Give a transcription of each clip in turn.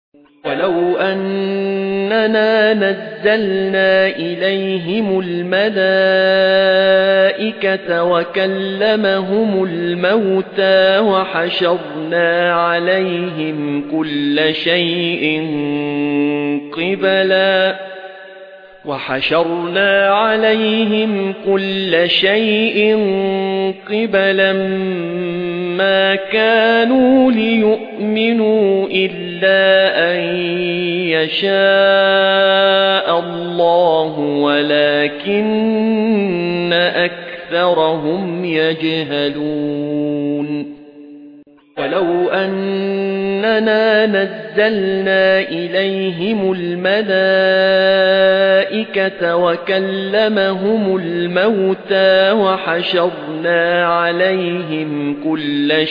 ولو أننا نزلنا إليهم الملائكة وكلمهم الموتى وحشرنا عليهم كل شيء قبلا ما كانوا ليؤمنوا إلا أن يشاء الله ولكن أكثرهم يجهلون ولو أننا نزلنا إليهم الملائكة وكلمهم الموتى وحشرنا عليهم كل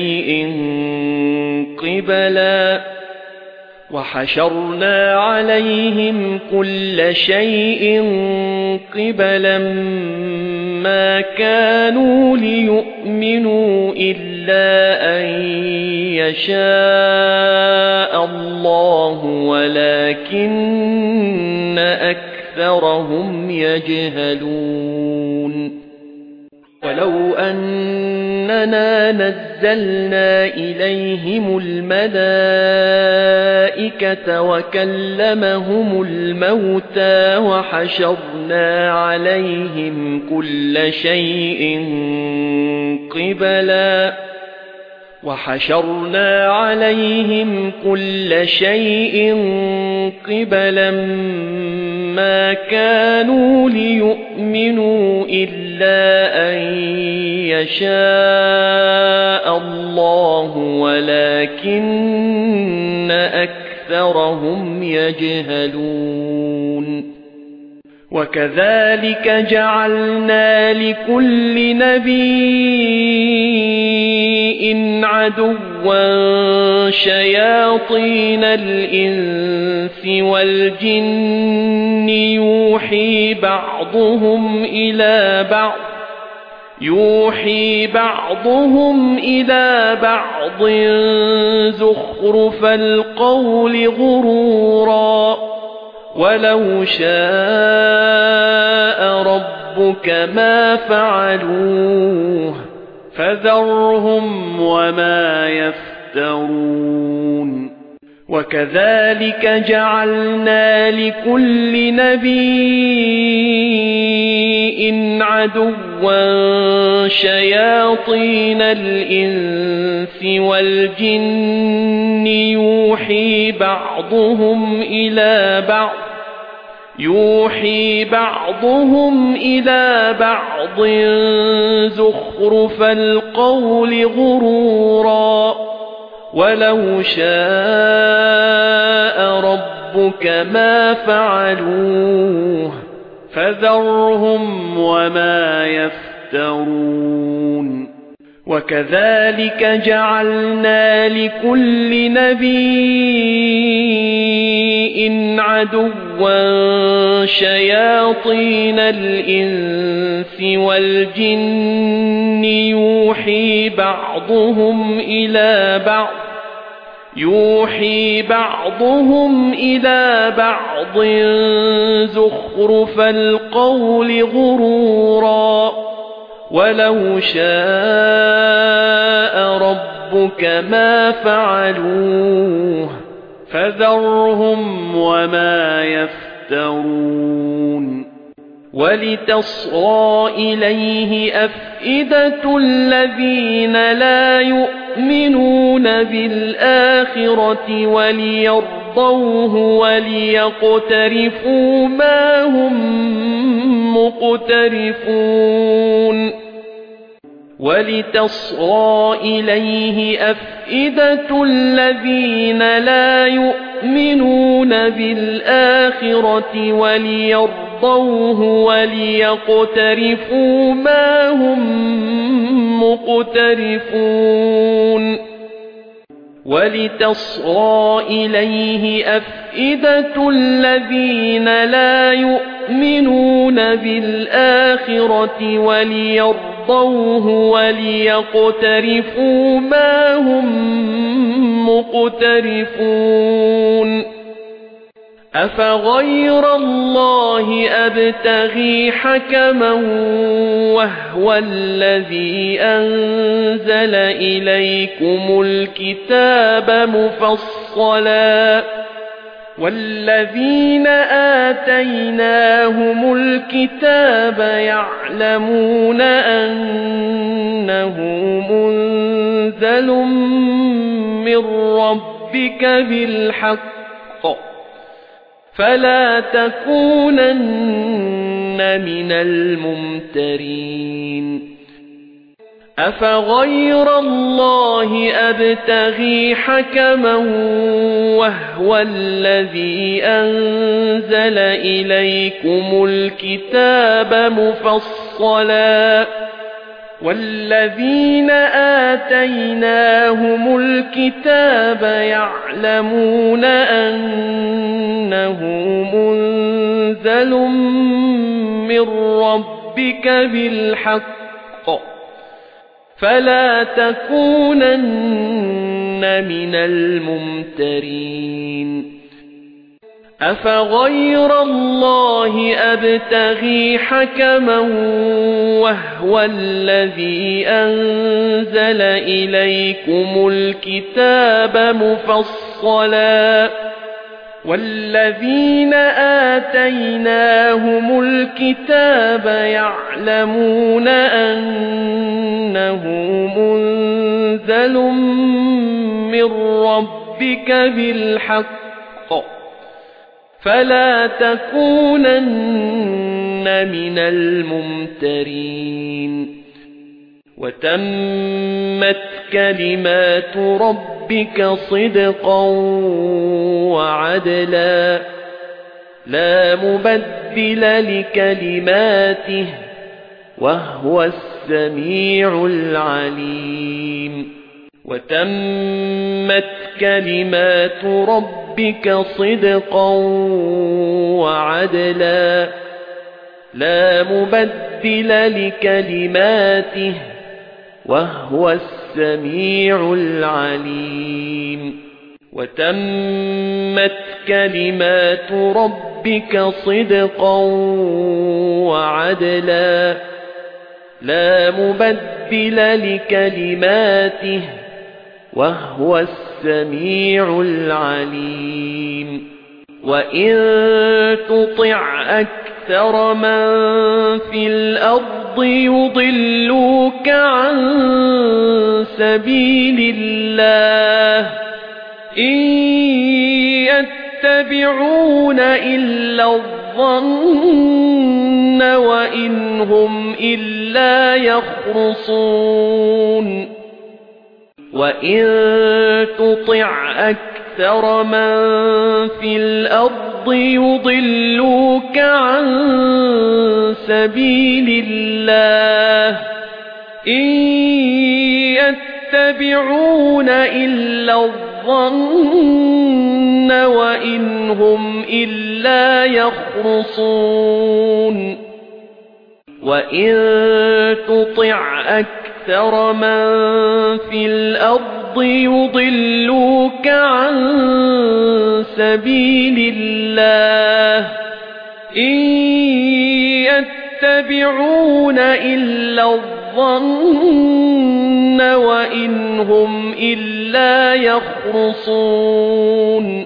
شيء قبلا ما كانوا ليؤمنوا إلا أن يشاء الله ولكن أكثرهم يجهلون ولو أننا نزلنا إليهم الملائكة وكلمهم الموتى وحشرنا عليهم كل شيء قبلا ما كانوا ليؤمنوا إلا أن يشاء الله ولكن أكثرهم يجهلون وكذلك جعلنا لكل نبي عدوا شياطين الإنس والجن يوحي بعضهم إلى بعض زخرف القول غرورا ولو شاء ربك ما فعلوه فذرهم وما يفترون وكذلك جعلنا لكل نبي عدوا شياطين الإنس والجن يوحي بعضهم إلى بعض زخرف القول غرورا ولو شاء ربك ما فعلوه فذرهم وما يفترون وكذلك جعلنا لكل نبي عدوا شياطين الإنس والجن يوحي بعضهم إلى بعض زخرف القول غرورا ولو شاء ربك ما فعلوه فذرهم وما يفترون ولتصغى إليه أفئدة الذين لا يؤمنون بالآخرة وليرضوه وليقترفوا ما هم مقترفون ولتصغى إليه أفئدة الذين لا يؤمنون بالآخرة وليرضوه وليقترفوا ما هم مقترفون ولتصغى إليه أفئدة الذين لا يؤمنون بالآخرة وليرضوه وليقترفوا ما هم مقترفون أفغير الله أبتغي حكما وهو الذي أنزل إليكم الكتاب مفصلا والذين آتيناهم الكتاب يعلمون أنه منزل من ربك بالحق فلا تكونن من الممترين أفغير الله أبتغي حكما وهو الذي أنزل إليكم الكتاب مفصلا والذين آتيناهم الكتاب يعلمون أنه منزل من ربك بالحق فلا تكونن من الممترين أفغير الله أبتغي حكما وهو الذي أنزل إليكم الكتاب مفصلا والذين آتيناهم الكتاب يعلمون أنه منزل من ربك بالحق فلا تكونن من الممترين وتمت كلمات ربك صدقا وعدلا لا مبدل لكلماته وهو السميع العليم وتمت كلمات ربك صدقا وعدلا لا مبدل لكلماته وهو السميع العليم وتمت كلمات ربك صدقا وعدلا لا مبدل لكلماته وهو السميع العليم وإن تطع أكثر من في الأرض يضلوك عن سبيل الله إن يتبعون إلا الظن وإن هم إلا يخرصون وإن تطع أكثر من في الأرض يضلوك عن سبيل الله إن يتبعون إلا الظن وإن هم إلا يخرصون وإن تطع أكثر من في الأرض يضلوك عن سبيل الله إن يتبعون إلا الظن وإن هم إلا يخرصون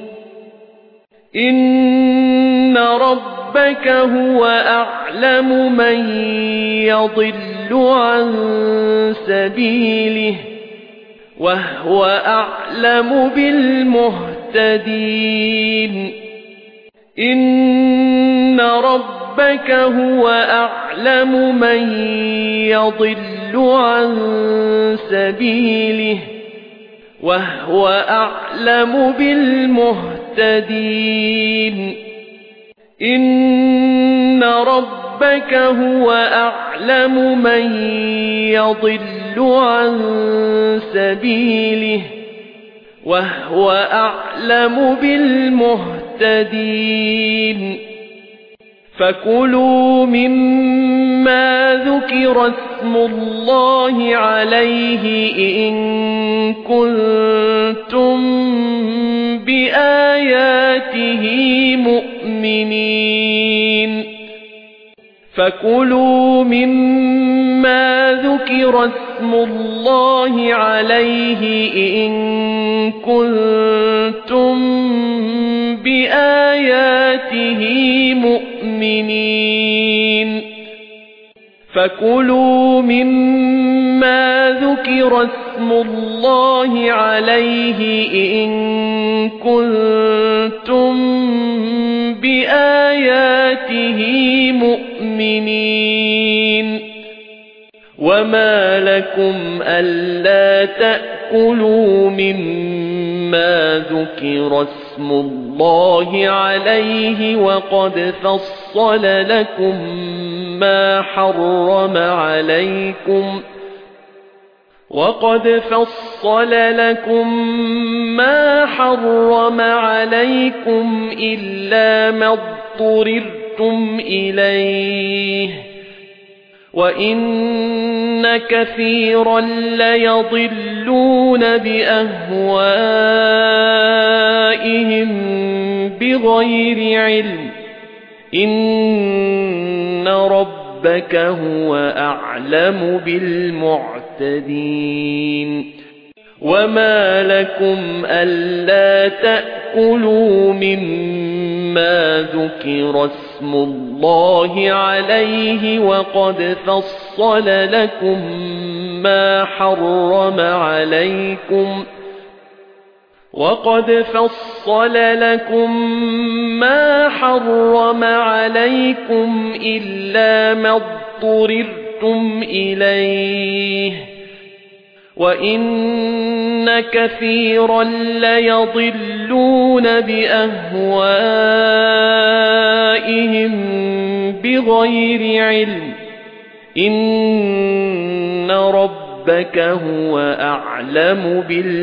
إن ربك هو أعلم من يضل عن سبيله وهو أعلم بالمهتدين إن ربك هو أعلم من يضل عن سبيله وهو أعلم بالمهتدين إن ربك هو أعلم من يضل عن سبيله وهو أعلم بالمهتدين فكلوا مما ذكر اسم الله عليه إن كنتم بآياته مؤمنين فكلوا مما ذكر اسم الله عليه إن كنتم بآياته مؤمنين فكلوا مما ذكر اسم الله عليه إن كنتم بآياته مؤمنين وما لكم ألا تأكلوا مما ذكر اسم الله عليه وقد فصل لكم ما حرم عليكم إلا ما اضطررتم إليه وإن كثيرا ليضلون بأهوائهم بغير علم إن ربك هو أعلم بالمعتدين وما لكم ألا تأكلوا مما ذكر اسم الله عليه وقد فصل لكم ما حرم عليكم إلا ما اضطررتم إليه وإن كثيرا ليضلون بأهوائهم بغير علم إن ربك هو أعلم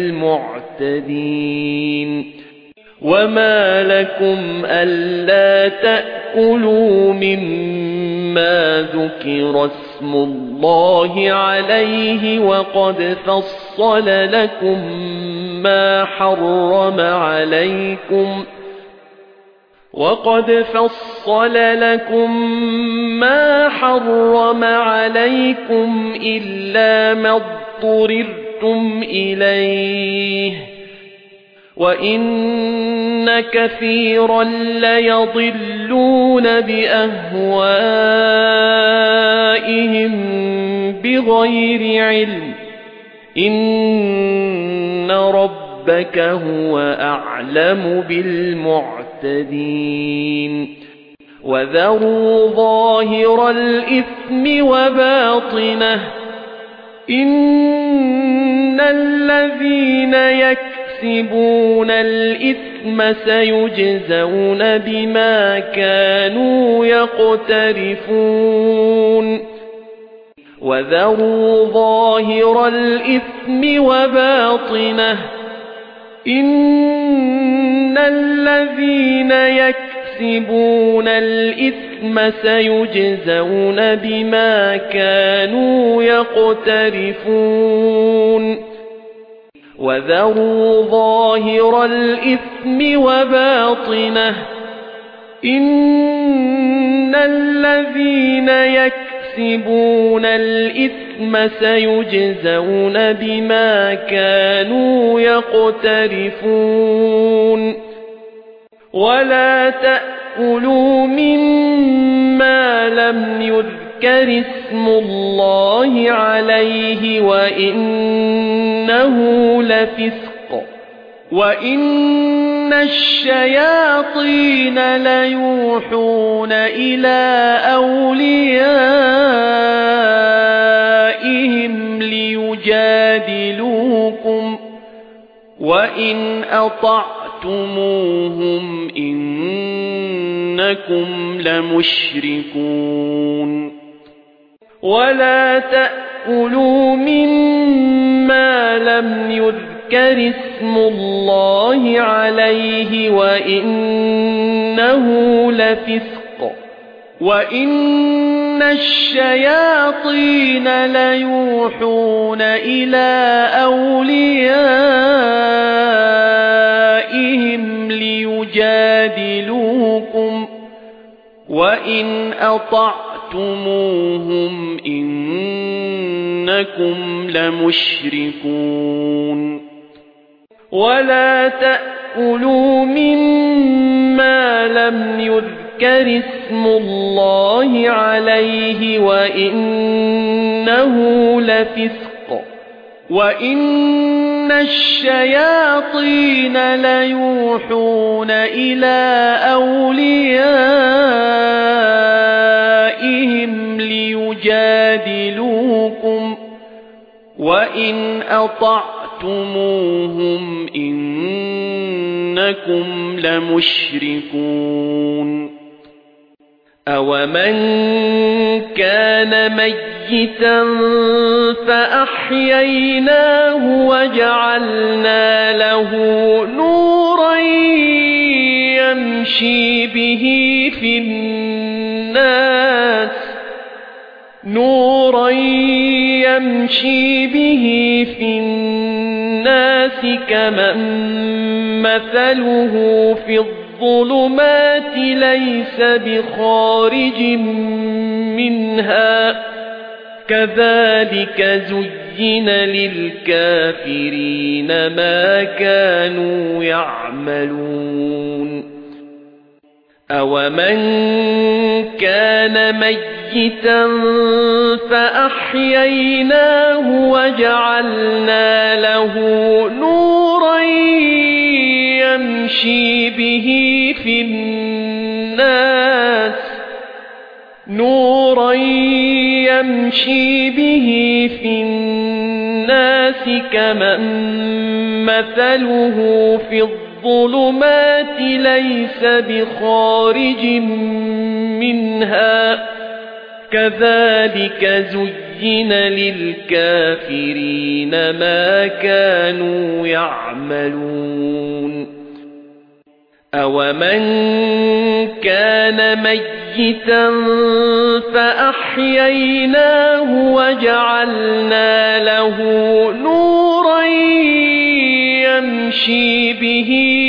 بالمعتدين وما لكم ألا تأكلوا مما ذكر اسم الله عليه وقد فصل لكم ما حرم عليكم إلا ما اضطررتم إليه وإن كثيرا ليضلون بأهوائهم بغير علم إن ربك هو أعلم بالمعتدين وذروا ظاهر الإثم وباطنه إن الذين يكسبون الإثم سيجزون بما كانوا يقترفون وذروا ظاهر الإثم وباطنه إن الذين يكسبون الإثم سيجزون بما كانوا يقترفون وذروا ظاهر الإثم وباطنه إن الذين يكسبون الإثم سيجزون بما كانوا يقترفون ولا تأكلوا مما لم يذكر اسم الله عليه وإنه لفسق وإن الشياطين ليوحون إلى أوليائهم ليجادلوكم وإن أطعتموهم إنكم لمشركون ولا تأكلوا مما لم يذكر اسم الله عليه وإنه لفسق وإن الشياطين ليوحون إلى أوليائهم ليجادلوكم وإن أطعتموهم أطعتموهم إنكم لمشركون ولا تأكلوا مما لم يذكر اسم الله عليه وإنه لفسق وإن الشياطين ليوحون إلى أوليائهم ليجادلوكم وإن أطعتموهم إنكم لمشركون أَوَمَنْ كَانَ مَيِّتًا فَأَحْيَيْنَاهُ وَجَعَلْنَا لَهُ نُورًا يَمْشِي بِهِ فِي النَّاسِ كَمَن مَّثَلُهُ في الظلمات ليس بخارج منها كذلك زين للكافرين ما كانوا يعملون أَوَمَنْ كَانَ مَيِّتًا فَأَحْيَيْنَاهُ وَجَعَلْنَا لَهُ نُورًا يَمْشِي بِهِ في النَّاسِ كَمَن مَّثَلُهُ في الظلمات ليس بخارج منها كذلك زين للكافرين ما كانوا يعملون أَوَمَنْ كَانَ مَيِّتًا فَأَحْيَيْنَاهُ وَجَعَلْنَا لَهُ نُورًا يَمْشِي بِهِ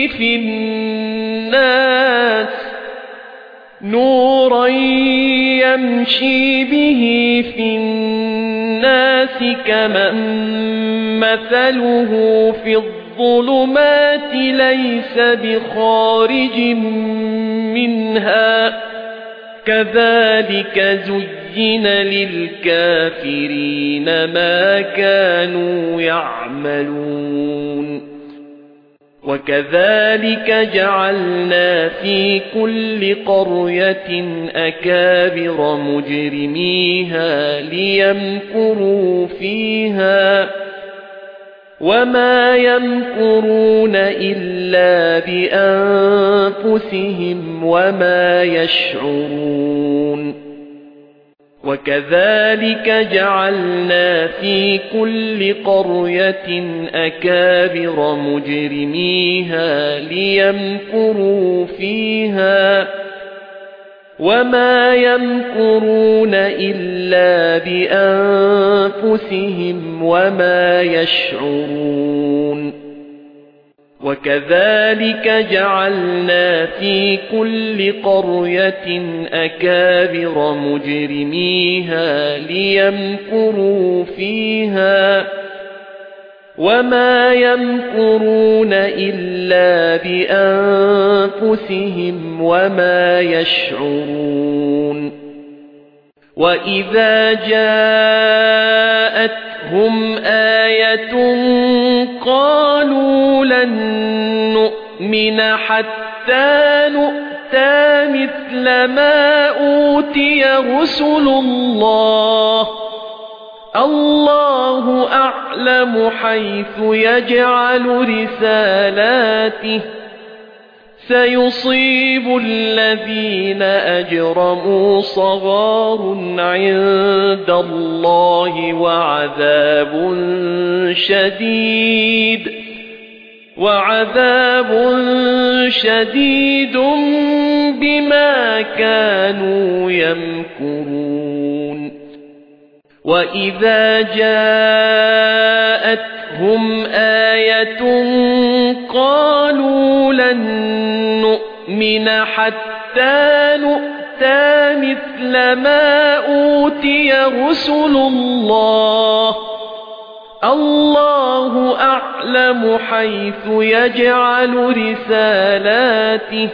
في النَّاسِ كَمَن مَّثَلُهُ في الظلمات ليس بخارج منها كذلك زين للكافرين ما كانوا يعملون وكذلك جعلنا في كل قرية أكابر مجرميها ليمكروا فيها وما يمكرون إلا بأنفسهم وما يشعرون وكذلك جعلنا في كل قرية أكابر مجرميها ليمكروا فيها وما يمكرون إلا بأنفسهم وما يشعرون وكذلك جعلنا في كل قرية أكابر مجرميها ليمكروا فيها وما يمكرون إلا بأنفسهم وما يشعرون وإذا جاءتهم آية قالوا لن نؤمن حتى نؤتى مثل ما أوتي رسل الله الله أعلم حيث يجعل رسالاته سيصيب الذين أجرموا صغار عند الله وعذاب شديد بما كانوا يمكرون وإذا جاءتهم آية قالوا لن نؤمن حتى نؤتى نُؤْتَىٰ مِثْلَ مَا أُوتِيَ رُسُلُ اللَّهِ اللَّهُ أَعْلَمُ حَيْثُ يَجْعَلُ رِسَالَاتِهِ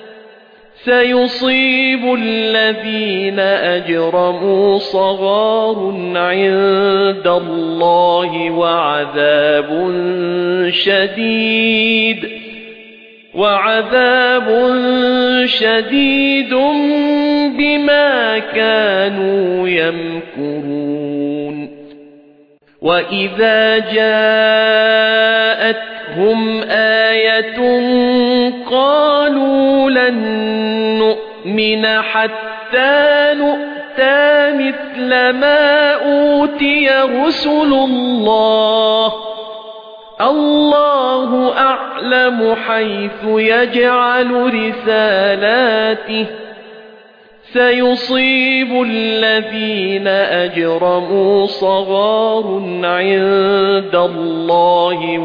سَيُصِيبُ الَّذِينَ أَجْرَمُوا صَغَارٌ عِندَ اللَّهِ وَعَذَابٌ شَدِيدٌ بِمَا كَانُوا يَمْكُرُونَ وَإِذَا جَاءَتْهُمْ آيَةٌ قَالُوا لَن نُّؤْمِنَ حَتَّىٰ نُؤْتَىٰ مِثْلَ مَا أُوتِيَ رُسُلُ اللَّهِ اللَّهُ أَعْلَمُ حَيْثُ يَجْعَلُ رِسَالَاتِهِ سَيُصِيبُ الَّذِينَ أَجْرَمُوا صَغَارٌ عِندَ اللَّهِ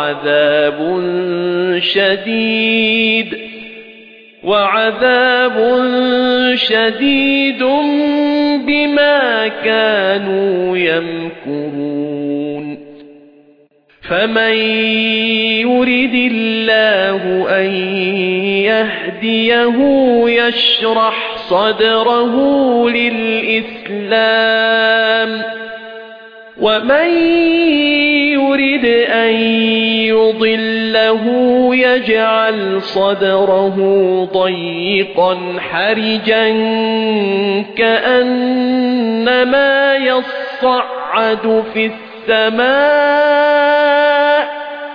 وَعَذَابٌ شَدِيدٌ بِمَا كَانُوا يَمْكُرُونَ فَمَن يُرِدِ اللَّهُ أَن يَهْدِيَهُ يَشْرَحْ صَدْرَهُ لِلْإِسْلَامِ وَمَن يُرِدْ أَن يُضِلَّهُ يَجْعَلْ صَدْرَهُ ضَيِّقًا حَرِجًا كَأَنَّمَا يَصَّعَّدُ فِي السَّمَاءِ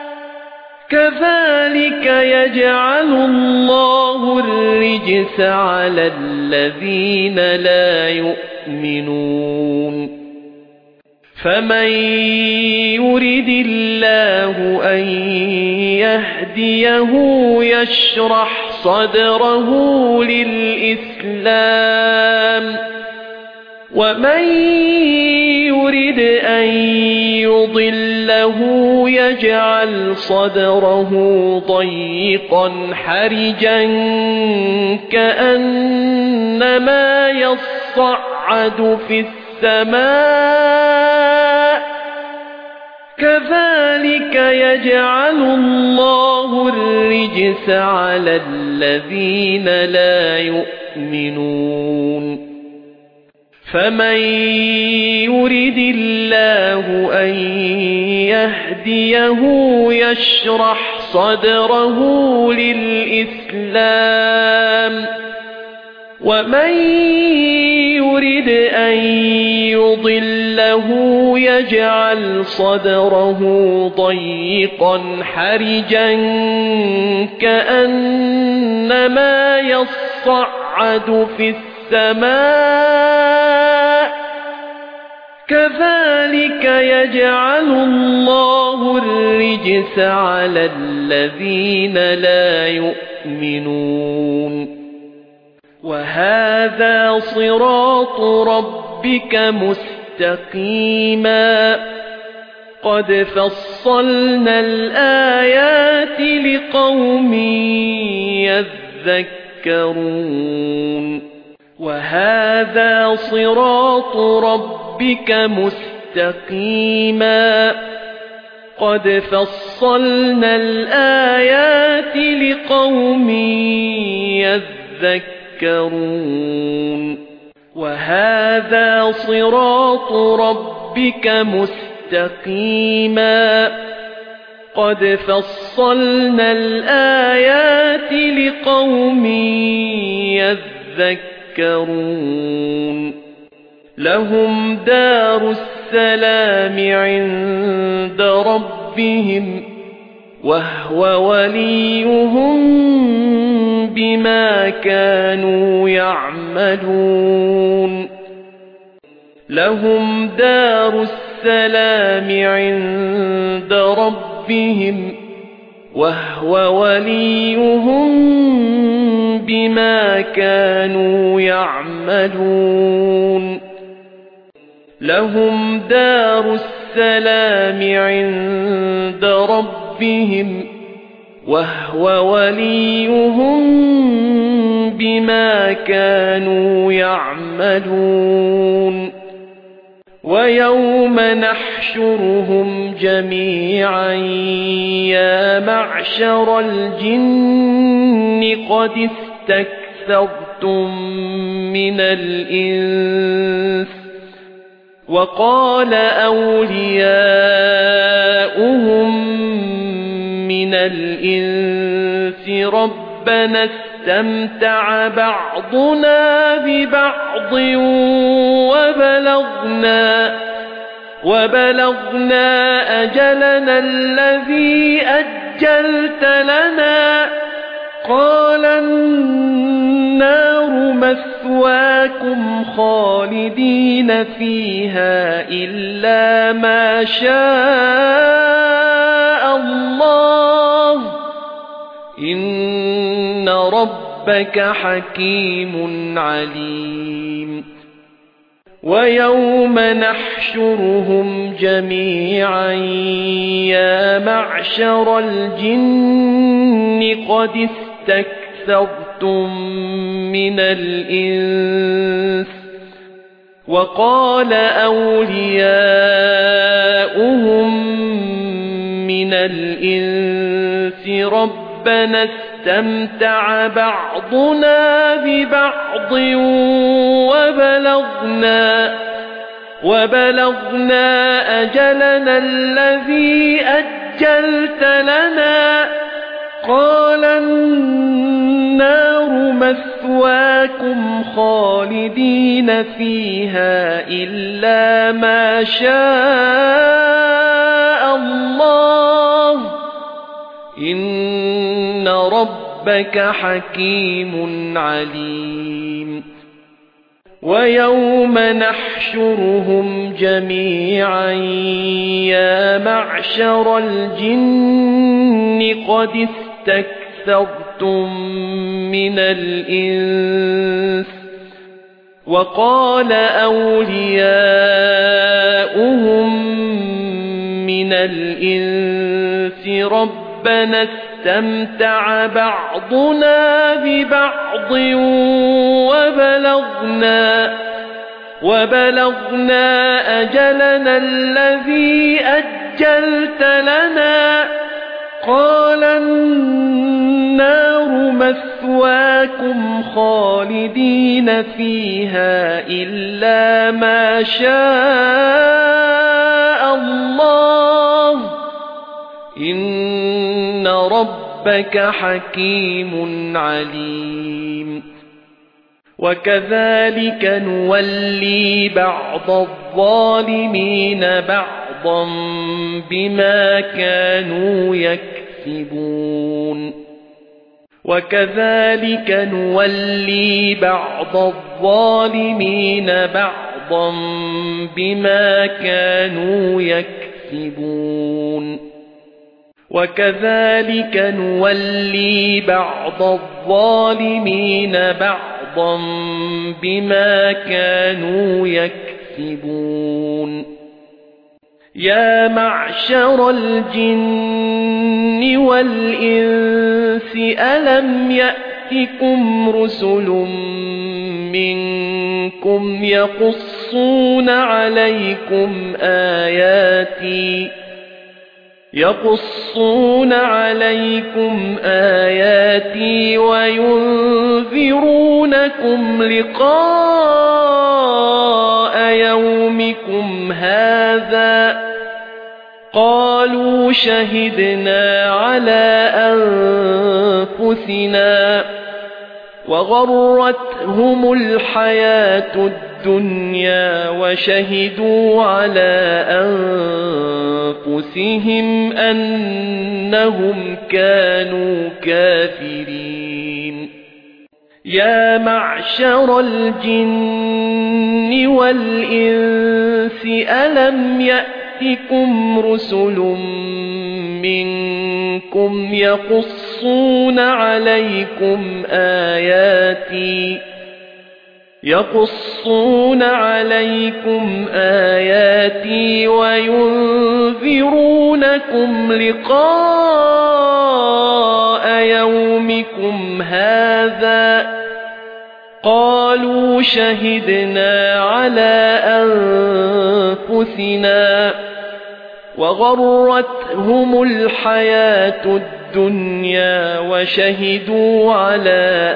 كَذَلِكَ يَجْعَلُ اللَّهُ الرِّجْسَ عَلَى الَّذِينَ لَا يُؤْمِنُونَ فَمَن يُرِدِ اللَّهُ أَن يَهْدِيَهُ يَشْرَحْ صَدْرَهُ لِلْإِسْلَامِ وَمَن يُرِدْ أَن يُضِلَّهُ يَجْعَلْ صَدْرَهُ ضَيِّقًا حَرِجًا كَأَنَّمَا يَصَّعَّدُ فِي السَّمَاءِ كَذَلِكَ يَجْعَلُ اللَّهُ الرِّجْسَ عَلَى الَّذِينَ لَا يُؤْمِنُونَ فَمَن يُرِدِ اللَّهُ أَن يَهْدِيَهُ يَشْرَحْ صَدْرَهُ لِلْإِسْلَامِ وَمَن يُرِدْ أَن يُضِلَّهُ يَجْعَلْ صَدْرَهُ ضَيِّقًا حَرِجًا كَأَنَّمَا يَصَّعَّدُ فِي السَّمَاءِ كَذَلِكَ يَجْعَلُ اللَّهُ الرِّجْسَ عَلَى الَّذِينَ لَا يُؤْمِنُونَ وَهَذَا صِرَاطُ رَبِّكَ مُسْتَقِيمًا قَدْ فَصَّلْنَا الْآيَاتِ لِقَوْمٍ يَذَّكَّرُونَ وَهَذَا صِرَاطُ رَبِّكَ مُسْتَقِيمًا قَدْ فَصَّلْنَا الْآيَاتِ لِقَوْمٍ يَذَّكَّرُونَ وَهَذَا صِرَاطُ رَبِّكَ مُسْتَقِيمًا قَدْ فَصَّلْنَا الْآيَاتِ لِقَوْمٍ يَذَّكَّرُونَ لَهُمْ دَارُ السَّلَامِ عِندَ رَبِّهِمْ وَهُوَ وَلِيُّهُم بِمَا كَانُوا يَعْمَلُونَ لَهُمْ دَارُ السَّلَامِ عِندَ رَبِّهِمْ وَهُوَ وَلِيُّهُم بِمَا كَانُوا يَعْمَلُونَ لَهُمْ دَارُ السَّلَامِ عِندَ رَبِّهِمْ وَهُوَ وَلِيُّهُم بِمَا ما كانوا يعملون ويوم نحشرهم جميعا يا معشر الجن قد استكثرتم من الإنس وقال أولياؤهم من الإنس ربنا استمتع بعضنا ببعض وبلغنا أجلنا الذي أجلت لنا قال النار مثواكم خالدين فيها إلا ما شاء الله إن ربك حكيم عليم ويوم نحشرهم جميعا يا معشر الجن قد استكثرتم من الإنس وقال أولياؤهم من الإنس ربنا استمتع بعضنا ببعض وبلغنا أجلنا الذي أجلت لنا قال النار مثواكم خالدين فيها إلا ما شاء الله إن ربك حكيم عليم ويوم نحشرهم جميعا يا معشر الجن قد استكثرتم من الإنس وقال أولياؤهم من الإنس ربنا استمتع بعضنا ببعض وبلغنا أجلنا الذي أجلت لنا قال النار مثواكم خالدين فيها إلا ما شاء الله إن ربك حكيم عليم وكذلك نولي بعض الظالمين بعضا بما كانوا يكسبون وكذلك نولي بعض الظالمين بعضا بما كانوا يكسبون وكذلك نولي بعض الظالمين بعضا بما كانوا يكسبون يا معشر الجن والإنس ألم يأتكم رسل منكم يقصون عليكم آياتي وينذرونكم لقاء يومكم هذا قالوا شهدنا على أنفسنا وغرتهم الحياة الدنيا وشهدوا على أنفسهم أنهم كانوا كافرين يا معشر الجن والإنس ألم يأتكم رسل منكم يقصون عليكم آياتي وينذرونكم لقاء يومكم هذا قالوا شهدنا على أنفسنا وغرتهم الحياة الدنيا وشهدوا على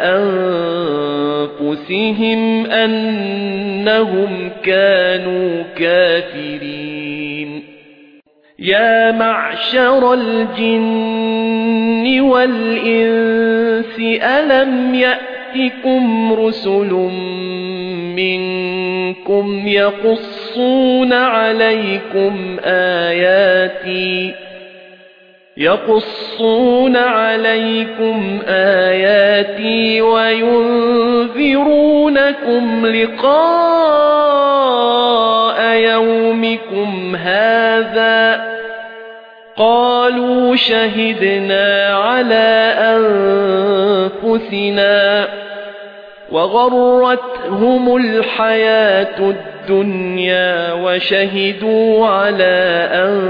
أنفسهم أنهم كانوا كافرين يا معشر الجن والإنس ألم يأتكم رسل منكم يقصون عليكم آياتي وينذرونكم لقاء يومكم هذا قالوا شهدنا على أنفسنا وغرتهم الحياة الدنيا وشهدوا على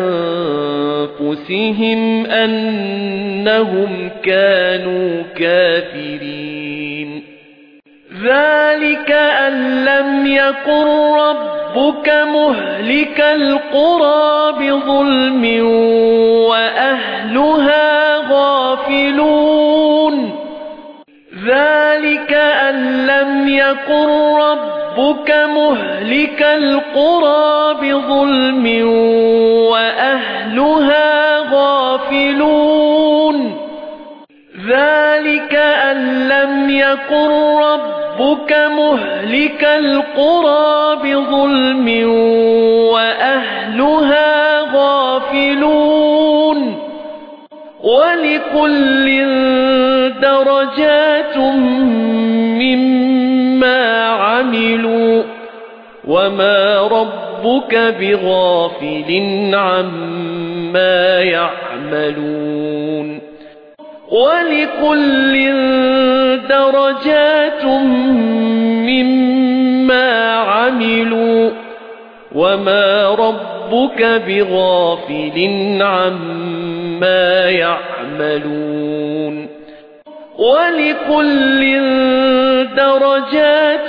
أنفسهم أنهم كانوا كافرين ذلك أن لم يكن ربك مهلك القرى بظلم وأهلها غافلون ذلك أن لم يكن ربك مهلك القرى بظلم وأهلها غافلون ذلك أن لم يكن ربك مهلك القرى بظلم وأهلها غافلون ولكل درجات مما عملوا وما ربك بغافل عما يعملون ولكل درجات مما عملوا وما ربك بغافل عما يعملون ولكل درجات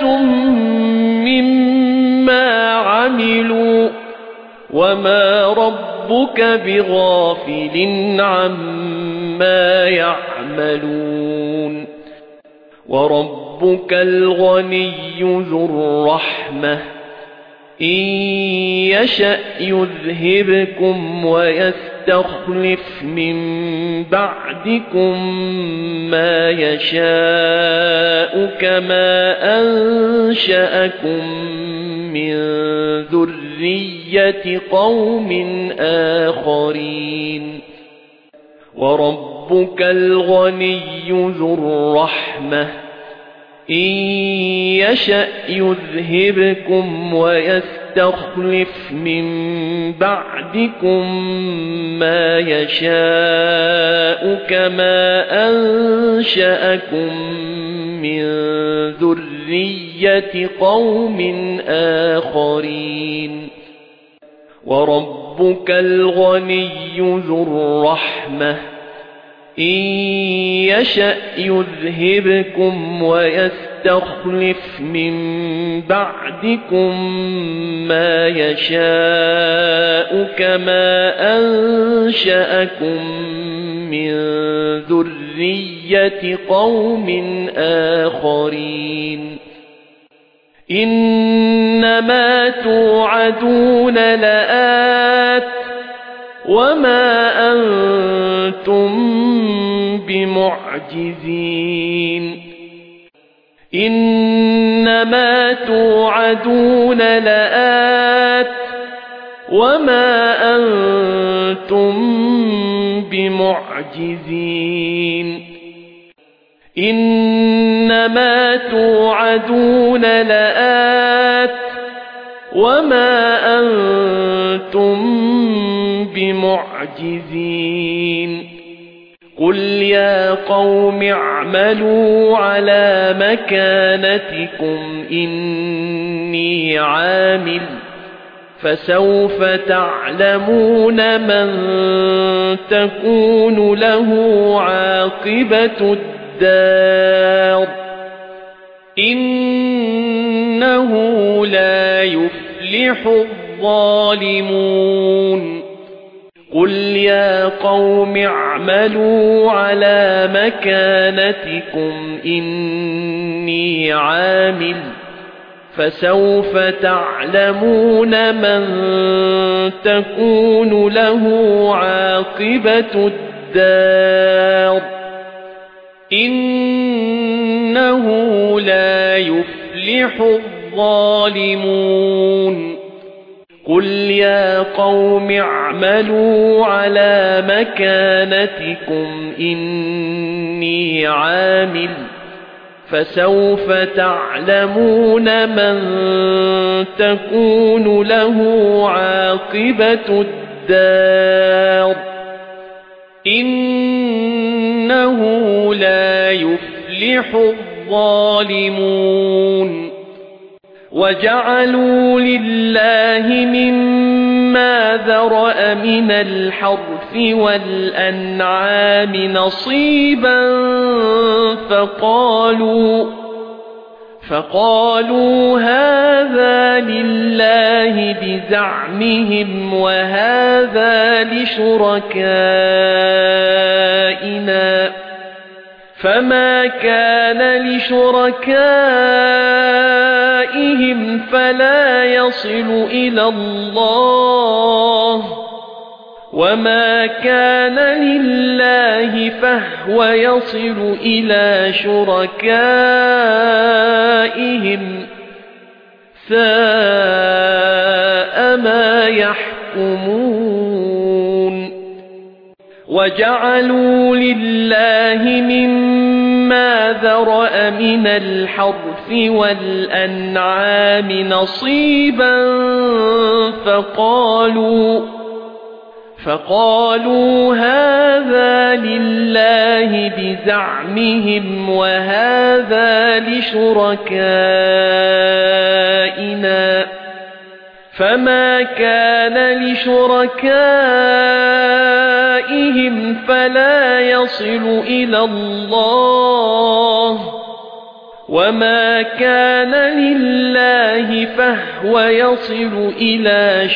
مما عملوا وما ربك بغافل عما يعملون وربك الغني ذو الرحمة إن يشأ يذهبكم ويستخلف من بعدكم ما يشاء كما أنشأكم من ذرية قوم آخرين وربك الغني ذو الرحمة إن يشأ يذهبكم ويستخلف من بعدكم ما يشاء كما أنشأكم من ذرية قوم آخرين وربك الغني ذو الرحمة إن يشأ يذهبكم ويستخلف من بعدكم ما يشاء كما أنشأكم من ذرية قوم آخرين إنما توعدون لآت وما أنتم بمعجزين إنما توعدون لآت وما أنتم بمعجزين إنما توعدون لآت وما أنتم بمعجزين قل يا قوم اعملوا على مكانتكم إني عامل فسوف تعلمون من تكون له عاقبة الدار إنه لا يفلح الظالمون قل يا قوم اعملوا على مكانتكم إني عامل فسوف تعلمون من تكون له عاقبة الدار إنه لا يفلح الظالمون قل يا قوم اعملوا على مكانتكم إني عامل فسوف تعلمون من تكون له عاقبة الدار إنه لا يفلح الظالمون وجعلوا لله مما ذرأ من الحرث والأنعام نصيبا فقالوا هذا لله بزعمهم وهذا لشركائنا فما كان لشركائهم فلا يصل إلى الله وما كان لله فهو يصل إلى شركائهم ساء ما يحكمون وجعلوا لله مما ذرأ من الحرث والأنعام نصيبا فقالوا هذا لله بزعمهم وهذا لشركائنا فما كان لشركائهم فلا يصل إلى الله وما كان لله فهو يصل إلى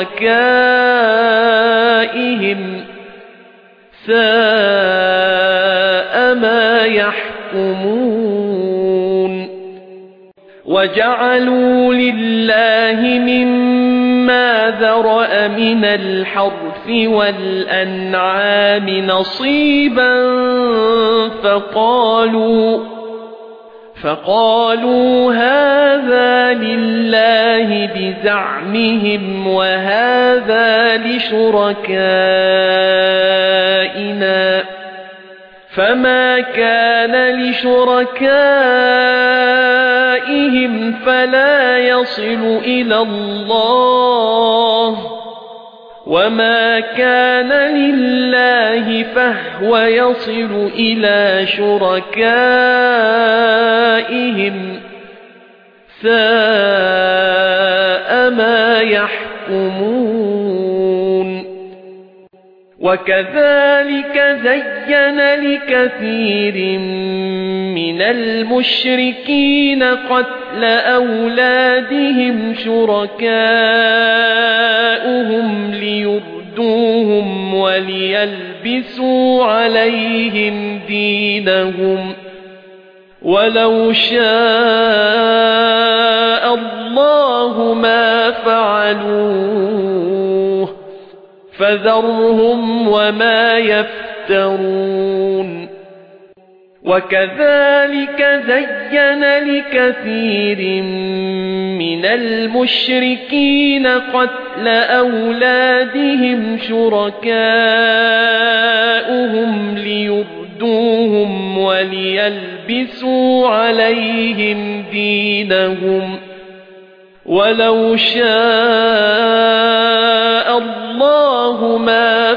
شركائهم ساء ما يحكمون وجعلوا لله مما ذرأ من الحرث والأنعام نصيبا فقالوا هذا لله بزعمهم وهذا لشركائنا فما كان لشركائهم فلا يصل إلى الله وما كان لله فهو يصل إلى شركائهم ساء ما يحكمون وكذلك زين لكثير من المشركين قتل أولادهم شركاؤهم ليردوهم وليلبسوا عليهم دينهم ولو شاء الله ما فعلوه فذرهم وما يفترون وكذلك زين لكثير من المشركين قتل أولادهم شركاؤهم ليردوهم وليلبسوا عليهم دينهم ولو شاء الله ما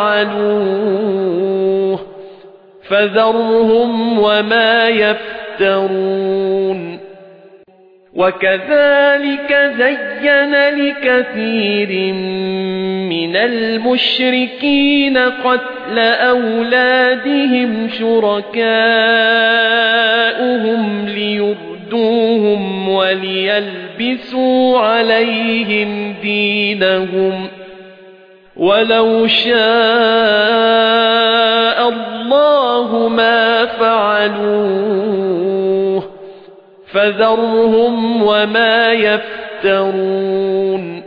فعلوه فذرهم وما يفترون وكذلك زين لكثير من المشركين قتل أولادهم شركاؤهم ليردوهم ليردوهم وليلبسوا عليهم دينهم ولو شاء الله ما فعلوه فذرهم وما يفترون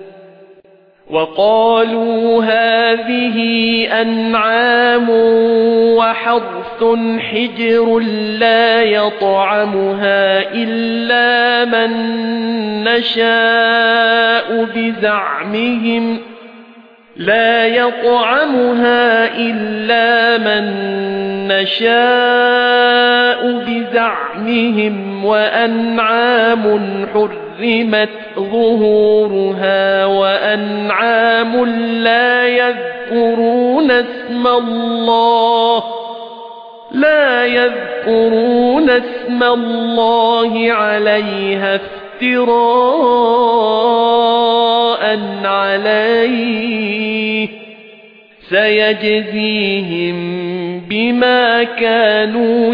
وقالوا هذه أنعام وحرث حجر لا يطعمها إلا من نشاء بزعمهم وأنعام حرمت ظهورها وأنعام لا يذكرون اسم الله عليها افتراء عليه سيجزيهم بما كانوا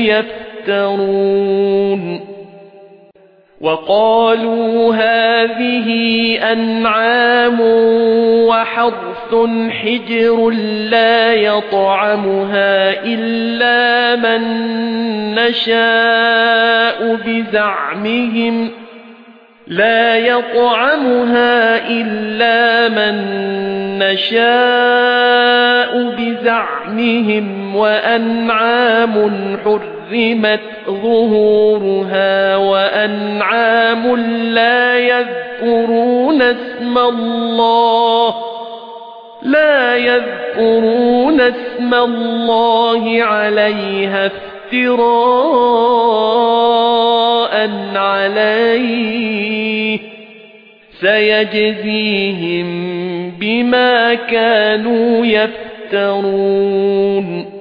يفترون وقالوا هذه أنعام وحرث حجر لا يطعمها إلا من نشاء بزعمهم وأنعام حرمت ظهورها وأنعام لا يذكرون اسم الله عليها افتراء عليه سيجزيهم بما كانوا يفترون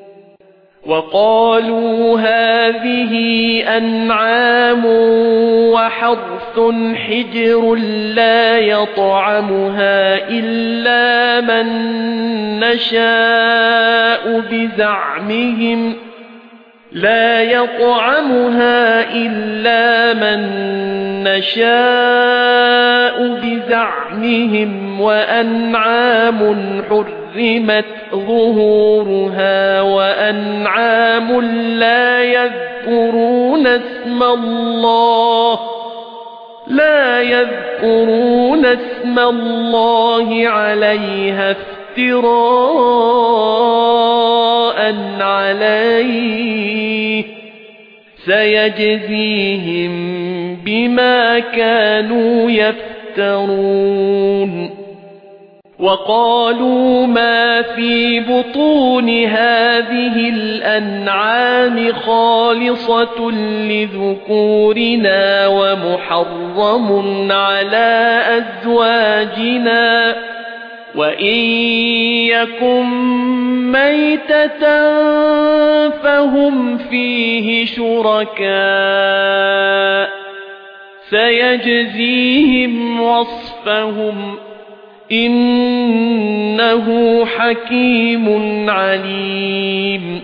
وقالوا هذه أنعام وحرث حجر لا يطعمها إلا من نشاء بزعمهم وأنعام حرمت ظهورها وأنعام لا يذكرون اسم الله عليها افتراء عليه سيجزيهم بما كانوا يفترون وقالوا ما في بطون هذه الأنعام خالصة لذكورنا ومحرم على أزواجنا وإن يكن ميتة فهم فيه شركاء سيجزيهم وصفهم إنه حكيم عليم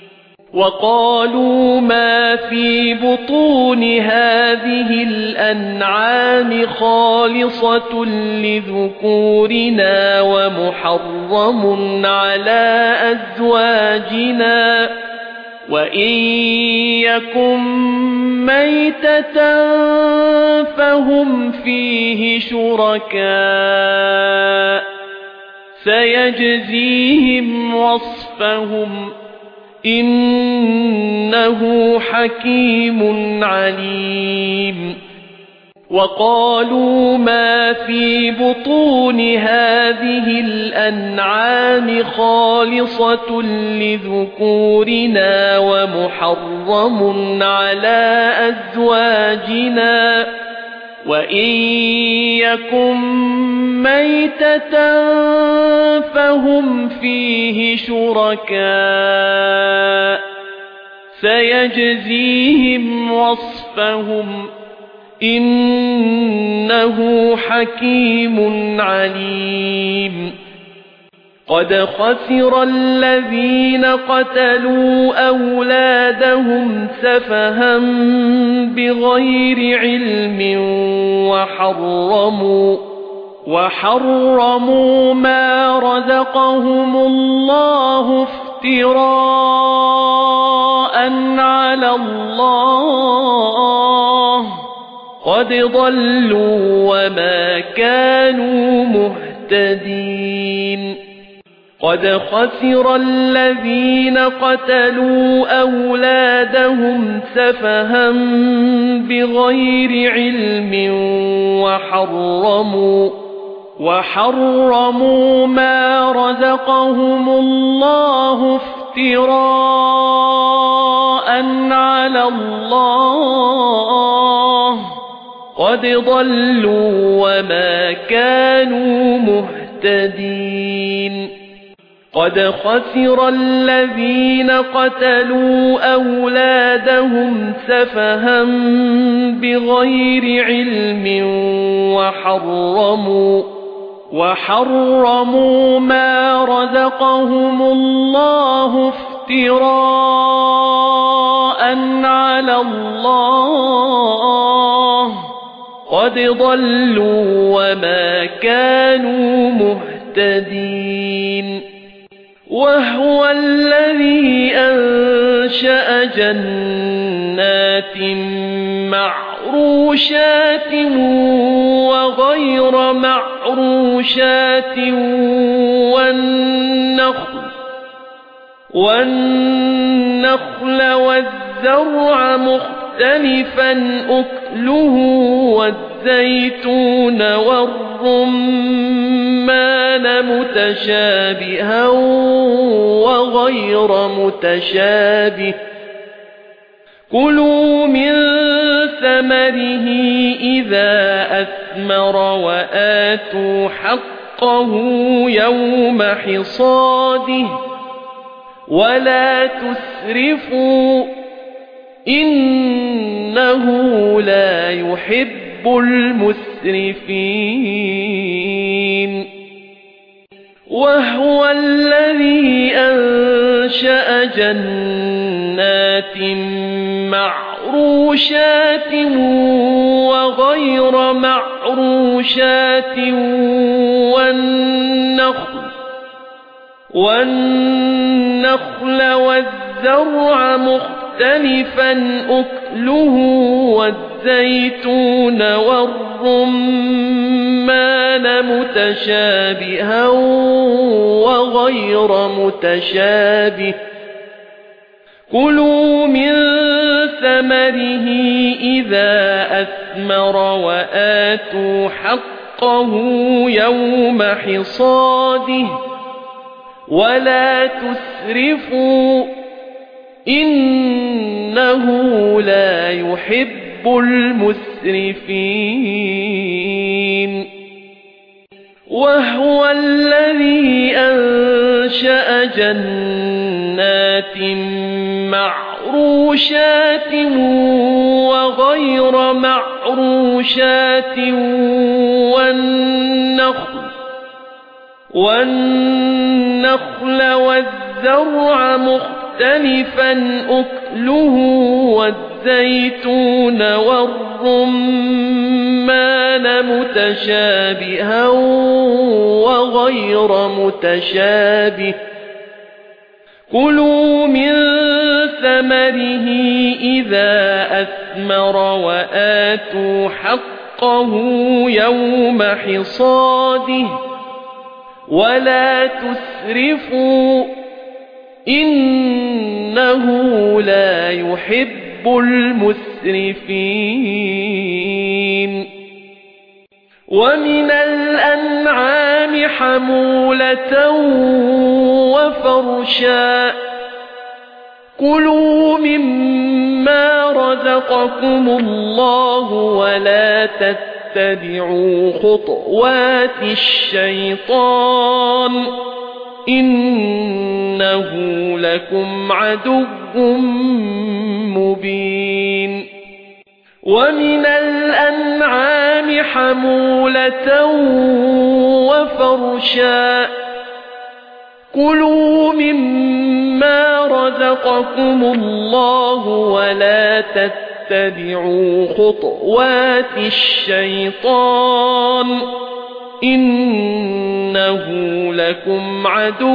وقالوا ما في بطون هذه الأنعام خالصة لذكورنا ومحرم على أزواجنا وإن يكن ميتة فهم فيه شركاء سيجزيهم وصفهم إنه حكيم عليم وقالوا ما في بطون هذه الأنعام خالصة لذكورنا ومحرم على أزواجنا وإن يكن ميتة فهم فيه شركاء سيجزيهم وصفهم إنه حكيم عليم قد خسر الذين قتلوا أولادهم سفها بغير علم وحرموا ما رزقهم الله افتراء على الله قد ضلوا وما كانوا مهتدين قد خسر الذين قتلوا أولادهم سفها بغير علم وحرموا ما رزقهم الله افتراء على الله قد ضلوا وما كانوا مهتدين قد خسر الذين قتلوا أولادهم سفها بغير علم وحرموا ما رزقهم الله افتراء على الله قد ضلوا وما كانوا مهتدين وهو الذي أنشأ جنات معروشات وغير معروشات والنخل والزرع مختلفا أكله والزيتون والرمان متشابها وغير متشابه كلوا من ثمره إذا أثمر وآتوا حقه يوم حصاده ولا تسرفوا إنه لا يحب المسرفين وهو الذي أنشأ جنات معروشات وغير معروشات والنخل والزرع مختلفا أكله والزيتون والرمان متشابها وغير متشابه كلوا من ثمره إذا أثمر وآتوا حقه يوم حصاده ولا تسرفوا إنه لا يحب المسرفين وهو الذي أنشأ جنات معروشات وغير معروشات والنخل والزرع مختلفا أكله والزيتون والرمان متشابها وغير متشابه كلوا من ثمره إذا أثمر وآتوا حقه يوم حصاده ولا تسرفوا إنه لا يحب المسرفين ومن الأنعام حمولة وفرشا كلوا مما رزقكم الله ولا تتبعوا خطوات الشيطان إنه لكم عدو مبين ومن الأنعام حمولة وفرشا كلوا مما رزقكم الله ولا تتبعوا تتبعوا خطوات الشيطان إنه لكم عدو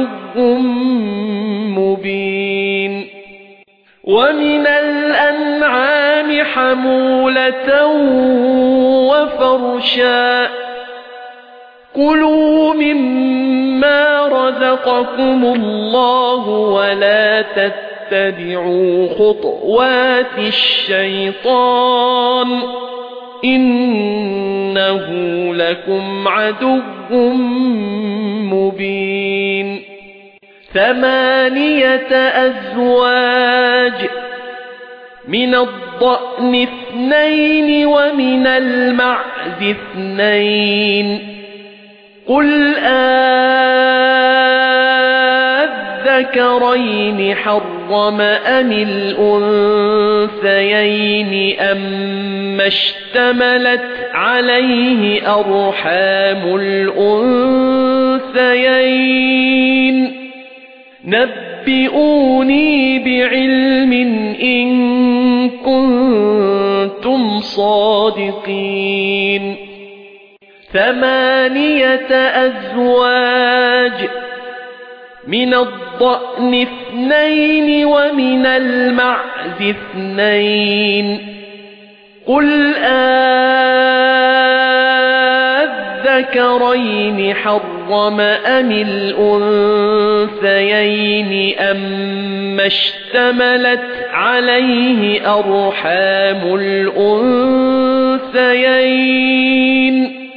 مبين ومن الأنعام حمولة وفرشا كلوا مما رزقكم الله ولا تتبعوا خطوات الشيطان إنه لكم عدو مبين 8 أزواج من الضأن 2 ومن المعز 2 قل أذكرين حرم أم الأنثيين أما اشتملت عليه أرحام الأنثيين نبئوني بعلم إن كنتم صادقين 8 أزواج من الضأن 2 ومن المعز 2 قل أذكرين حرم أم الأنثيين أما اشتملت عليه أرحام الأنثيين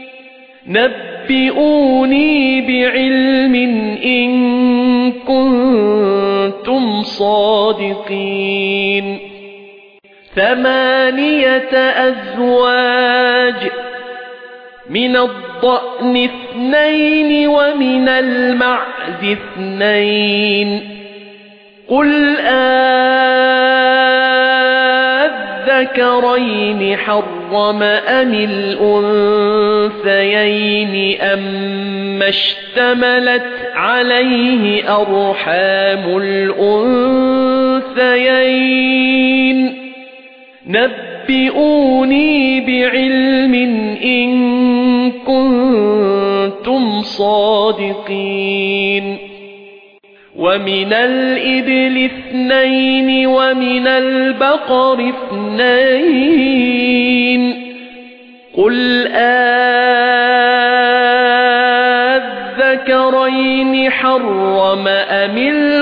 نبئوني بعلم إن كنتم صادقين 8 أزواج من الضأن 2 ومن المعز 2 قل أذكرين حرم أم الأنثيين أما اشتملت عليه أرحام الأنثيين نبئوني بعلم إن كنتم صادقين ومن الإبل 2 ومن البقر 2 قل أذكرين حرم أم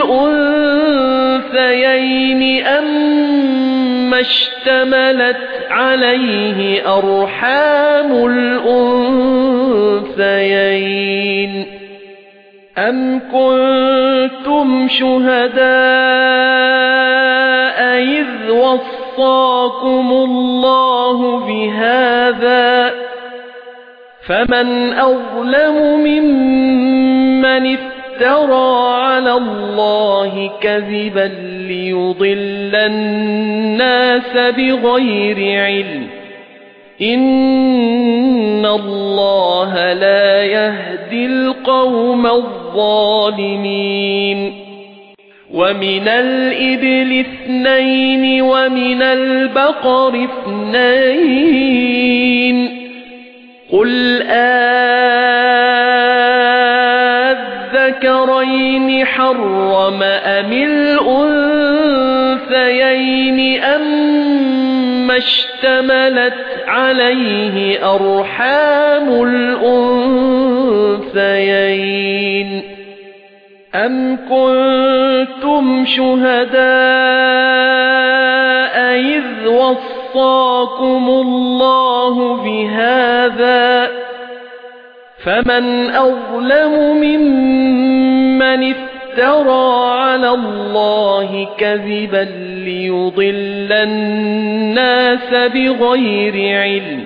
الأنثيين أما اشتملت عليه أرحام الأنثيين أم كنتم شهداء إذ وصاكم الله بهذا فمن أظلم ممن افترى على الله كذبا ليضل الناس بغير علم إن الله لا يهدي القوم الظالمين ومن الإبل 2 ومن البقر 2 قل أذكرين حرم أم الأنثيين أما اشتملت عليه أرحام الأنثيين أم كنتم شهداء إذ وصاكم الله بهذا فمن أظلم ممن افترى على الله كذبا ليضل الناس بغير علم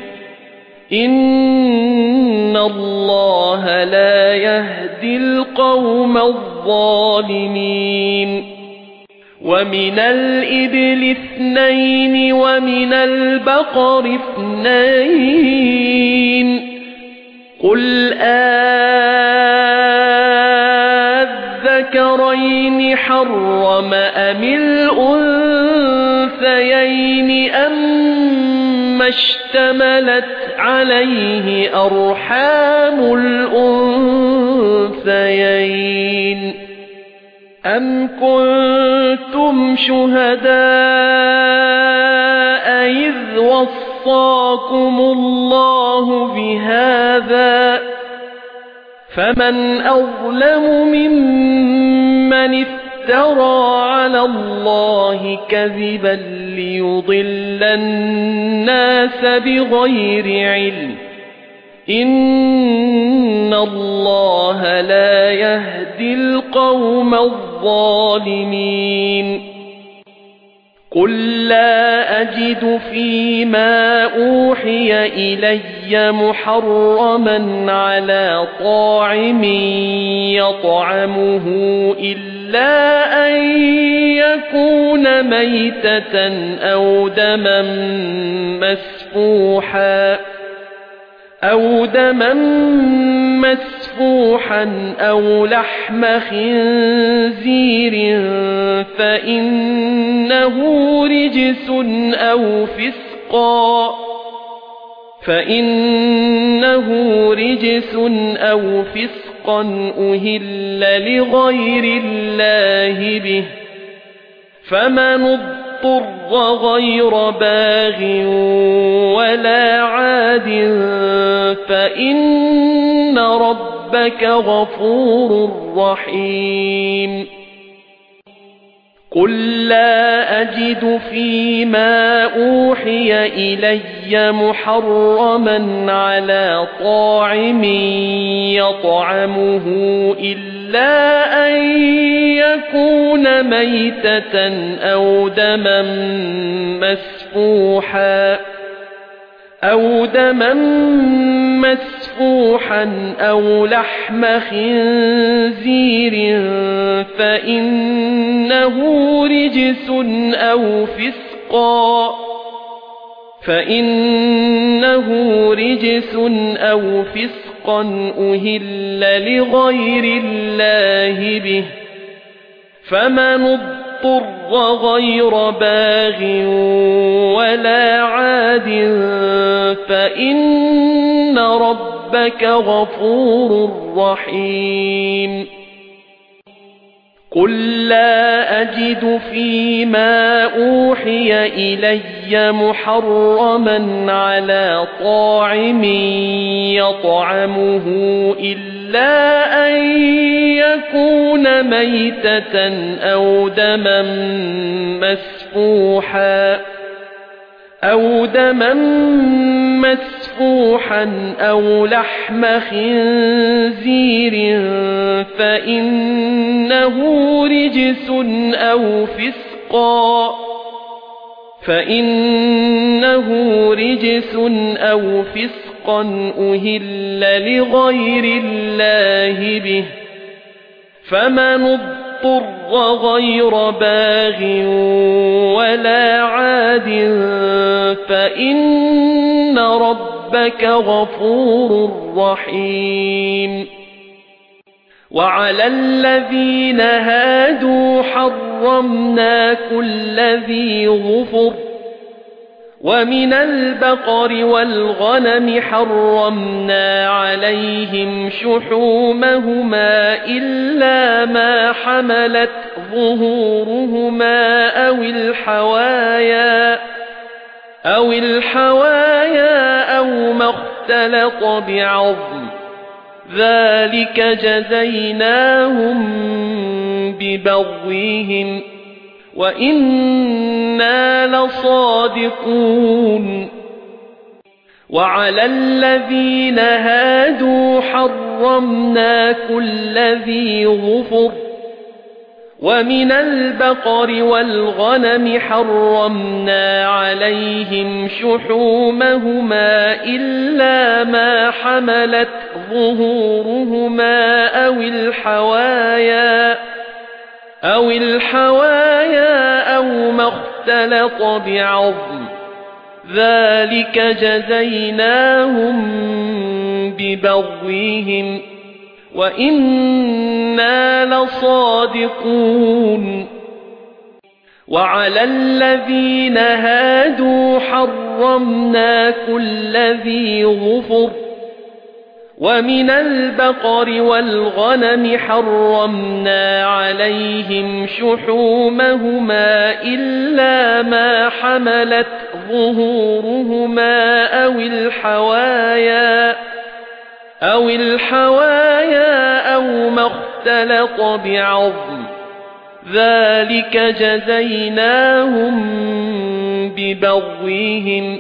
إن الله لا يهدي القوم الظالمين ومن الإبل 2 ومن البقر 2 قل أذكرين حرم أم الأنثيين أما ما اشتملت عليه أرحام الأنثيين أم كنتم شهداء إذ وصاكم الله بهذا فمن أظلم ممن افترى على الله كذبا ليضل الناس بغير علم إن الله لا يهدي القوم الظالمين قل لا أجد فيما أوحي إلي محرما على طاعم يطعمه إلا أن يكون ميتة أو دما مسفوحا أو لحم خنزير فإنه رجس أو فسقا أهل لغير الله به فمن اضطر غير باغ ولا عاد فإن ربك غفور رحيم قل لا أجد فيما أوحي إلي محرما على طاعم يطعمه إلا أن يكون ميتة أو دما مسفوحا أو لحم خنزير فإنه رجس أو فسقا أهل لغير الله به فمن اضطر غير باغ ولا عاد فإن ربك غفور رحيم قل لا أجد فيما أوحي إلي محرما على طاعم يطعمه إلا أن يكون ميتة أو دما مسفوحا أو لحم خنزير فإنه رجس أو فسقا أهل لغير الله به فمن اضطر غير باغ ولا عاد فإن ربك غفور رحيم وعلى الذين هادوا حرمنا كل ذي ظفر ومن البقر والغنم حرمنا عليهم شحومهما إلا ما حملت ظهورهما أو الحوايا أو ما اختلط بعظم ذلك جزيناهم ببغيهم وإنا لصادقون وعلى الذين هادوا حرمنا كل ذي ظفر ومن البقر والغنم حرمنا عليهم شحومهما إلا ما حملت ظهورهما أو الحوايا أو ما اختلط بعظم ذلك جزيناهم ببغيهم وإنا لصادقون وعلى الذين هادوا حرمنا كل ذي ظفر ومن البقر والغنم حرمنا عليهم شحومهما إلا ما حملت ظهورهما أو الحوايا أو ما اختلط بعظم ذلك جزيناهم ببغيهم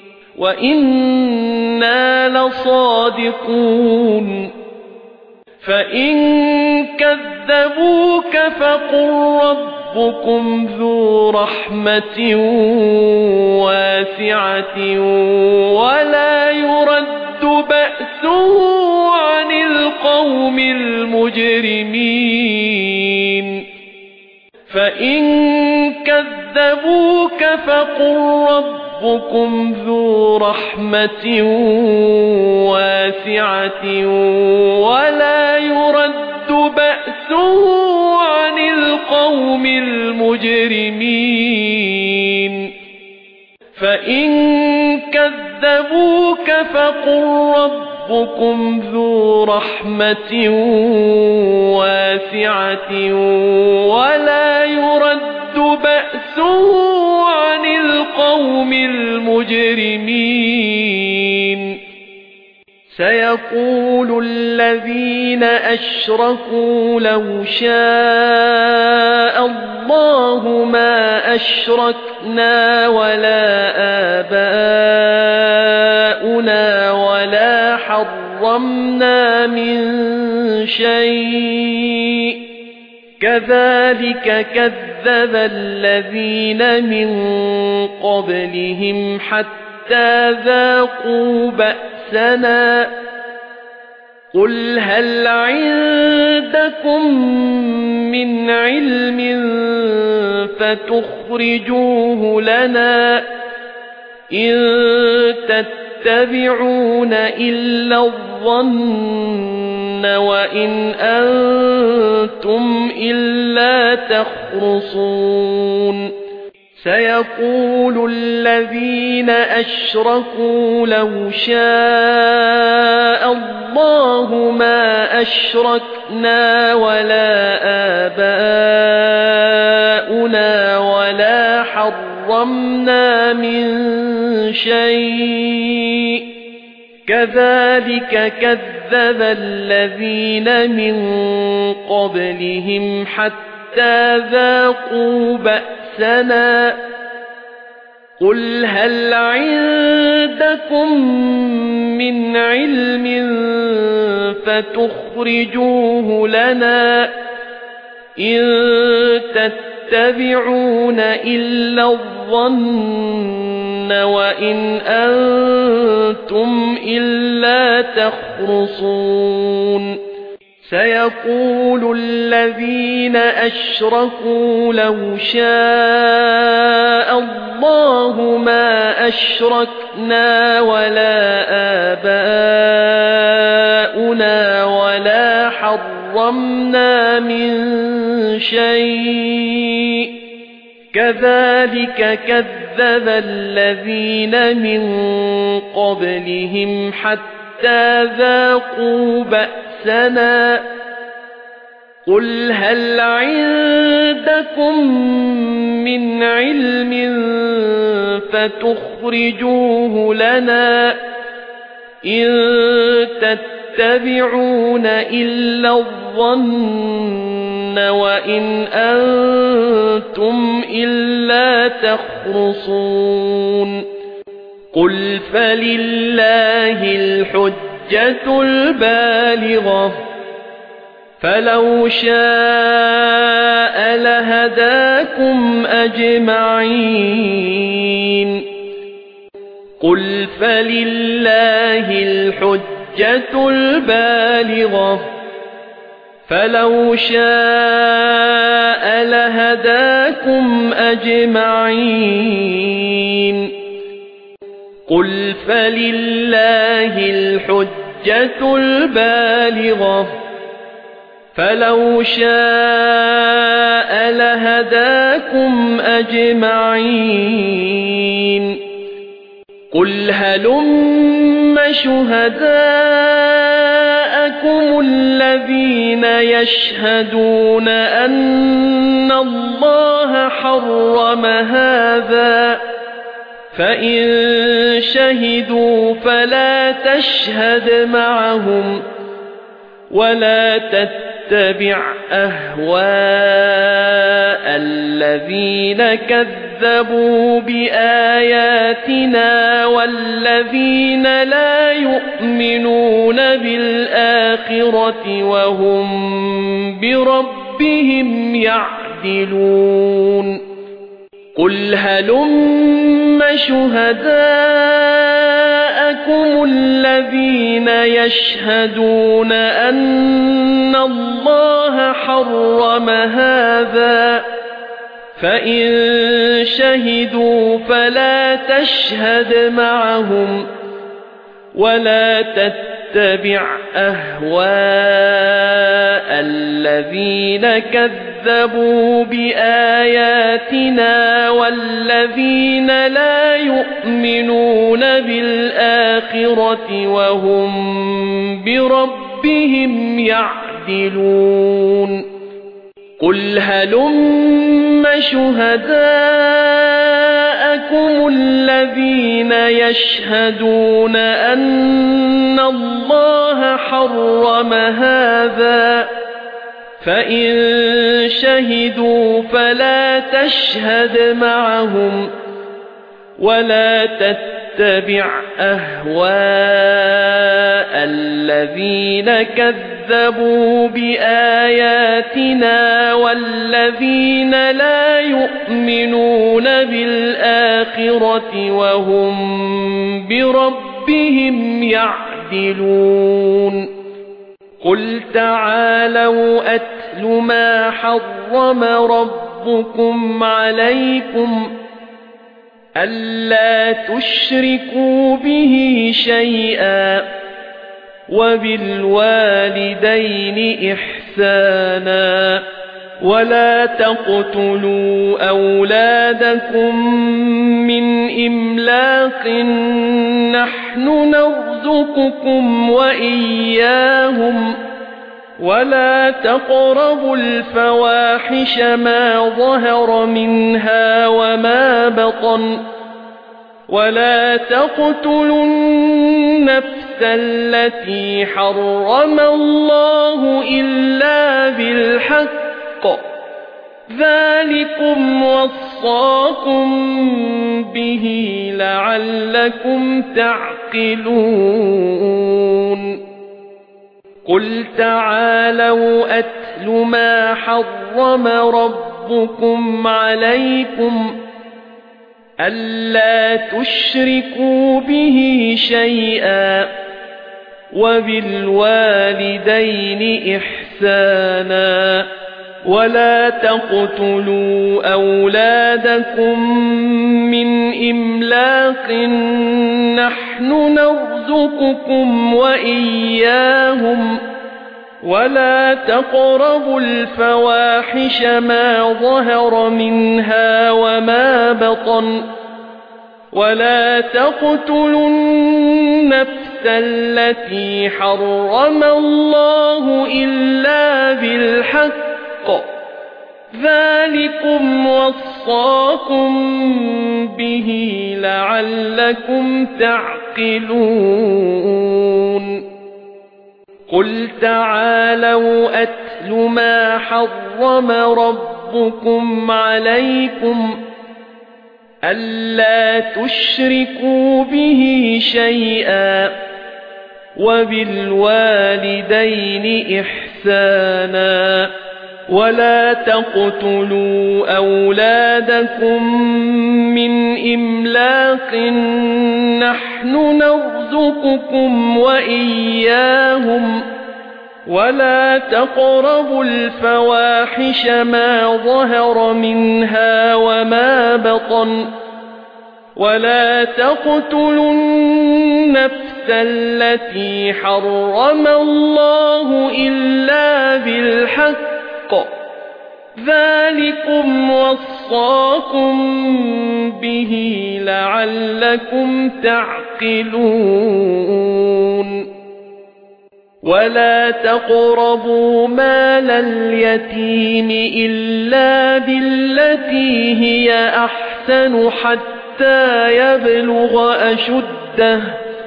وإنا لصادقون فإن كذبوك فقل ربكم ذو رحمة واسعة ولا يرد بأسه عن القوم المجرمين فإن كذبوك فقل ربكم ذو رحمة واسعة ولا يرد بأسه عن القوم المجرمين فإن كذبوك فقل ربكم ذو رحمة واسعة ولا يرد بأسه عن القوم المجرمين سيقول الذين أشركوا لو شاء الله ما أشركنا ولا آباؤنا ولا حرمنا من شيء كذلك كذب الذين من قبلهم حتى ذاقوا بأسنا قل هل عندكم من علم فتخرجوه لنا إن تتبعون إلا الظن وإن أنتم إلا تخرصون سيقول الذين أشركوا لو شاء الله ما أشركنا ولا آباؤنا ولا حرمنا من شيء كذلك كذب الذين من قبلهم حتى ذاقوا بأسنا قل هل عندكم من علم فتخرجوه لنا إن تتبعون إلا الظن وإن أنتم إلا تخرصون سيقول الذين أشركوا لو شاء الله ما أشركنا ولا آباؤنا ولا حرمنا من شيء كذلك كذب الذين من قبلهم حتى ذاقوا بأسنا قل هل عندكم من علم فتخرجوه لنا إن تتبعون إلا الظن وإن أنتم إلا تخرصون قل فلله الحجة البالغة فلو شاء لهداكم أجمعين قل فلله الحجة البالغة فلو شاء لهداكم أجمعين قل فلله الحجة البالغة فلو شاء لهداكم أجمعين قل هلم شهداءكم الذين يشهدون أن الله حرم هذا فإن شهدوا فلا تشهد معهم ولا تتبع أهواء الذين كذبوا بآياتنا والذين لا يؤمنون بالآخرة وهم بربهم يعدلون قل هلم شهداءكم الذين يشهدون أن الله حرم هذا فإن شهدوا فلا تشهد معهم ولا تتبع أهواء الذين كذبوا بآياتنا والذين لا يؤمنون بالآخرة وهم بربهم يعدلون قل هلم شهداءكم الذين يشهدون أن الله حرم هذا فإن شهدوا فلا تشهد معهم ولا تتبع أهواء الذين كذبوا بآياتنا والذين لا يؤمنون بالآخرة وهم بربهم يعدلون قل تعالوا أتل ما حرم ربكم عليكم ألا تشركوا به شيئا وبالوالدين إحسانا ولا تقتلوا أولادكم من إملاق نحن نرزقكم وإياهم ولا تقربوا الفواحش ما ظهر منها وما بطن ولا تقتلوا النفس التي حرم الله إلا بالحق ذلكم وصاكم به لعلكم تعقلون قل تعالوا أتل ما حرم ربكم عليكم ألا تشركوا به شيئا وبالوالدين إحسانا ولا تقتلوا أولادكم من إملاق نحن نرزقكم وإياهم ولا تقربوا الفواحش ما ظهر منها وما بطن ولا تقتلوا النفس التي حرم الله إلا بالحق ذلكم وصاكم به لعلكم تعقلون قل تعالوا أتل ما حرم ربكم عليكم ألا تشركوا به شيئا وبالوالدين إحسانا ولا تقتلوا أولادكم من إملاق نحن نرزقكم وإياهم ولا تقربوا الفواحش ما ظهر منها وما بطن ولا تقتلوا النفس التي حرم الله إلا بالحق ذلكم وصاكم به لعلكم تعقلون ولا تقربوا مال اليتيم إلا بالتي هي أحسن حتى يبلغ أشده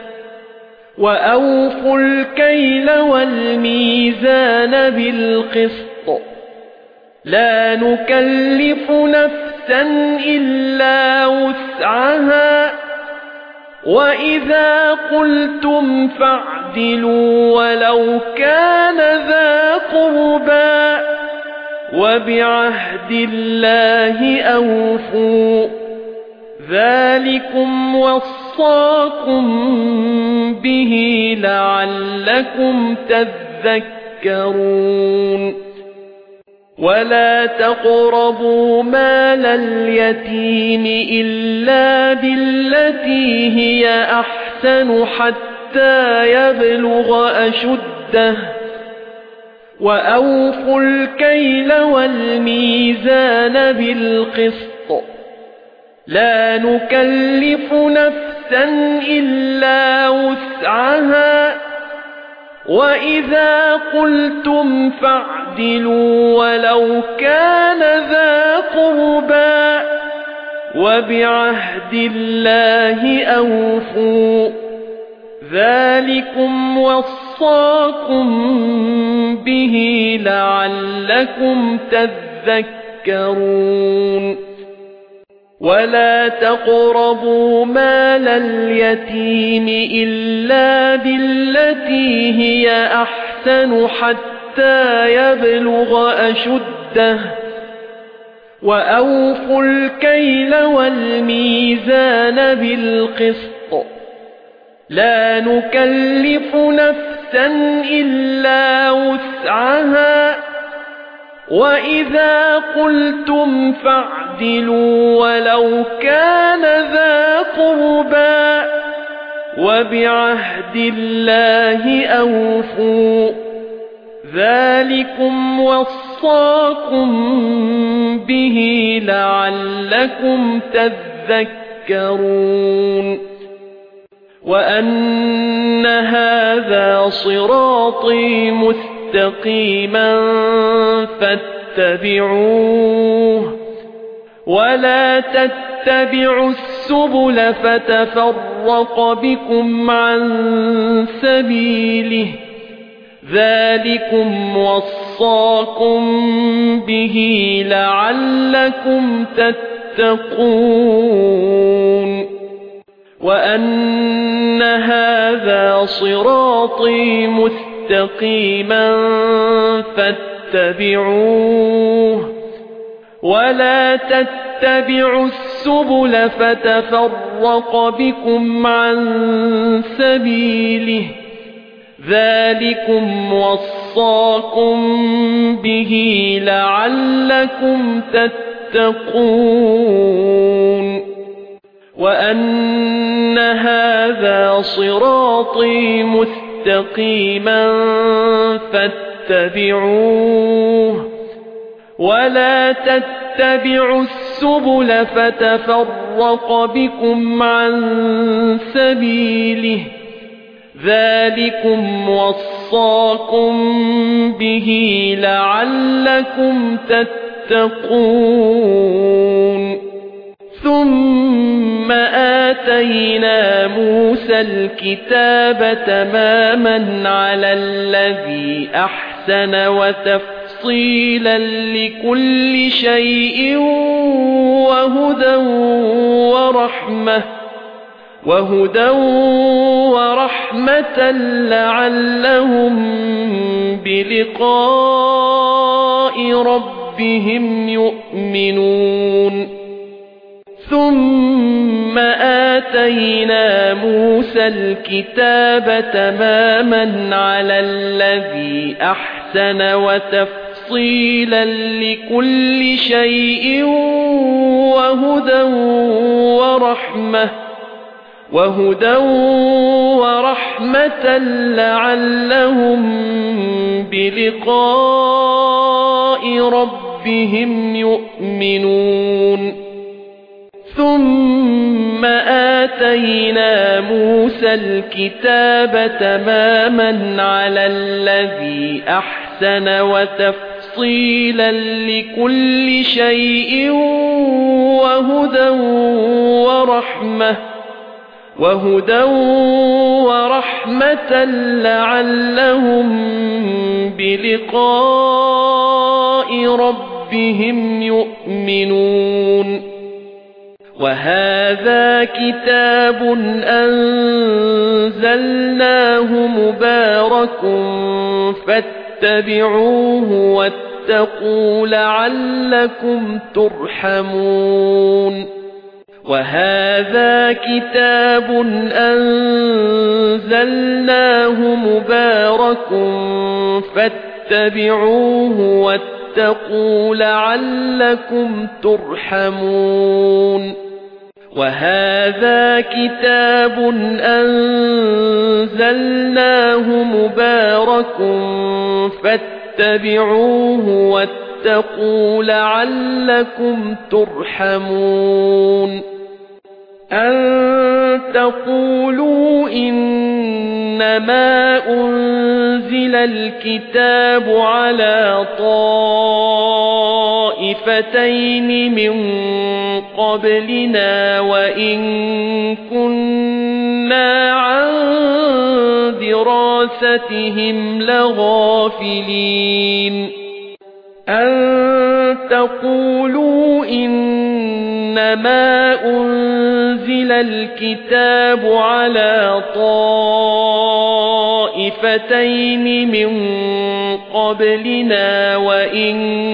وأوفوا الكيل والميزان بالقسط لا نكلف نفسا إلا وسعها وإذا قلتم فاعدلوا ولو كان ذا قربى وبعهد الله أوفوا ذلكم وصاكم به لعلكم تذكرون ولا تقربوا مال اليتيم إلا بالتي هي أحسن حتى يبلغ أشده وأوفوا الكيل والميزان بالقسط لا نكلف نفسا إلا وسعها وإذا قلتم فاعدلوا ولو كان ذا قربى وبعهد الله أوفوا ذلكم وصاكم به لعلكم تذكرون ولا تقربوا مال اليتيم إلا بالتي هي أحسن حتى يبلغ أشده وأوفوا الكيل والميزان بالقسط لا نكلف نفسا إلا وسعها وإذا قلتم فاعدلوا ولو كان ذا قربى وبعهد الله أوفوا ذلكم وصاكم به لعلكم تذكرون وأن هذا صراطي مستقيما فاتبعوه ولا تتبعوا السبل فتفرق بكم عن سبيله ذلكم وصاكم به لعلكم تتقون وأن هذا صراطي مستقيما فاتبعوه ولا تتبعوا السبل فتفرق بكم عن سبيله ذلكم وصاكم به لعلكم تتقون وأن هذا صراطي مستقيما فاتبعوه ولا تتبعوا السبل فتفرق بكم عن سبيله ذلكم وصاكم به لعلكم تتقون ثم آتينا موسى الكتاب تماما على الذي أحسن وتفصيلا لكل شيء وهدى ورحمة لعلهم بلقاء ربهم يؤمنون ثم آتينا موسى الكتاب تماما على الذي أحسن وتفصيلا لكل شيء وهدى ورحمة وَرَحْمَةً لَعَلَّهُمْ بِلِقَاءِ رَبِّهِمْ يُؤْمِنُونَ ثُمَّ آتَيْنَا مُوسَى الْكِتَابَ تَمَامًا عَلَى الَّذِي أَحْسَنَ وَتَفْصِيلًا لِكُلِّ شَيْءٍ وَهُدًى وَرَحْمَةً لَعَلَّهُمْ بِلِقَاءِ رَبِّهِمْ يُؤْمِنُونَ وَهَذَا كِتَابٌ أَنزَلْنَاهُ مُبَارَكٌ فَاتَّبِعُوهُ وَاتَّقُوا لَعَلَّكُمْ تُرْحَمُونَ وَهَذَا كِتَابٌ أَنزَلْنَاهُ مُبَارَكٌ فَاتَّبِعُوهُ وَاتَّقُوا لَعَلَّكُمْ تُرْحَمُونَ وَهَذَا كِتَابٌ أَنزَلْنَاهُ مُبَارَكٌ فَاتَّبِعُوهُ وَاتَّقُوا لَعَلَّكُمْ تُرْحَمُونَ أَن تَقُولُوا إِنَّمَا أُنزِلَ الْكِتَابُ عَلَى طَائِفَتَيْنِ مِنْ قَبْلِنَا وَإِنْ كُنَّا عَنْ دِرَاسَتِهِمْ لَغَافِلِينَ أَن تَقُولُوا إِنَّمَا أُنزِلَ الْكِتَابُ عَلَى طَائِفَتَيْنِ مِنْ قَبْلِنَا وَإِنْ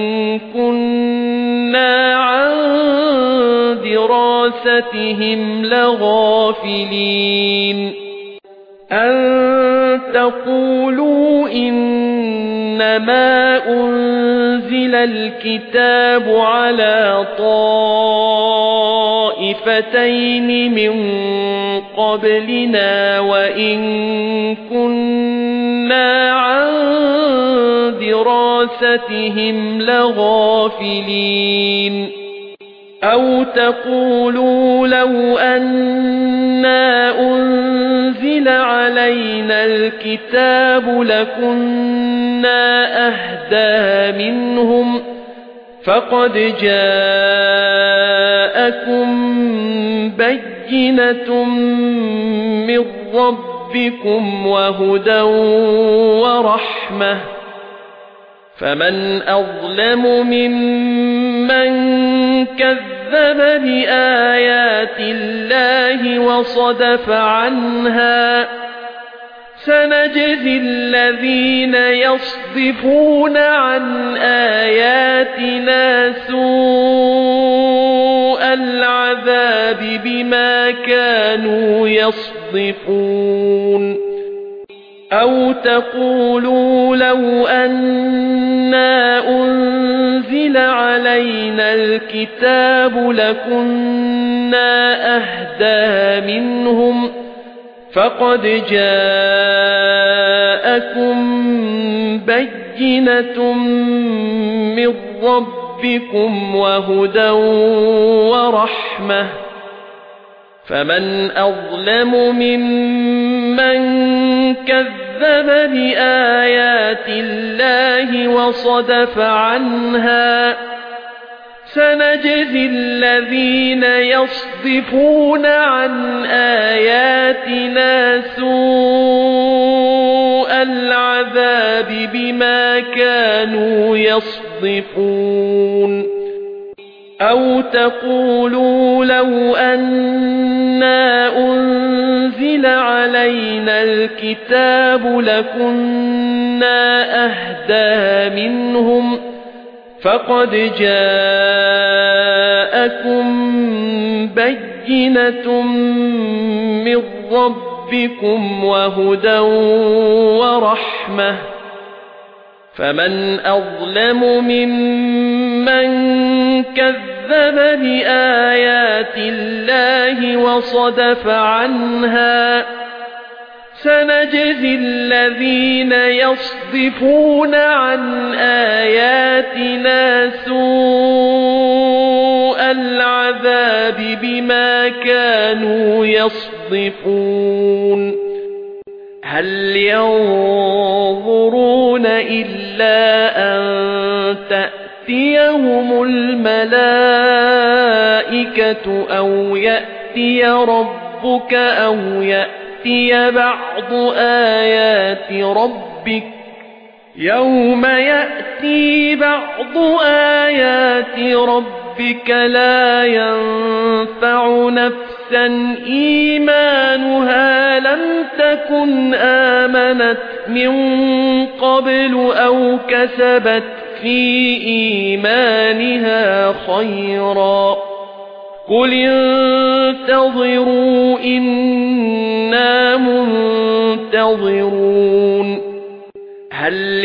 كُنَّا عَنْ دِرَاسَتِهِمْ لَغَافِلِينَ أَن تَقُولُوا إِنَّمَا أُنزِلَ الْكِتَابُ عَلَى طَائِفَتَيْنِ مِنْ قَبْلِنَا وَإِنْ كُنَّا عَنْ دِرَاسَتِهِمْ لَغَافِلِينَ أَوْ تَقُولُوا لَوْ أَنَّا أُنزِلَ عَلَيْنَا الْكِتَابُ لَكُنَّا أَهْدَىٰ مِنْهُمْ فَقَدْ جَاءَكُمْ بَيِّنَةٌ مِّن رَّبِّكُمْ وَهُدًى وَرَحْمَةٌ فَمَنْ أَظْلَمُ مِمَّنْ كَذَّبَ بِآيَاتِ اللَّهِ وَصَدَفَ عَنْهَا سَنَجْزِي الَّذِينَ يَصْدِفُونَ عَنْ آيَاتِنَا سُوءَ الْعَذَابِ بِمَا كَانُوا يَصْدِفُونَ أَوْ تَقُولُوا لَوْ أَنَّا أُنزِلَ عَلَيْنَا الْكِتَابُ لَكُنَّا أَهْدَىٰ مِنْهُمْ فَقَدْ جَاءَكُمْ بَيِّنَةٌ مِّن رَّبِّكُمْ وَهُدًى وَرَحْمَةٌ فَمَنْ أَظْلَمُ مِمَّنْ كَذَّبَ بِآيَاتِ اللَّهِ وَصَدَفَ عَنْهَا سَنَجْزِي الَّذِينَ يَصْدِفُونَ عَنْ آيَاتِنَا سُوءَ الْعَذَابِ بِمَا كَانُوا يَصْدِفُونَ أَوْ تَقُولُوا لَوْ أَنَّا أُنزِلَ عَلَيْنَا الْكِتَابُ لَكُنَّا أَهْدَىٰ مِنْهُمْ فَقَدْ جَاءَكُمْ بَيِّنَةٌ مِّن رَّبِّكُمْ وَهُدًى وَرَحْمَةٌ فَمَنْ أَظْلَمُ مِمَّنْ كَذَّبَ بِآيَاتِ اللَّهِ وَصَدَفَ عَنْهَا سنجزي الذين يصدفون عن آياتنا سوء العذاب بما كانوا يصدفون هل ينظرون إلا أن تأتيهم الملائكة أو يأتي ربك أو يأتي بعض آيات ربك يوم يأتي بعض آيات ربك لا ينفع نفسا إيمانها لم تكن آمنت من قبل أو كسبت في إيمانها خيرا قل انتظروا إنا منتظرون هل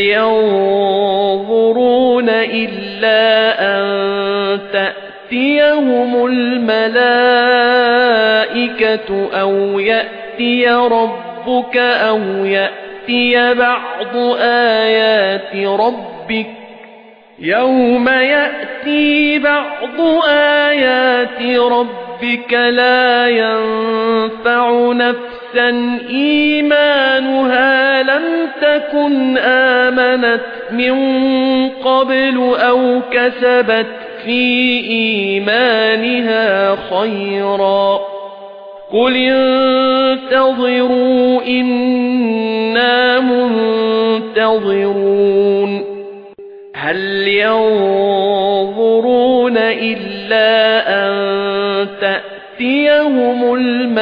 ينظرون إلا أن تأتيهم الملائكة أو يأتي ربك أو يأتي بعض آيات ربك يوم يأتي بعض آيات ربك لا ينفع نفسا إيمانها لم تكن آمنت من قبل أو كسبت في إيمانها خيرا قل انتظروا إنا منتظرون هل ينظرون إلا أن تأتيهم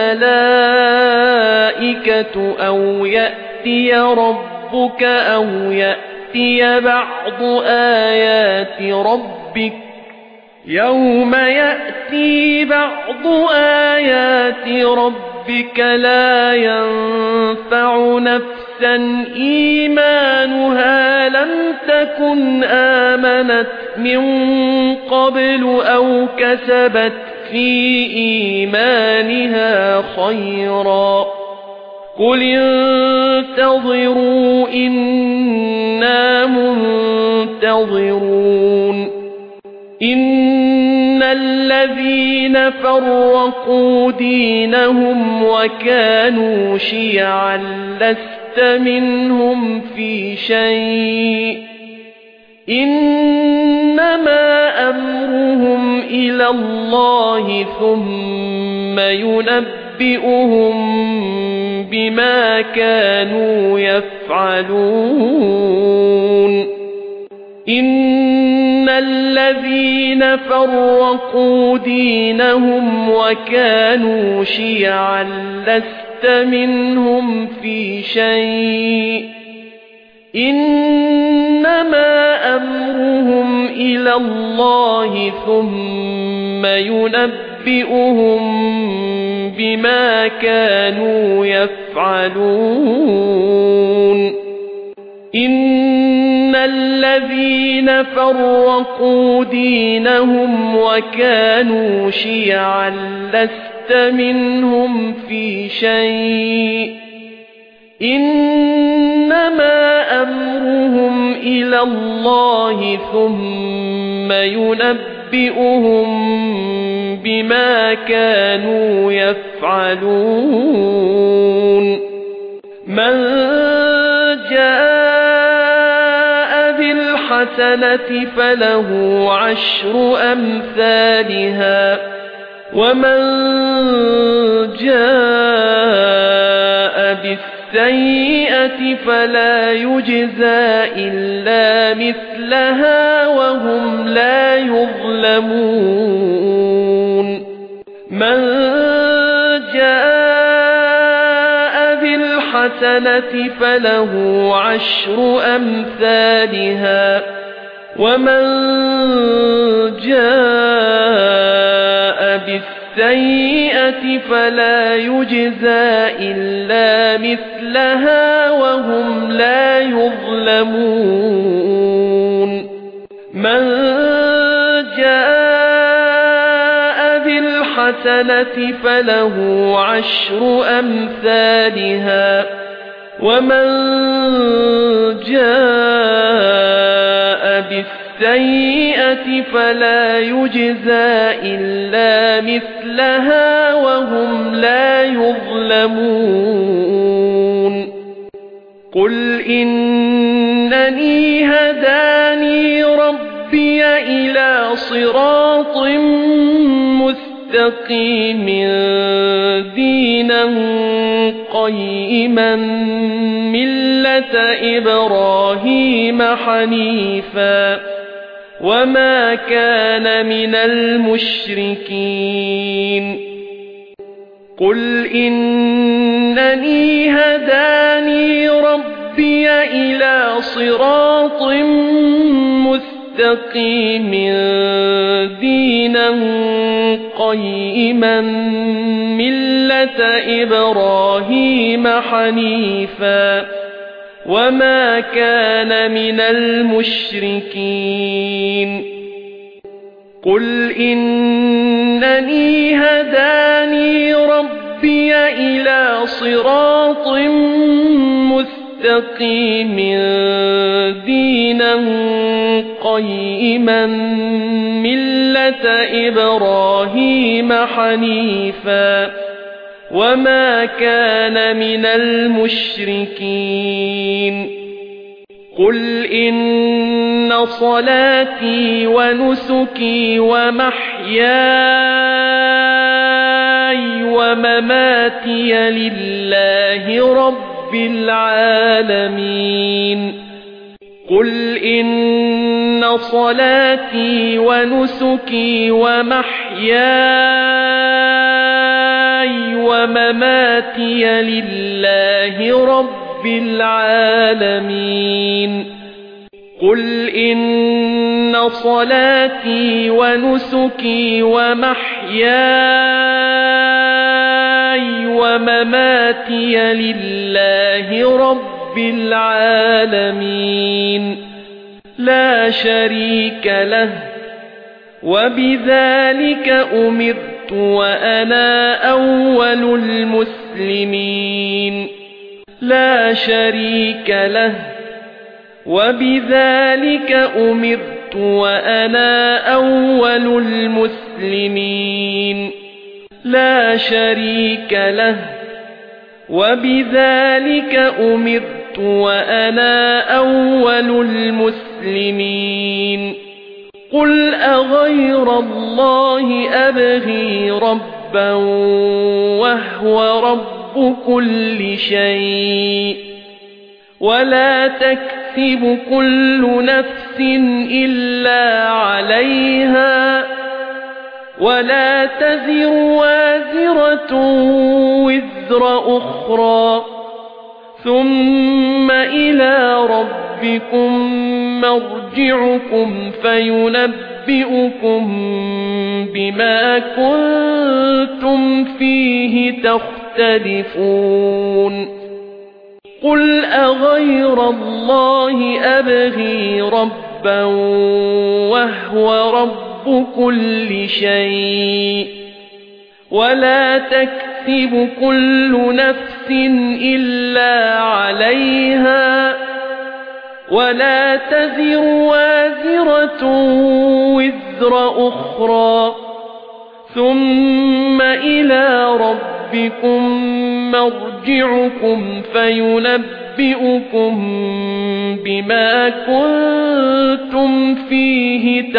الملائكة أو يأتي ربك أو يأتي بعض آيات ربك يوم يأتي بعض آيات ربك لا ينفع نفسا إيمانها لم تكن آمنت من قبل أو كسبت في إيمانها خيرا قل انتظروا إنا منتظرون إن الذين فرقوا دينهم وكانوا شيعا لست منهم في شيء إنما أمرهم إلى الله ثم ينبئهم بما كانوا يفعلون إن الذين فرقوا دينهم وكانوا شيعا لست منهم في شيء إنما أمرهم إلى الله ثم ينبئهم بما كانوا يفعلون إن الذين فرقوا دينهم وكانوا شيعا لست منهم في شيء إنما أمرهم إلى الله ثم ينبئهم بما كانوا يفعلون من جاء بالحسنة فله عشر أمثالها ومن جاء بالسيئة فلا يجزى إلا مثلها وهم لا يظلمون من جاء بالحسنة فله عشر أمثالها ومن جاء بالسيئة فلا يجزى إلا مثلها وهم لا يظلمون من جاء بالحسنة الحسنة فله عشر أمثالها ومن جاء بالسيئة فلا يجزى إلا مثلها وهم لا يظلمون قل إنني هداني ربي إلى صراط مستقيم دينا قيما ملة إبراهيم حنيفا وما كان من المشركين قل إنني هداني ربي إلى صراط مستقيم دينا قيما ملة إبراهيم حنيفا وما كان من المشركين قل إنني هداني ربي إلى صراط مستقيم دينا قيما ملة إبراهيم حنيفا وما كان من المشركين قل إن صلاتي ونسكي ومحياي ومماتي لله رب العالمين قل إن صلاتي ونسكي ومحياي ومماتي لله رب العالمين قل إن صلاتي ونسكي ومحياي ومماتي لله رب العالمين لا شريك له وبذلك أمرت وأنا أول المسلمين لا شريك له وبذلك أمرت وأنا أول المسلمين لا شريك له وبذلك أمرت وأنا أول المسلمين قل أغير الله أبغي ربا وهو رب كل شيء ولا تكسب كل نفس إلا عليها ولا تزر وازرة وزر أخرى ثم إلى ربكم مرجعكم فينبئكم بما كنتم فيه تختلفون قل أغير الله أبغي ربا وهو رب كل شيء ولا تكسب كل نفس إلا عليها ولا تزر وازرة وزر أخرى ثم إلى ربكم مرجعكم فينبئكم بما كنتم فيه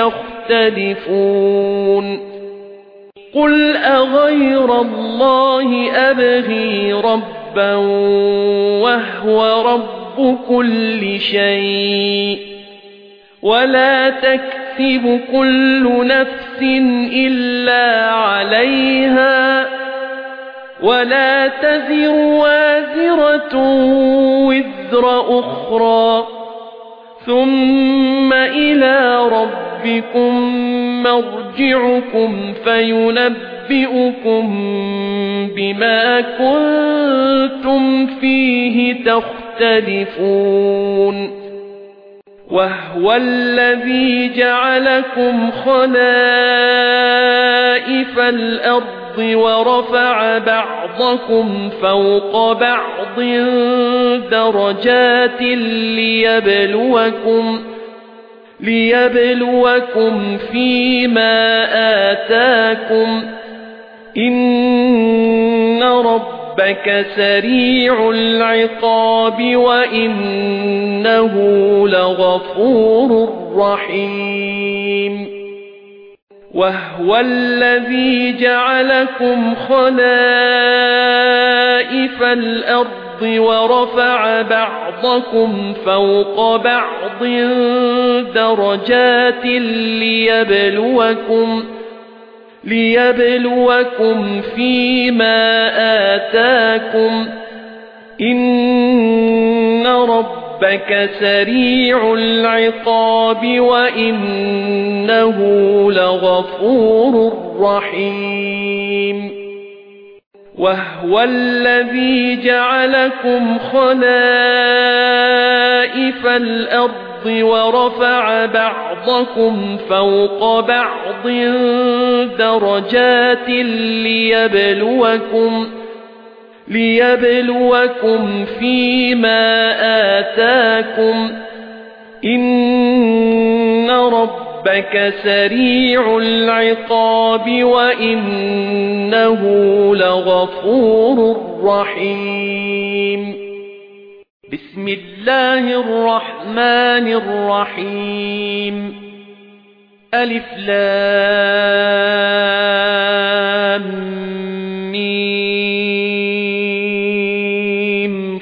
تختلفون قل أغير الله أبغي ربا وهو رب كل شيء ولا تكسب كل نفس إلا عليها ولا تزر وازرة وزر أخرى ثم إلى ربكم مرجعكم فينبئكم بما كنتم فيه تختلفون وهو الذي جعلكم خلائف الأرض ورفع بعضكم فوق بعض درجات ليبلوكم فيما آتاكم إن ربك سريع العقاب وإنه لغفور رحيم وهو الذي جعلكم خلائف الأرض ورفع بعضكم فوق بعض درجات ليبلوكم فيما آتاكم إن ربك سريع العقاب وإنه لغفور رحيم وهو الذي جعلكم خلائف الأرض ورفع بعضكم فوق بعض درجات ليبلوكم فيما آتاكم إن ربك سريع العقاب وإنه لغفور رحيم بسم الله الرحمن الرحيم ألف لام ميم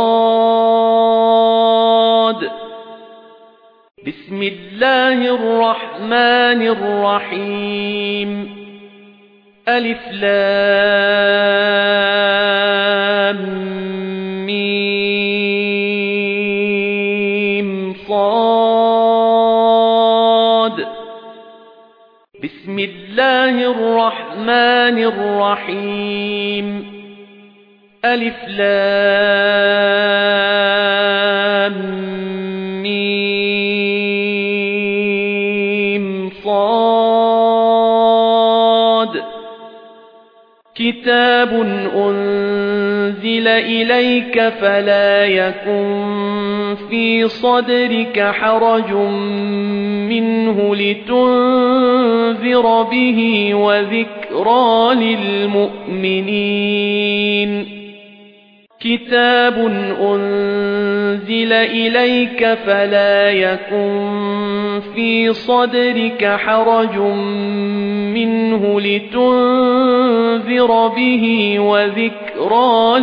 صاد بسم الله الرحمن الرحيم ألف لام ميم صاد بسم الله الرحمن الرحيم ألف لام ميم صاد كتاب أنزل إليك فلا يكن في صدرك حرج منه لتنذر به وذكرى للمؤمنين كتاب أنزل إليك فلا يكن في صدرك حرج منه لتنذر به وذكرى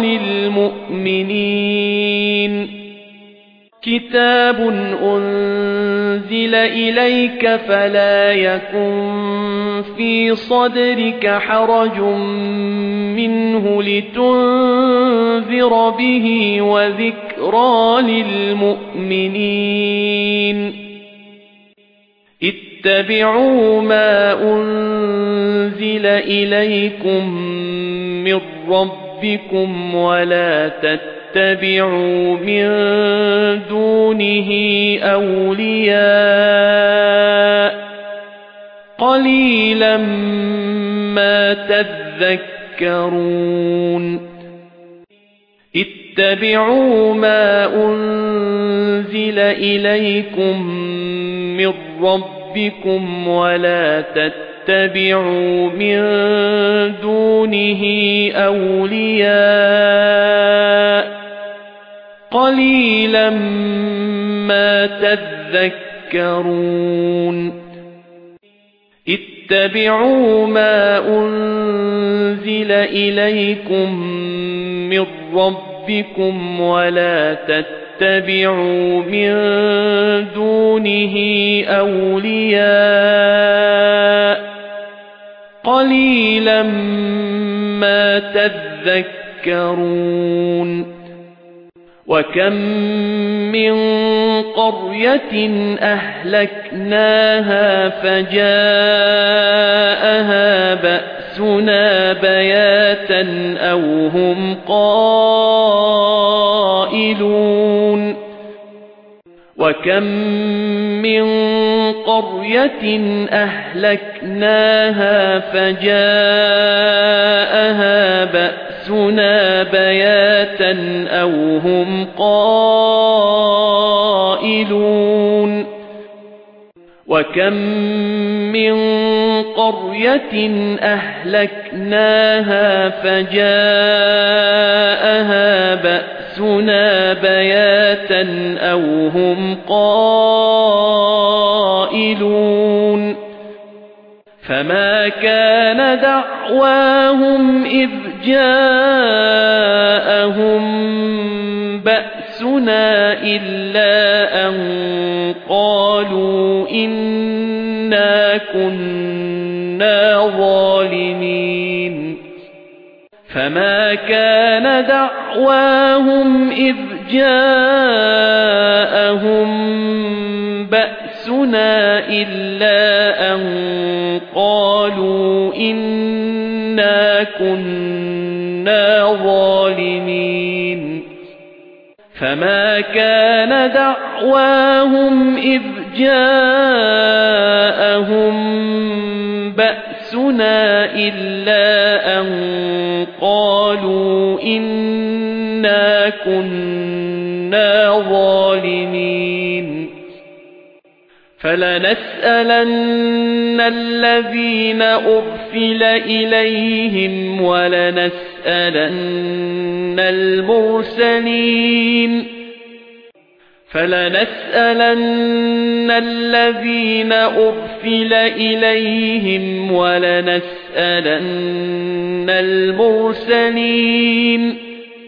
للمؤمنين كتاب أنزل إليك فلا يكن في صدرك حرج منه لتنذر به وذكرى للمؤمنين اتبعوا ما أنزل إليكم من ربكم ولا تتبعوا من دونه أولياء قليلا ما تذكرون اتبعوا ما أنزل إليكم من ربكم ولا تتبعوا من دونه أولياء قليلا ما تذكرون اتبعوا ما أنزل إليكم من ربكم ولا تتبعوا من دونه أولياء قليلا ما تذكرون وكم من قرية أهلكناها فجاءها بأسنا بياتا أو هم قائلون وَكَمْ مِنْ قَرْيَةٍ أَهْلَكْنَاهَا فَجَاءَهَا بَأْسُنَا بَيَاتًا أَوْ هُمْ قَائِلُونَ وَكَمْ مِنْ قَرْيَةٍ أَهْلَكْنَاهَا فَجَاءَهَا بَأْسُنَا بَيَاتًا أَوْ هُمْ قَائِلُونَ فَمَا كَانَ دَعْوَاهُمْ إِذْ جَاءَهُم بَأْسُنَا إِلَّا أَن قَالُوا إِنَّا كُنَّا ظَالِمِينَ فَمَا كَانَ دَعْوَاهُمْ إِذْ جَاءَهُم بَأْسُنَا إِلَّا أَن قَالُوا إِنَّا كُنَّا ظَالِمِينَ فَمَا كَانَ دَعْوَاهُمْ إِذْ جَاءَهُم بَأْسُنَا إِلَّا أَن قَالُوا إِنَّا كُنَّا ظَالِمِينَ فَلَنَسْأَلَنَّ الَّذِينَ أُرْسِلَ إِلَيْهِمْ وَلَنَسْأَلَنَّ الْمُرْسَلِينَ فَلَنَسْأَلَنَّ الَّذِينَ أُرْسِلَ إِلَيْهِمْ وَلَنَسْأَلَنَّ الْمُرْسَلِينَ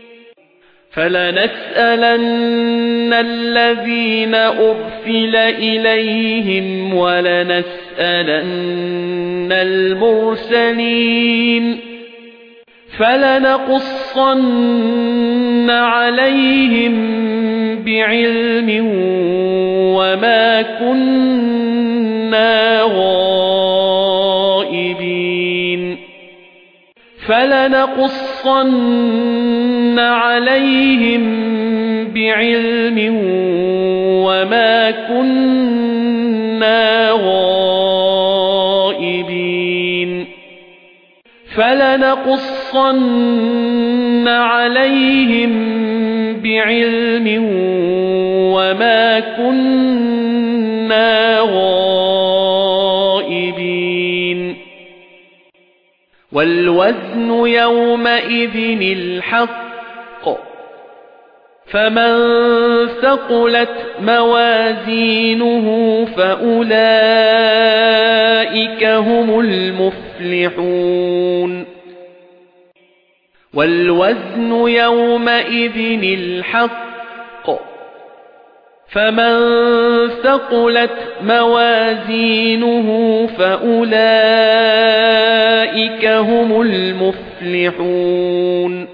فَلَنَسْأَلَنَّ الَّذِينَ أُرْسِلَ إِلَيْهِمْ وَلَنَسْأَلَنَّ الْمُرْسَلِينَ فَلَنَقُصَّنَّ عَلَيْهِمْ بِعِلْمٍ وَمَا كُنَّا غَائِبِينَ فَلَنَقُصَّنَّ عَلَيْهِمْ بِعِلْمٍ وَمَا كُنَّا غَائِبِينَ فَلَنَقُصَّنَّ عَلَيْهِمْ بِعِلْمٍ وَمَا كُنَّا غَائِبِينَ وَالْوَزْنُ يَوْمَئِذٍ الْحَقُّ فَمَنْ ثَقُلَتْ مَوَازِينُهُ فَأُولَئِكَ هُمُ الْمُفْلِحُونَ وَالْوَزْنُ يَوْمَئِذٍ الْحَقُّ فَمَنْ ثَقُلَتْ مَوَازِينُهُ فَأُولَئِكَ هُمُ الْمُفْلِحُونَ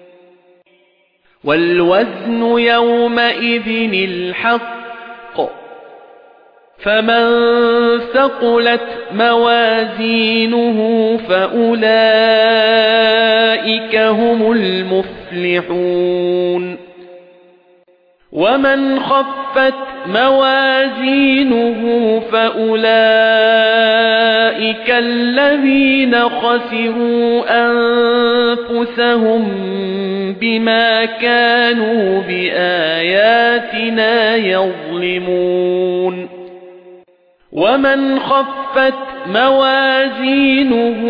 وَالْوَزْنُ يَوْمَئِذٍ الْحَقُّ فَمَنْ ثَقُلَتْ مَوَازِينُهُ فَأُولَئِكَ هُمُ الْمُفْلِحُونَ وَمَنْ خَفَّتْ مَوَازِينُهُ فَأُولَئِكَ الَّذِينَ خَسِرُوا أَنفُسَهُم بِمَا كَانُوا بِآيَاتِنَا يَظْلِمُونَ وَمَنْ خَفَّتْ مَوَازِينُهُ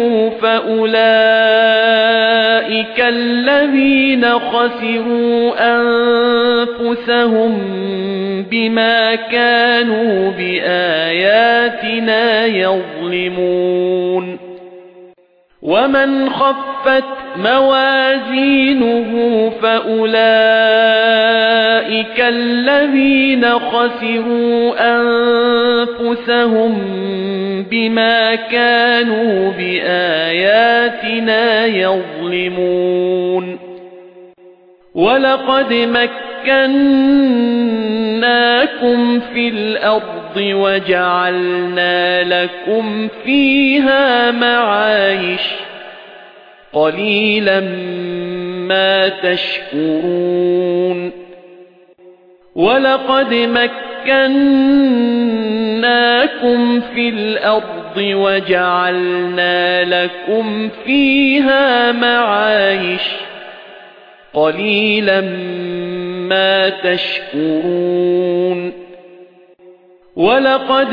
فَأُولَئِكَ الَّذِينَ خَسِرُوا أَنفُسَهُم بِمَا كَانُوا بِآيَاتِنَا يَظْلِمُونَ وَمَنْ خَفَّتْ مَوَازِينُهُ فَأُولَئِكَ الَّذِينَ خَسِرُوا أَنفُسَهُم بِمَا كَانُوا بِآيَاتِنَا يَظْلِمُونَ وَلَقَدْ مَكَّنَّاكُمْ فِي الْأَرْضِ وَجَعَلْنَا لَكُمْ فِيهَا مَعَايِشَ قَلِيلًا مَا تَشْكُرُونَ وَلَقَدْ مكناكم في الأرض وجعلنا لكم فيها معايش قليلا ما تشكرون ولقد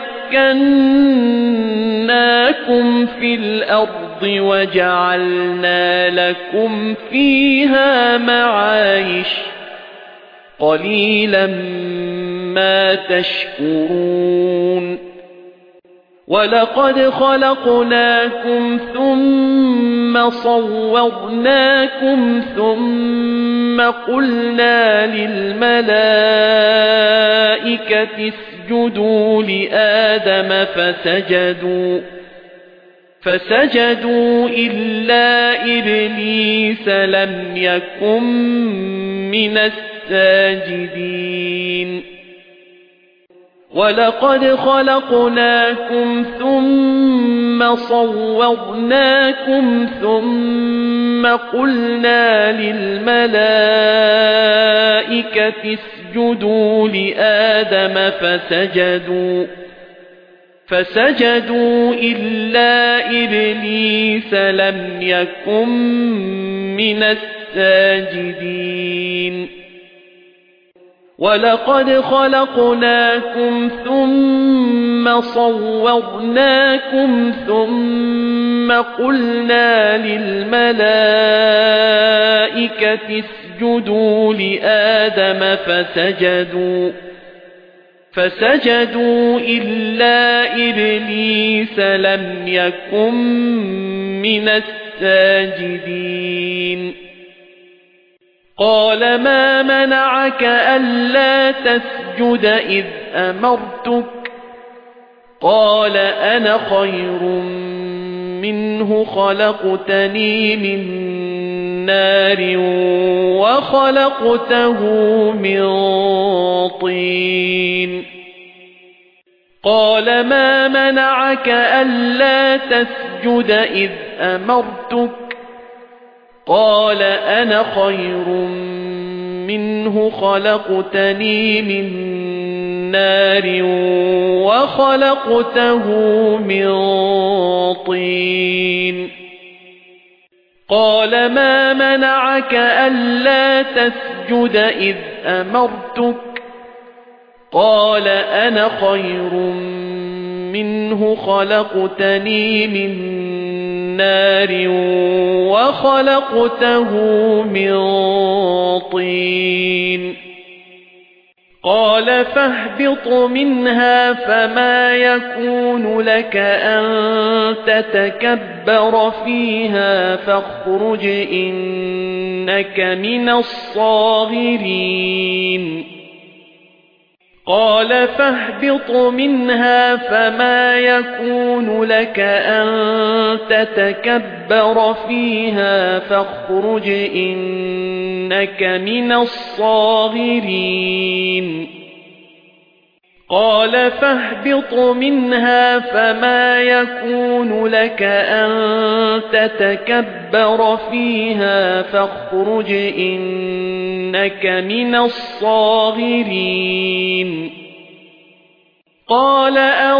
مكناكم في الأرض وجعلنا لكم فيها معايش قليلا ما تشكرون ولقد خلقناكم ثم صورناكم ثم قلنا للملائكة اسجدوا لآدم فسجدوا إلا إبليس لم يكن من الساجدين ولقد خلقناكم ثم صورناكم ثم قلنا للملائكة اسجدوا لآدم فسجدوا إلا إبليس لم يكن من الساجدين ولقد خلقناكم ثم صورناكم ثم قلنا للملائكة اسجدوا لآدم فسجدوا إلا إبليس لم يكن من الساجدين قال ما منعك ألا تسجد إذ أمرتك قال أنا خير منه خلقتني من نار وخلقته من طين قال ما منعك ألا تسجد إذ أمرتك قال أنا خير منه خلقتني من نار وخلقته من طين قال ما منعك ألا تسجد إذ أمرتك قال أنا خير منه خلقتني من نار وخلقته من طين قال فاهبط منها فما يكون لك أن تتكبر فيها فاخرج إنك من الصاغرين قال فاهبط منها فما يكون لك أن تتكبر فيها فاخرج إنك من الصاغرين قال فاهبط منها فما يكون لك أن تتكبر فيها فاخرج إنك من الصاغرين قال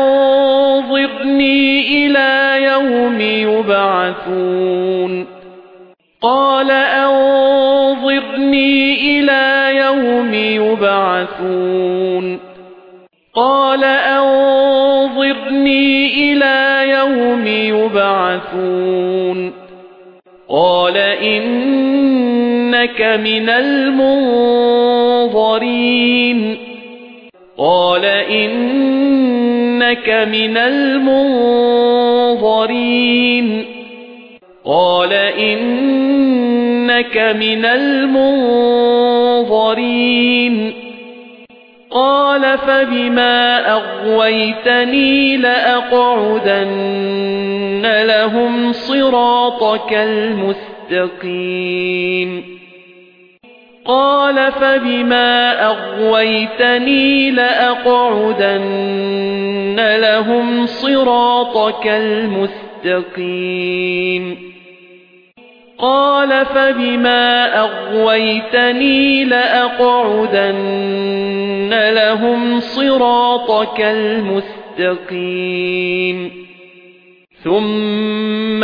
أنظرني إلى يوم يبعثون قال أنظرني إلى يوم يبعثون قال أنظرني إلى يوم يبعثون قال إنك من المنظرين قال إنك من المنظرين قال إنك من المنظرين قال فبما أغويتني لأقعدن لهم صراطك المستقيم قال فبما أغويتني لأقعدن لهم صراطك المستقيم قال فبما أغويتني لأقعدن لهم صراطك المستقيم ثم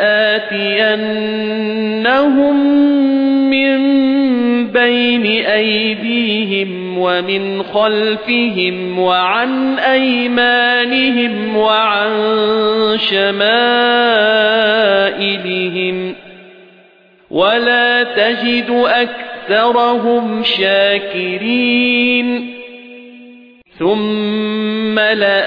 لآتينهم من بين أيديهم ومن خلفهم وعن أيمانهم وعن شمائلهم ولا تجد أكثرهم شاكرين ثم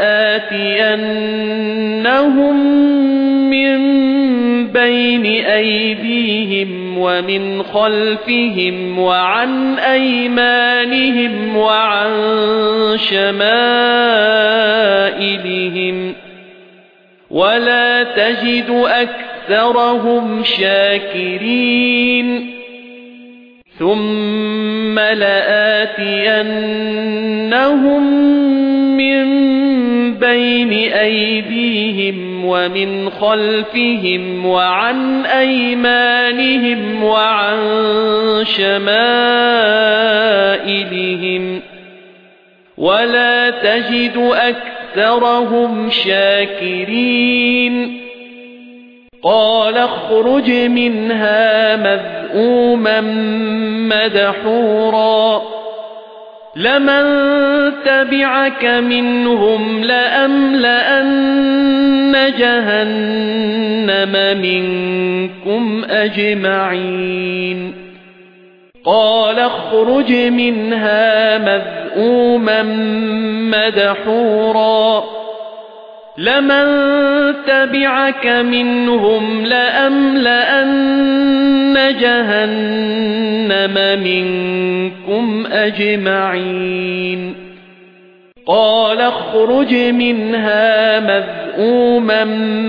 لآتينهم من بين أيديهم ومن خلفهم وعن أيمانهم وعن شمائلهم ولا تجد أكثرهم شاكرين ثم لآتينهم من بين أيديهم ومن خلفهم وعن أيمانهم وعن شمائلهم ولا تجد أكثرهم شاكرين قال اخرج منها مذءوما مدحورا لمن تبعك منهم لأملأن جهنم منكم أجمعين قال اخرج منها مذءوما مدحورا لمن تبعك منهم لأملأن جهنم منكم أجمعين قال اخرج منها مذءوما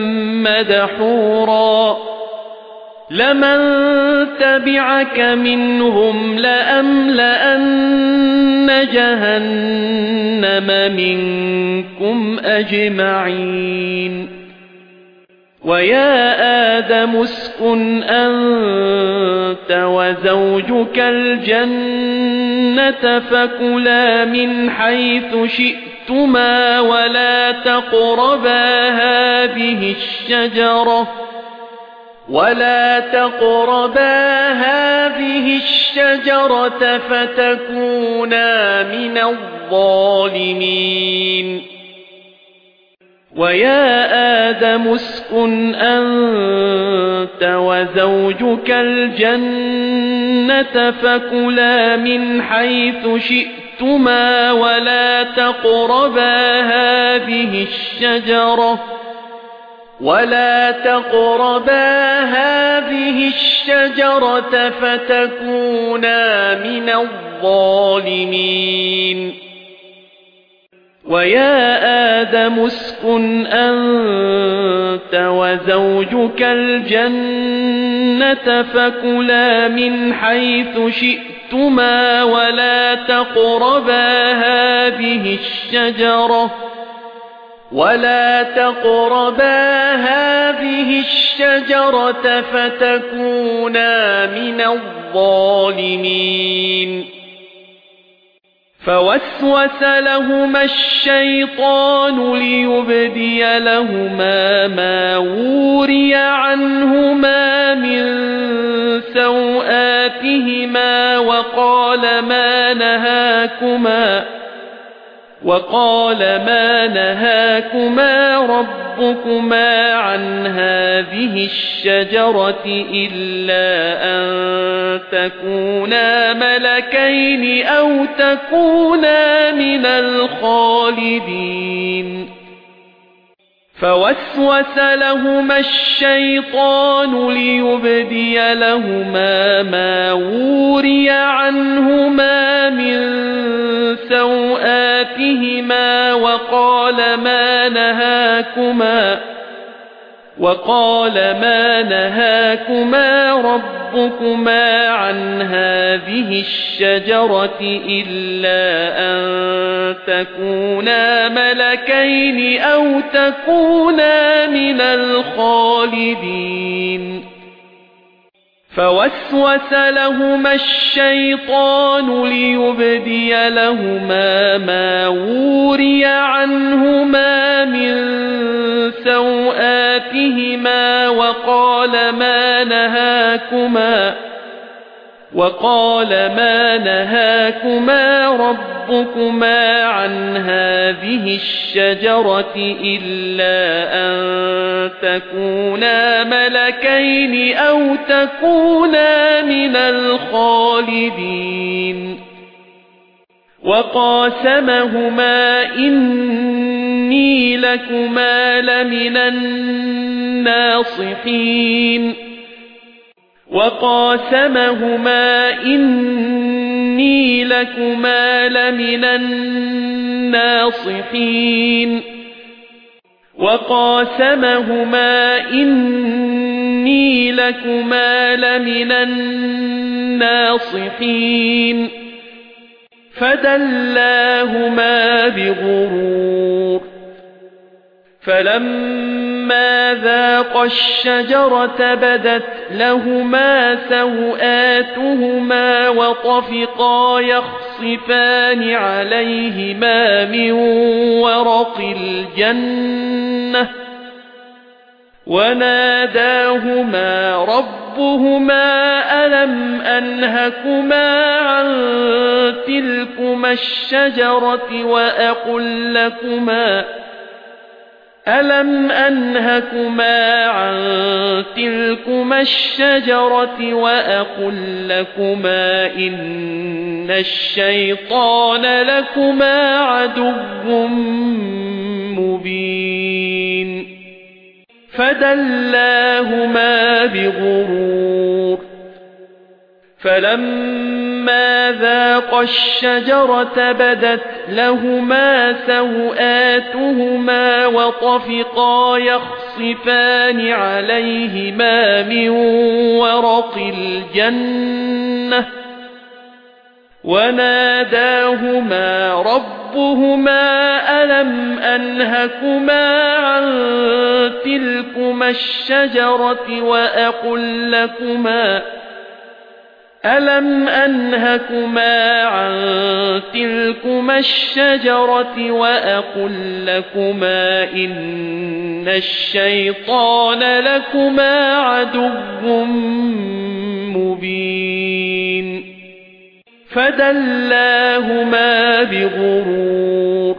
مدحورا لمن تبعك منهم لأملأن جهنم منكم أجمعين ويا آدم اسكن أنت وزوجك الجنة فكلا من حيث شئتما ولا تقربا هذه الشجرة فتكونا من الظالمين ويا آدم اسكن أنت وزوجك الجنة فكلا من حيث شئتما ولا تقربا هذه الشجرة فتكونا من الظالمين ويا آدم اسكن أنت وزوجك الجنة فكلا من حيث شئتما ولا تقربا هذه الشجرة فتكونا من الظالمين فوسوس لهما الشيطان ليبدي لهما ما وري عنهما من سوآتهما وقال ما نهاكما ربكما عن هذه الشجرة إلا أن تكونا ملكين أو تكونا من الخالدين فوسوس لهما الشيطان ليبدي لهما ما وري عنهما من سوآتهما وقال ما نهاكما ربكما عن هذه الشجرة إلا أن تكونا ملكين أو تكونا من الخالدين فوسوس لهما الشيطان ليبدي لهما ما وري عنهما من سوآتهما وقال ما نهاكما ربكما عن هذه الشجرة إلا أن تكونا ملكين أو تكونا من الخالدين وقاسمهما إني لكما لمن الناصحين فدلاهما بغرور فلما ذاقا الشجرة بدت لهما سوآتهما وطفقا يخصفان عليهما من ورق الجنة وناداهما ربهما ألم أنهكما عن تلكما الشجرة وأقل لكما إن الشيطان لكما عدو مبين فدلاهما بغرور فلما ذاقا الشجرة بدت لهما سوآتهما وطفقا يخصفان عليهما من ورق الجنة وناداهما ربهما ألم أنهكما عن تلكما الشجرة وأقل لكما إن الشيطان لكما عدو مبين فدلاهما بغرور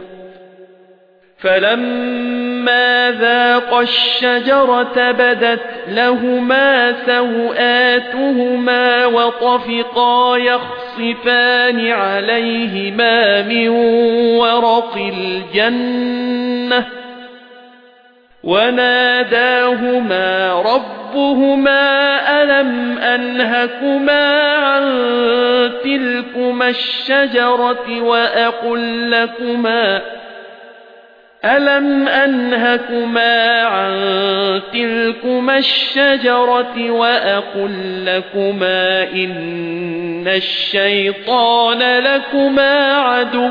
فلما ذاقا الشجرة بدت لهما سوآتهما وطفقا يخصفان عليهما من ورق الجنة وناداهما ربهما ألم أنهكما عن تلكما الشجرة وأقل لكما إن الشيطان لكما عدو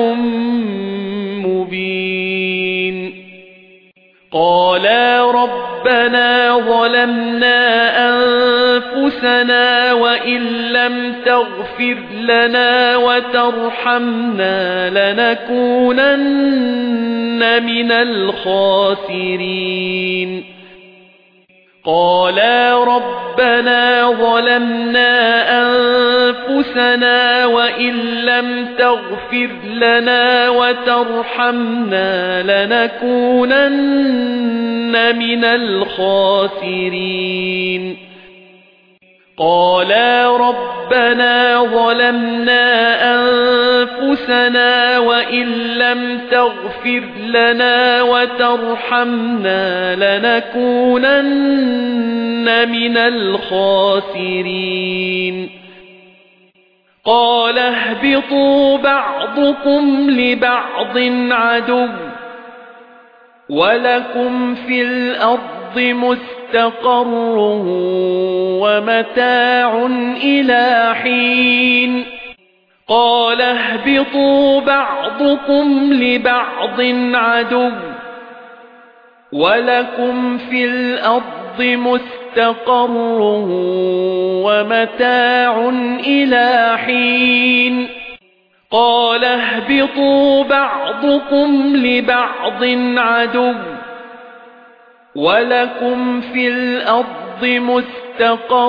مبين قالا ربنا ظلمنا أنفسنا وإن لم تغفر لنا وترحمنا لنكونن من الخاسرين قالا ربنا ظلمنا أنفسنا وإن لم تغفر لنا وترحمنا لنكونن من الخاسرين قالا ربنا ظلمنا أنفسنا وإن لم تغفر لنا وترحمنا لنكونن من الخاسرين قال اهبطوا بعضكم لبعض عدو ولكم في الأرض مستقر ومتاع إلى حين قال اهبطوا بعضكم لبعض عدو ولكم في الأرض مستقر مستقر ومتاع إلى حين قال اهبطوا بعضكم لبعض عدو ولكم في الأرض مستقر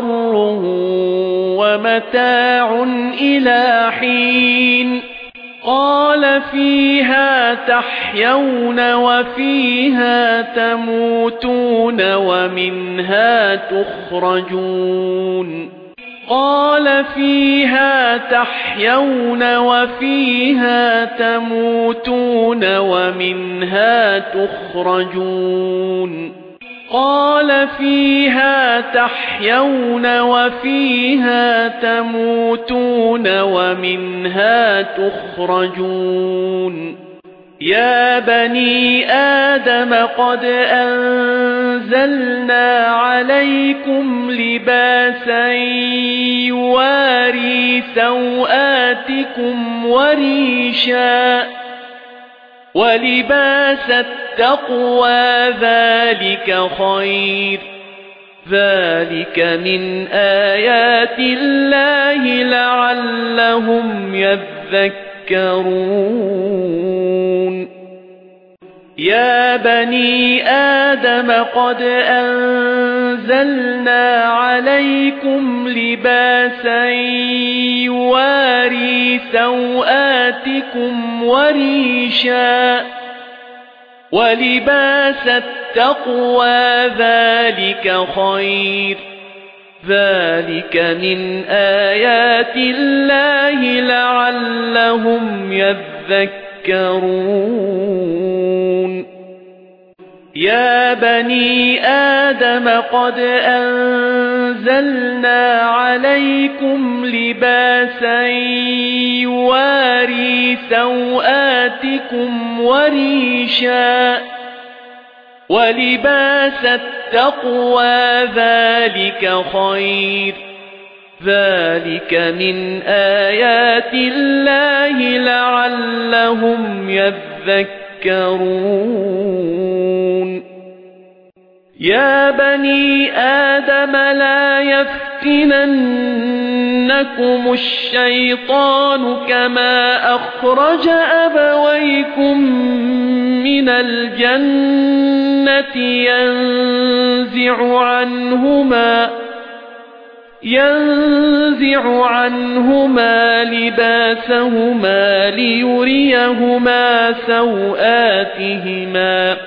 ومتاع إلى حين قال فيها تحيون وفيها تموتون ومنها تخرجون قال فيها تحيون وفيها تموتون ومنها تخرجون قال فيها تحيون وفيها تموتون ومنها تخرجون يا بني آدم قد أنزلنا عليكم لباسا يواري سوآتكم وريشا ولباس التقوى ذلك خير ذلك من آيات الله لعلهم يذكرون يا بني آدم قد أنزلنا عليكم لباسا يواري سوآتكم وريشا ولباس التقوى ذلك خير ذلك من آيات الله لعلهم يذكرون يا بني آدم قد أنزلنا عليكم لباسا يواري سوآتكم وريشا ولباس التقوى ذلك خير ذلك من آيات الله لعلهم يذكرون يا بني آدم لا يفتننكم الشيطان كما أخرج أبويكم من الجنة ينزع عنهما لباسهما ليريهما سوآتهما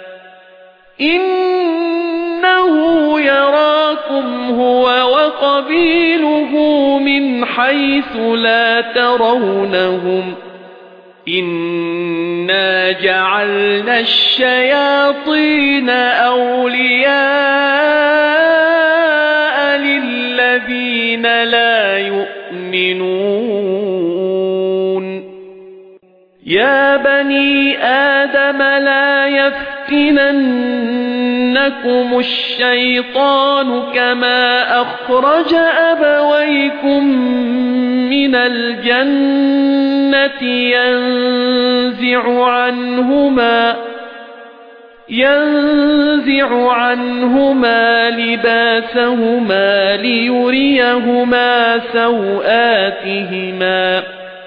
إنه يراكم هو وقبيله من حيث لا ترونهم إنا جعلنا الشياطين أولياء للذين لا يؤمنون يا بني آدم لا يفتننكم الشيطان كما أخرج أبويكم من الجنة ينزع عنهما لباسهما ليريهما سوآتهما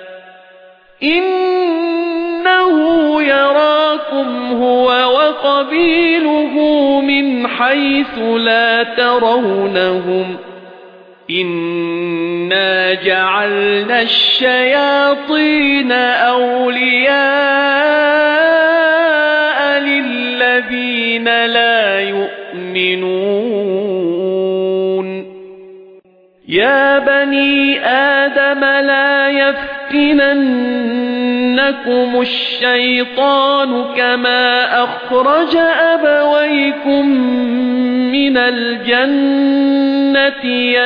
إنه يراكم هو وقبيله من حيث لا ترونهم إنا جعلنا الشياطين أولياء للذين لا يؤمنون يا بني آدم لا يفتننكم الشيطان كما أخرج أبويكم من الجنة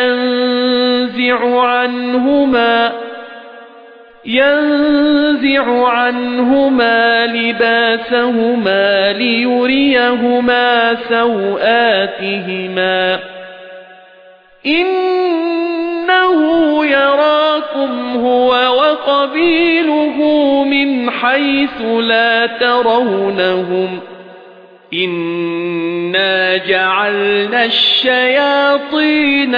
ينزع عنهما لباسهما ليريهما سوآتهما إنه يراكم هو وقبيله من حيث لا ترونهم إنا جعلنا الشياطين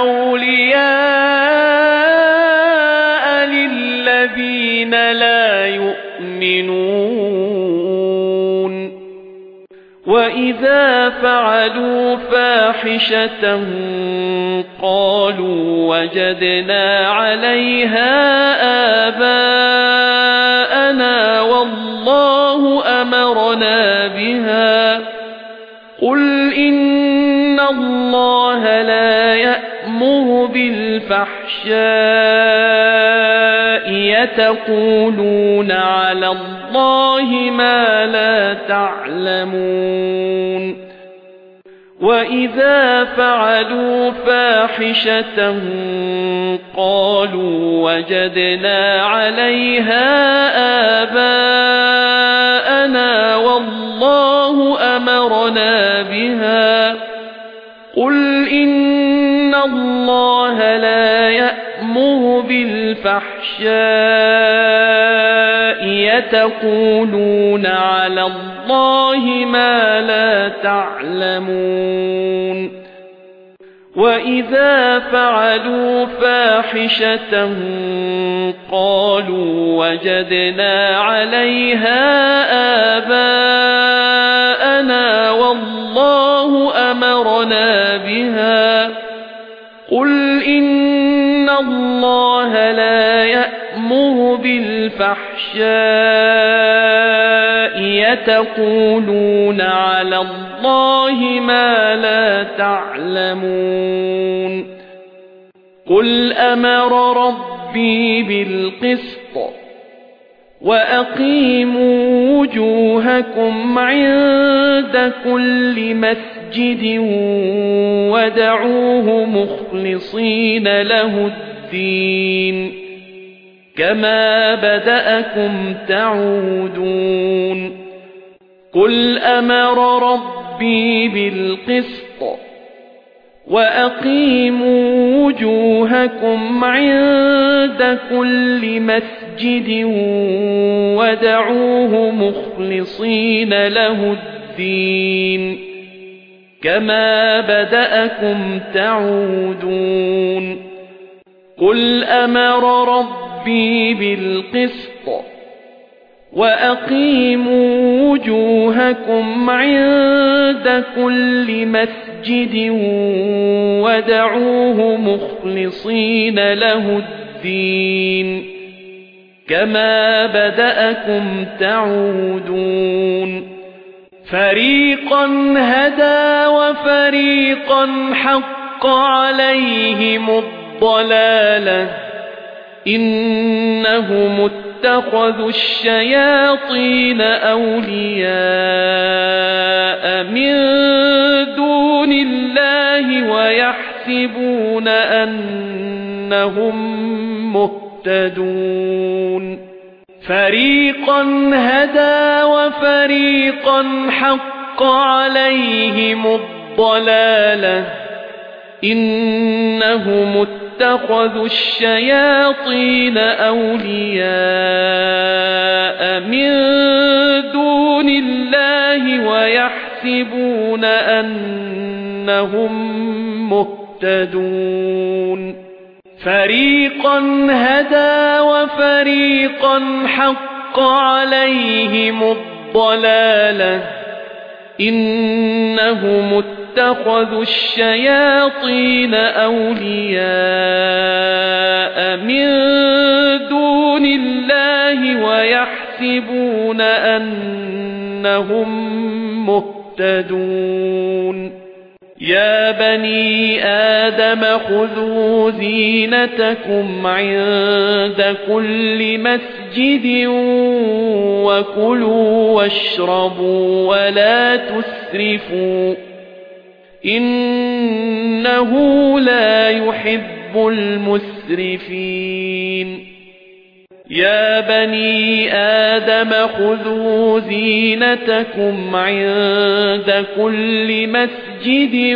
أولياء للذين لا يؤمنون وإذا فعلوا فاحشة قالوا وجدنا عليها آباءنا والله أمرنا بها قل إن الله لا يأمر بالفحشاء يتقولون على الله ما لا تعلمون وإذا فعلوا فاحشة قالوا وجدنا عليها آباءنا والله أمرنا بها قل إن الله لا يأمر بالفحشاء يتقولون على الله ما لا تعلمون وإذا فعلوا فاحشة قالوا وجدنا عليها آباءنا والله أمرنا بها قل إن الله لا يأمر بالفحشاء يتقولون على الله ما لا تعلمون قل أمر ربي بالقسط وأقيموا وجوهكم عند كل مسجد ودعوه مخلصين له الدين كما بدأكم تعودون قل أمر ربي بالقسط وأقيموا وجوهكم عند كل مسجد ودعوه مخلصين له الدين كما بدأكم تعودون قل أمر ربي بالقسط وأقيموا وجوهكم عند كل مسجد ودعوه مخلصين له الدين كما بدأكم تعودون فريقا هدى وفريقا حق عليهم الضلالة إنهم اتخذوا الشياطين أولياء من دون الله ويحسبون أنهم مهتدون فريقا هدى وفريقا حق عليهم الضلالة إنهم اتخذوا الشياطين أولياء من دون الله ويحسبون أنهم مهتدون فريقا هدى وفريقا حق عليهم الضلالة إنهم اتخذوا الشياطين أولياء من دون الله ويحسبون أنهم مهتدون يا بني آدم خذوا زينتكم عند كل مسجد وكلوا واشربوا ولا تسرفوا إنه لا يحب المسرفين يا بني آدم خذوا زينتكم عند كل مسجد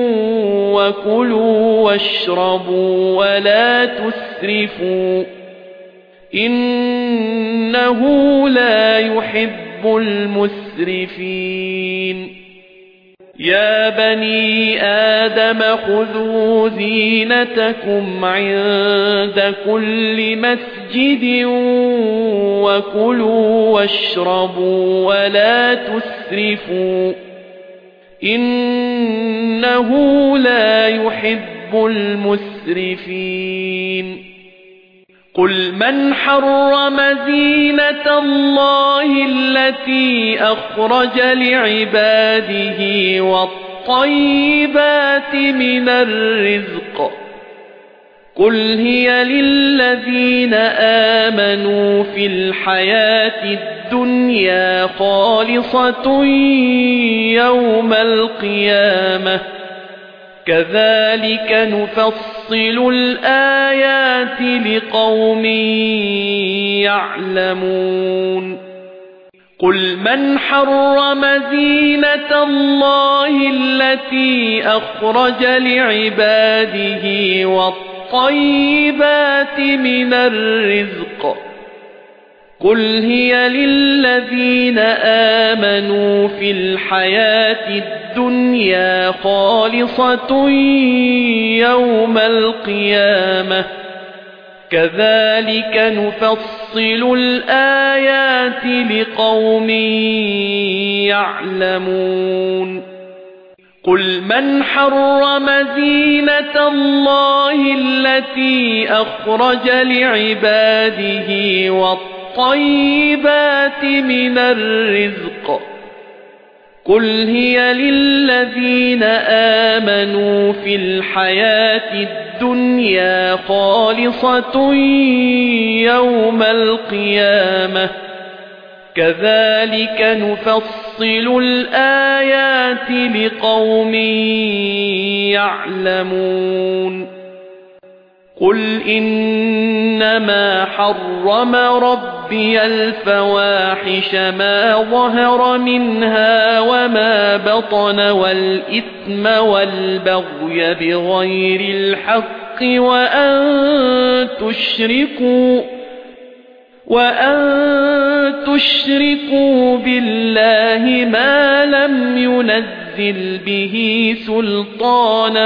وكلوا واشربوا ولا تسرفوا إنه لا يحب المسرفين يا بني آدم خذوا زينتكم عند كل مسجد وكلوا واشربوا ولا تسرفوا إنه لا يحب المسرفين قل من حرم زينة الله التي أخرج لعباده والطيبات من الرزق قل هي للذين آمنوا في الحياة الدنيا خالصة يوم القيامة كذلك نفصل الآيات لقوم يعلمون قل من حرم زينة الله التي أخرج لعباده والطيبات من الرزق قل هي للذين آمنوا في الحياة الدنيا خالصة يوم القيامة كذلك نفصل الآيات لقوم يعلمون قل من حرم زينة الله التي أخرج لعباده والطيبات من الرزق قل هي للذين آمنوا في الحياة الدنيا خالصة يوم القيامة كذلك نفصل الآيات لقوم يعلمون قل إنما حرم ربي الفواحش ما ظهر منها وما بطن والإثم والبغي بغير الحق وأن تشركوا بالله ما لم ينزل به سلطانا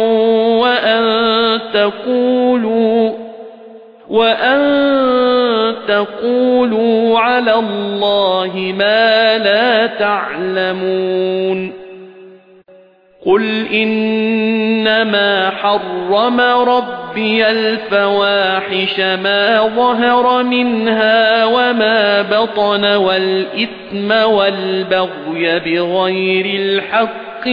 وأن تقولوا على الله ما لا تعلمون قل إنما حرم ربي الفواحش ما ظهر منها وما بطن والإثم والبغي بغير الحق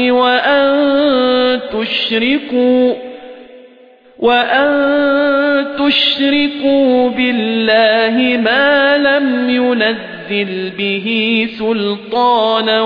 وأن تشركوا بالله ما لم ينزل به سلطانا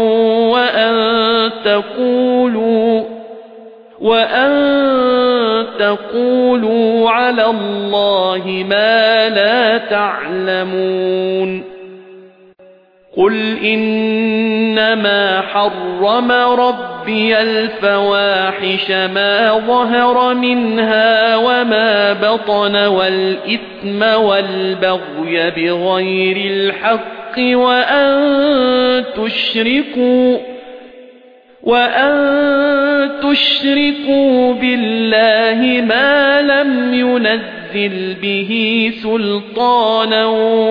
وأن تقولوا على الله ما لا تعلمون قل إنما حرم ربي الفواحش ما ظهر منها وما بطن والإثم والبغي بغير الحق وأن تشركوا بالله ما لم ينزل به سلطانا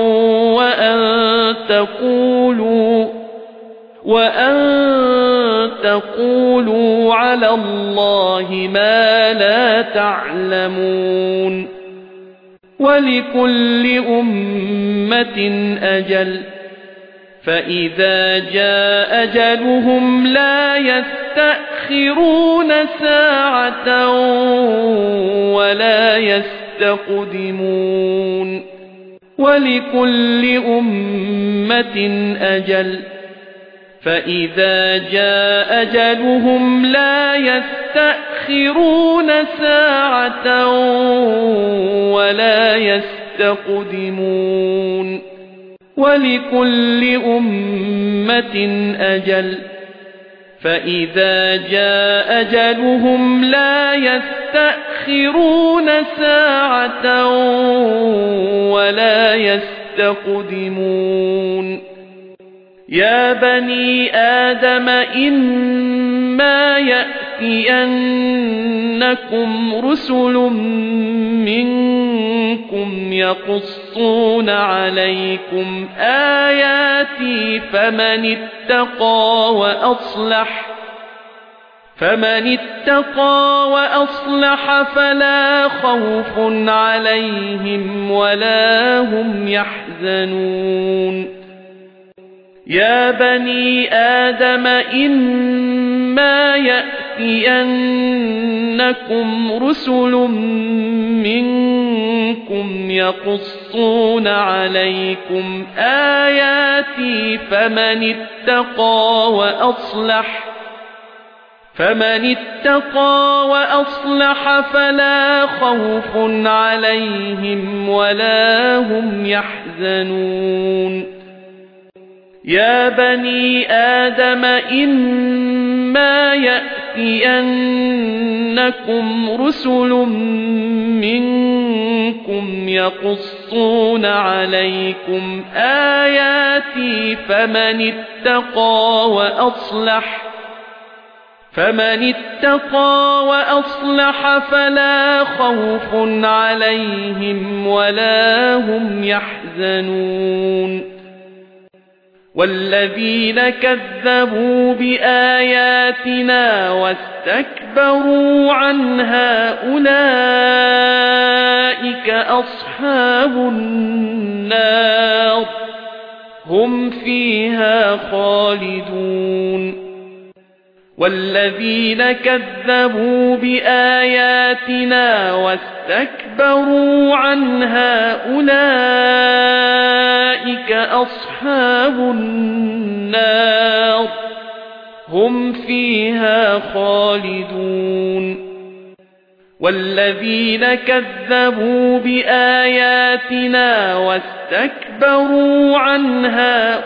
وأن تقولوا على الله ما لا تعلمون ولكل أمة أجل فإذا جاء أجلهم لا يستأخرون ساعة ولا يستقدمون ولكل أمة أجل فإذا جاء أجلهم لا يستأخرون ساعة ولا يستقدمون ولكل أمة أجل فإذا جاء أجلهم لا يستأخرون ساعة ولا يستقدمون يا بني آدم إما يأتينكم رسل منكم يقصون عليكم آياتي فمن اتقى وأصلح فلا خوف عليهم ولا هم يحزنون يا بني آدم إما يأتينكم رسل منكم يقصون عليكم آياتي فمن اتقى وأصلح فلا خوف عليهم ولا هم يحزنون يا بني آدم إما يأتينكم رسل منكم يقصون عليكم آياتي فمن اتقى وأصلح فلا خوف عليهم ولا هم يحزنون والذين كذبوا بآياتنا واستكبروا عنها أولئك أصحاب النار هم فيها خالدون والذين كذبوا بآياتنا واستكبروا عنها أولئك أصحاب النار هم فيها خالدون والذين كذبوا بآياتنا واستكبروا عنها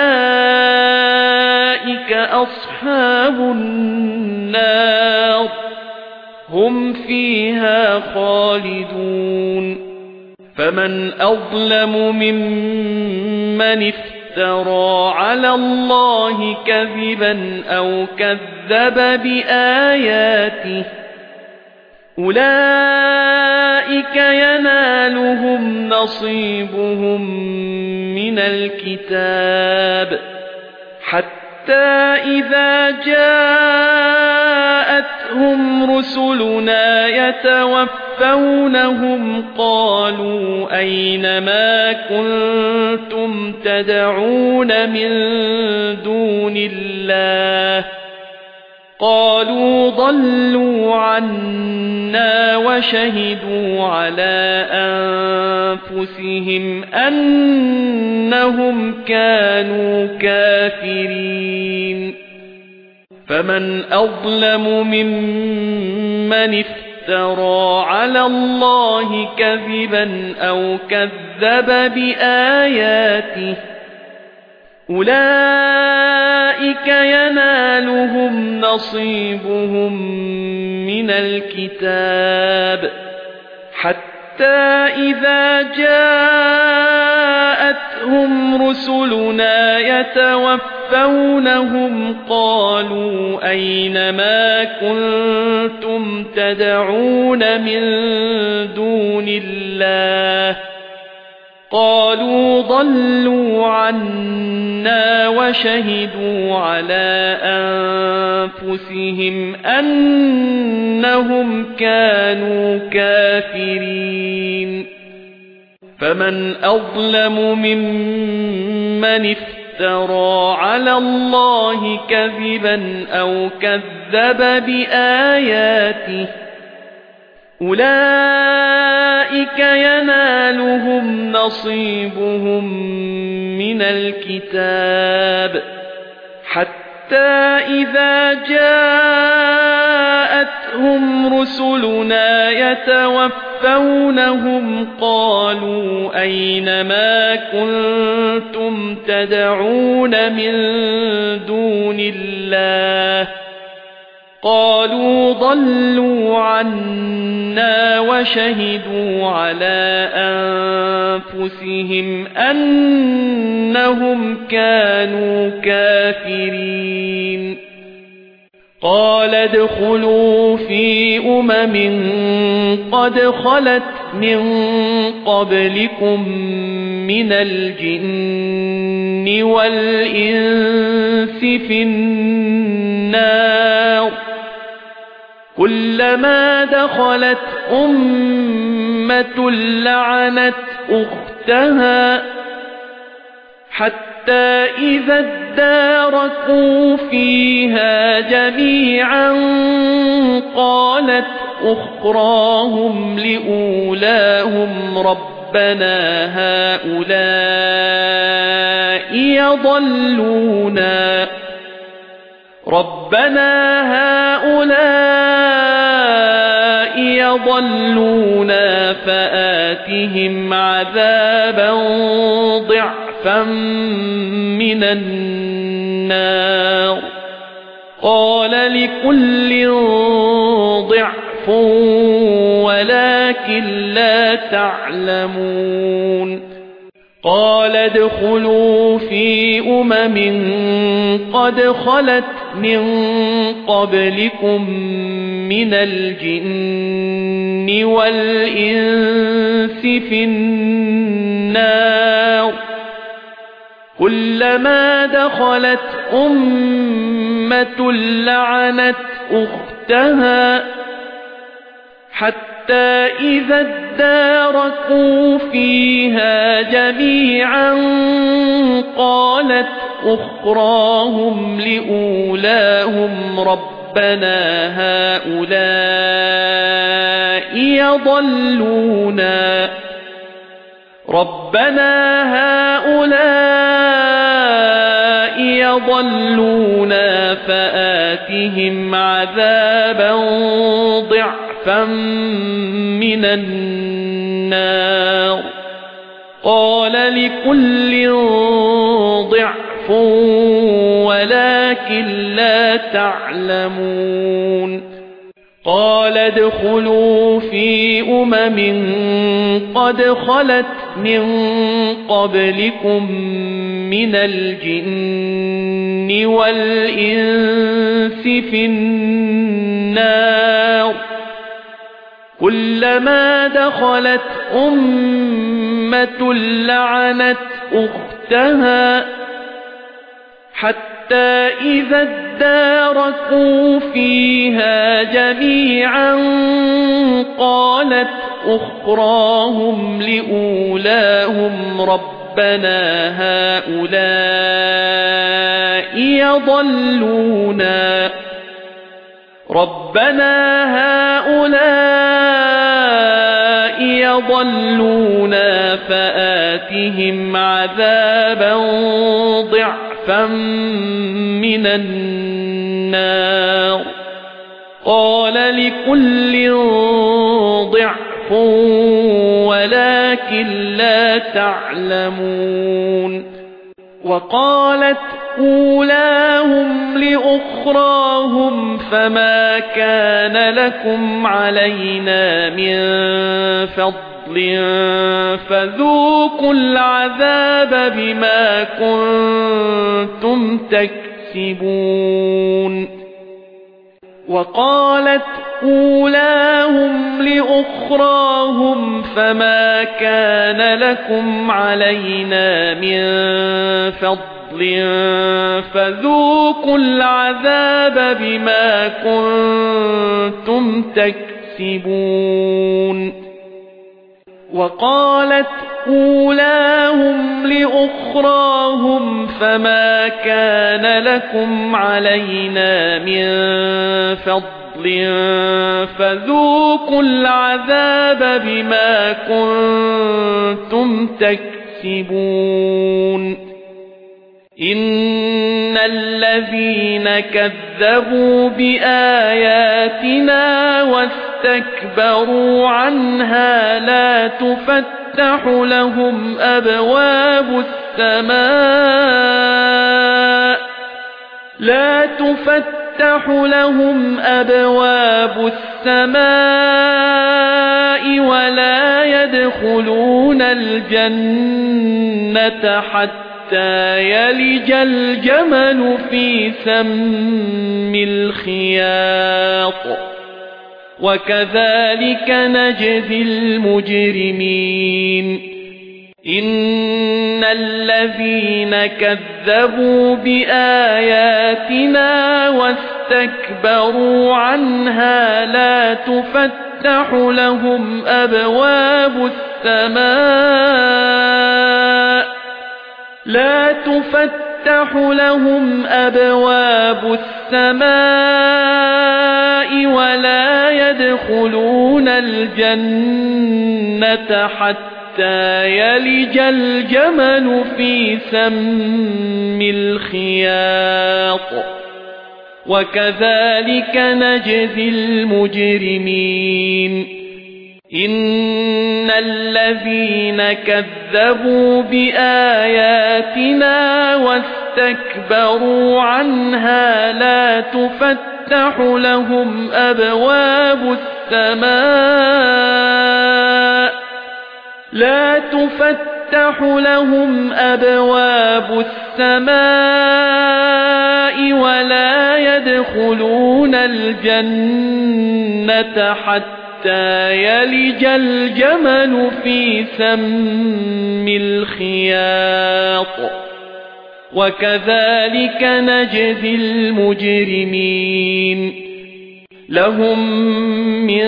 أولئك أصحاب النار هم فيها خالدون فمن أظلم ممن افترى على الله كذبا أو كذب بآياته أولئك ينالهم نصيبهم من الكتاب حتى إذا جاءتهم رسلنا يتوفونهم قالوا أين ما كنتم تدعون من دون الله قالوا ضلوا عنا وشهدوا على أنفسهم أنهم كانوا كافرين فمن أظلم ممن افترى على الله كذبا أو كذب بآياته أولئك ينالهم نصيبهم من الكتاب حتى إذا جاءتهم رسلنا يتوفونهم قالوا أين ما كنتم تدعون من دون الله قالوا ضلوا عنا وشهدوا على أنفسهم أنهم كانوا كافرين فمن أظلم ممن افترى على الله كذبا أو كذب بآياته أولئك ينالهم نصيبهم من الكتاب حتى إذا جاءتهم رسلنا يتوفونهم قالوا أين ما كنتم تدعون من دون الله قالوا ضلوا عنا وشهدوا على أنفسهم أنهم كانوا كافرين قال ادخلوا في قد خلت من قبلكم من الجن والإنس في النار كلما دخلت أمة لعنت أختها حتى إذا اداركوا فيها جميعا قالت أخراهم لأولاهم ربنا هؤلاء يضلونا فآتهم عذابا ضعفا من النار قال لكل ضعف ولكن لا تعلمون قال ادخلوا في قد خلت من قبلكم من الجن والإنس في النار كلما دخلت أمة لعنت أختها حتى إذا اداركوا فيها جميعا قالت أخراهم لأولاهم ربنا هؤلاء يضلونا فآتهم عذابا ضعفا من النار قال لكل ضعف ولكن لا تعلمون قال ادخلوا في قد خلت من قبلكم من الجن والإنس في النار كلما دخلت أمة لعنت أختها حتى إذا اداركوا فيها جميعا قالت أخراهم لأولاهم ربنا هؤلاء يضلونا فآتهم عذابا ضعفا من النار قال لكل ضعف ولكن لا تعلمون وقالت أولاهم لأخراهم فما كان لكم علينا من فضل فذوقوا العذاب بما كنتم تكسبون وقالت أولاهم لأخراهم فما كان لكم علينا من فضل فذوقوا العذاب بما كنتم تكسبون وقالت أولاهم لأخراهم فما كان لكم علينا من فضل فذوقوا العذاب بما كنتم تكسبون إن الذين كذبوا بآياتنا واستكبروا عنها لا تفتح لهم أبواب السماء تُفَتَّحُ لَهُمْ أَبْوَابُ السَّمَاءِ وَلَا يَدْخُلُونَ الْجَنَّةَ حَتَّى يَلِجَ الْجَمَلُ فِي سَمِّ الْخِيَاطِ وَكَذَلِكَ نَجْزِي الْمُجْرِمِينَ إِنَّ الَّذِينَ كَذَّبُوا بِآيَاتِنَا وَاسْتَكْبَرُوا عَنْهَا لا تُفَتَّحُ لَهُمْ أَبْوَابُ السَّمَاءِ وَلَا يَدْخُلُونَ الْجَنَّةَ حَتَّى يَلِجَ الْجَمَلُ فِي سَمِّ الْخِيَاطِ وَكَذَلِكَ نَجْزِي الْمُجْرِمِينَ إِنَّ الَّذِينَ كَذَّبُوا بِآيَاتِنَا واستكبروا عنها لا تفتح لهم أبواب السماء ولا يدخلون الجنة حتى يلج الجمل في سم الخياط وكذلك نجزي المجرمين لهم من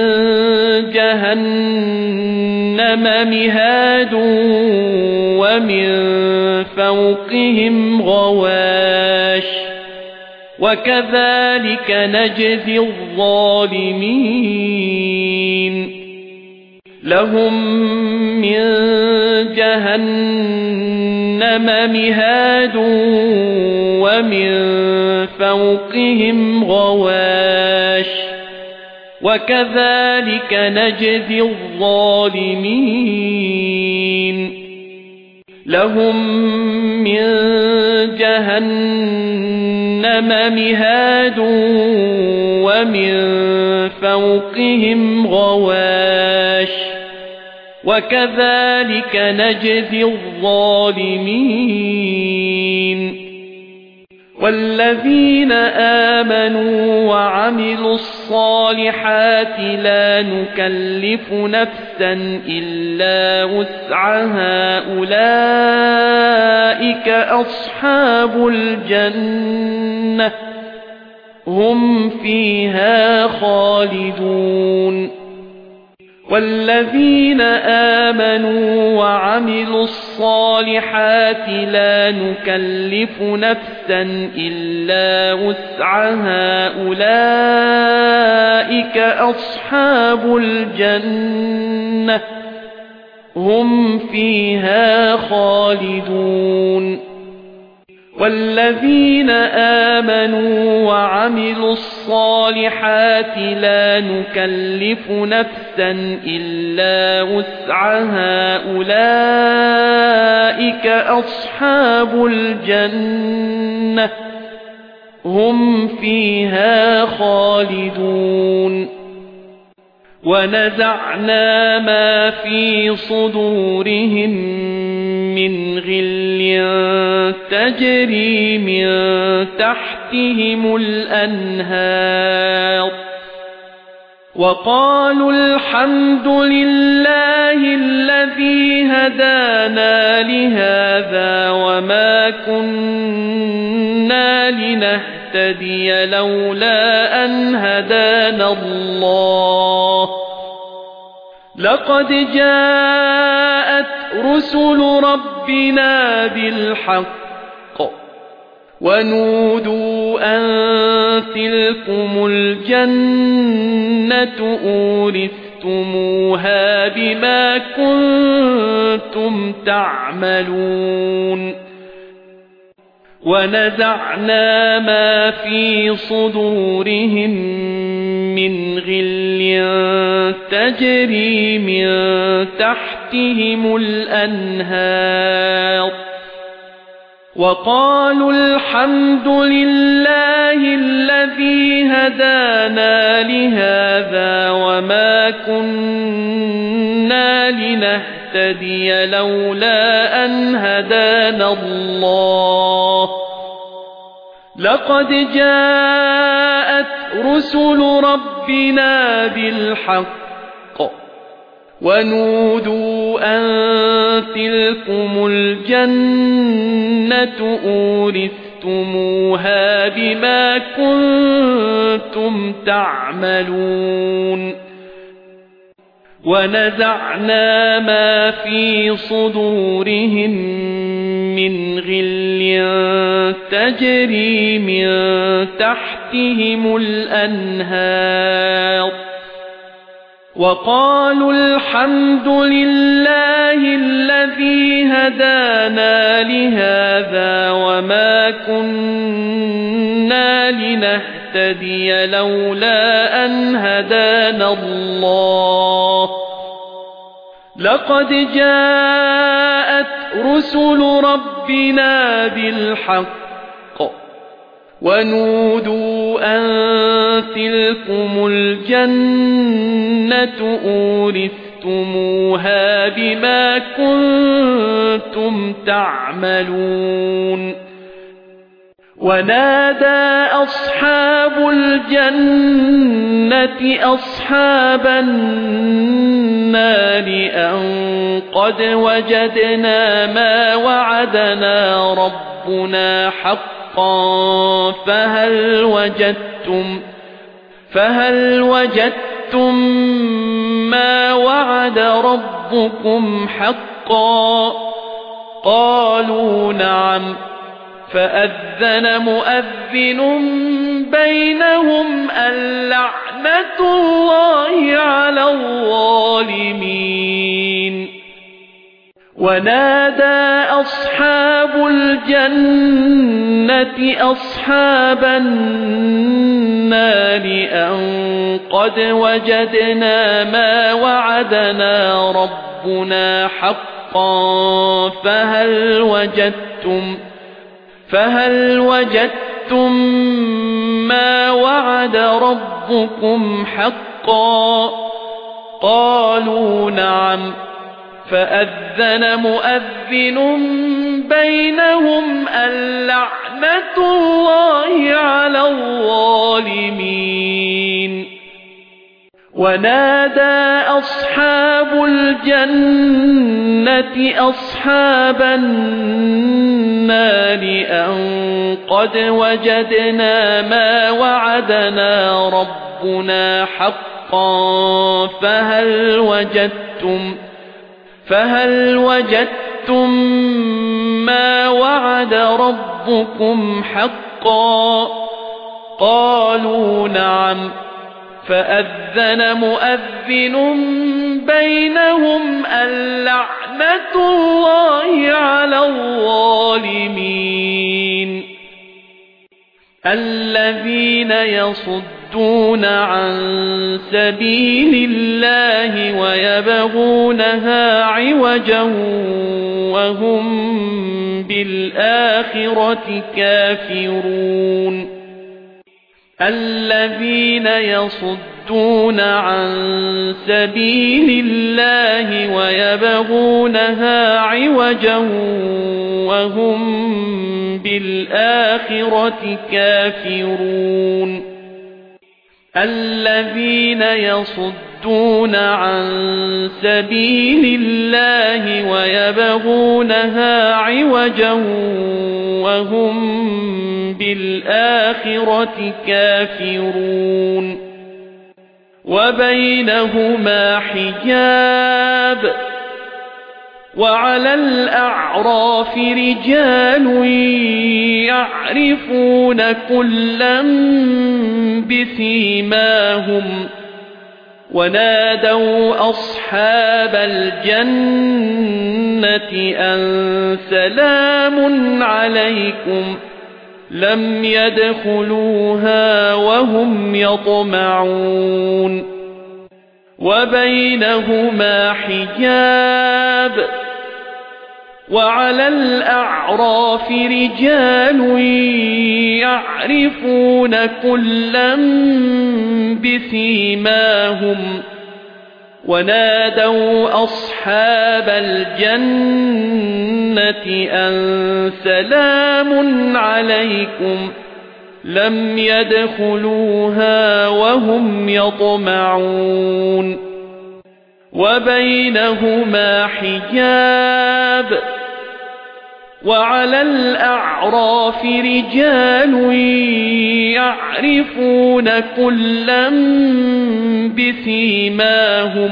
جهنم مهاد ومن فوقهم غواش وكذلك نجزي الظالمين لهم من جهنم مهاد ومن فوقهم غواش وكذلك نجزي الظالمين لهم من جهنم مهاد ومن فوقهم غواش وكذلك نجزي الظالمين والذين آمنوا وعملوا الصالحات لا نكلف نفسا إلا وسعها أولئك أصحاب الجنة هم فيها خالدون والذين آمنوا وعملوا الصالحات لا نكلف نفسا إلا وسعها أولئك أصحاب الجنة هم فيها خالدون والذين آمنوا وعملوا الصالحات لا نكلف نفسا إلا وسعها أولئك أصحاب الجنة هم فيها خالدون ونزعنا ما في صدورهم من غل تجري من تحتهم الأنهار وقالوا الحمد لله الذي هدانا لهذا وما كنا لنهتدي لولا أن هدانا الله لقد جاءت رسل ربنا بالحق ونودوا أن تلكم الجنة أورثتموها بما كنتم تعملون ونزعنا ما في صدورهم من غل تجري من تحتهم الأنهار وقالوا الحمد لله الذي هدانا لهذا وما كنا لنهتدي لولا أن هدانا الله لقد جاءت رسل ربنا بالحق ونودوا أن تلكم الجنة أورثتموها بما كنتم تعملون ونزعنا ما في صدورهم من غل تجري من تحتهم الأنهار وقالوا الحمد لله الذي هدانا لهذا وما كنا لنهتدي لولا أن هدانا الله لقد جاءت رسل ربنا بالحق ونودوا أن تلكم الجنة أورثتموها بما كنتم تعملون ونادى أصحاب الجنة أصحاب النار أن قد وجدنا ما وعدنا ربنا حقا فهل وجدتم ما وعد ربكم حقا قالوا نعم فأذن مؤذن بينهم اللعنة الله على الظالمين ونادى أصحاب الجنة أصحاب النار أن قد وجدنا ما وعدنا ربنا حقا فهل وجدتم ما وعد ربكم حقا قالوا نعم فأذن مؤذن بينهم اللعنة الله على الظالمين ونادى أصحاب الجنة أصحاب النار أن قد وجدنا ما وعدنا ربنا حقا فهل وجدتم ما وعد ربكم حقا قالوا نعم فأذن مؤذن بينهم اللعنة الله على الظالمين الذين يصدون عن سبيل الله ويبغونها عوجا وهم بالآخرة كافرون الذين يصدون عن سبيل الله ويبغونها عوجا وهم بالآخرة كافرون الذين يصدون عن سبيل الله ويبغونها عوجا وهم بالآخرة كافرون وبينهما حجاب وعلى الأعراف رجال يعرفون كلا بسيماهم ونادوا أصحاب الجنة أن سلام عليكم لم يدخلوها وهم يطمعون وبينهما حجاب وعلى الأعراف رجال يعرفون كلا بسيماهم ونادوا أصحاب الجنة أن سلام عليكم لم يدخلوها وهم يطمعون وبينهما حجاب وعلى الأعراف رجال يعرفون كلا بسيماهم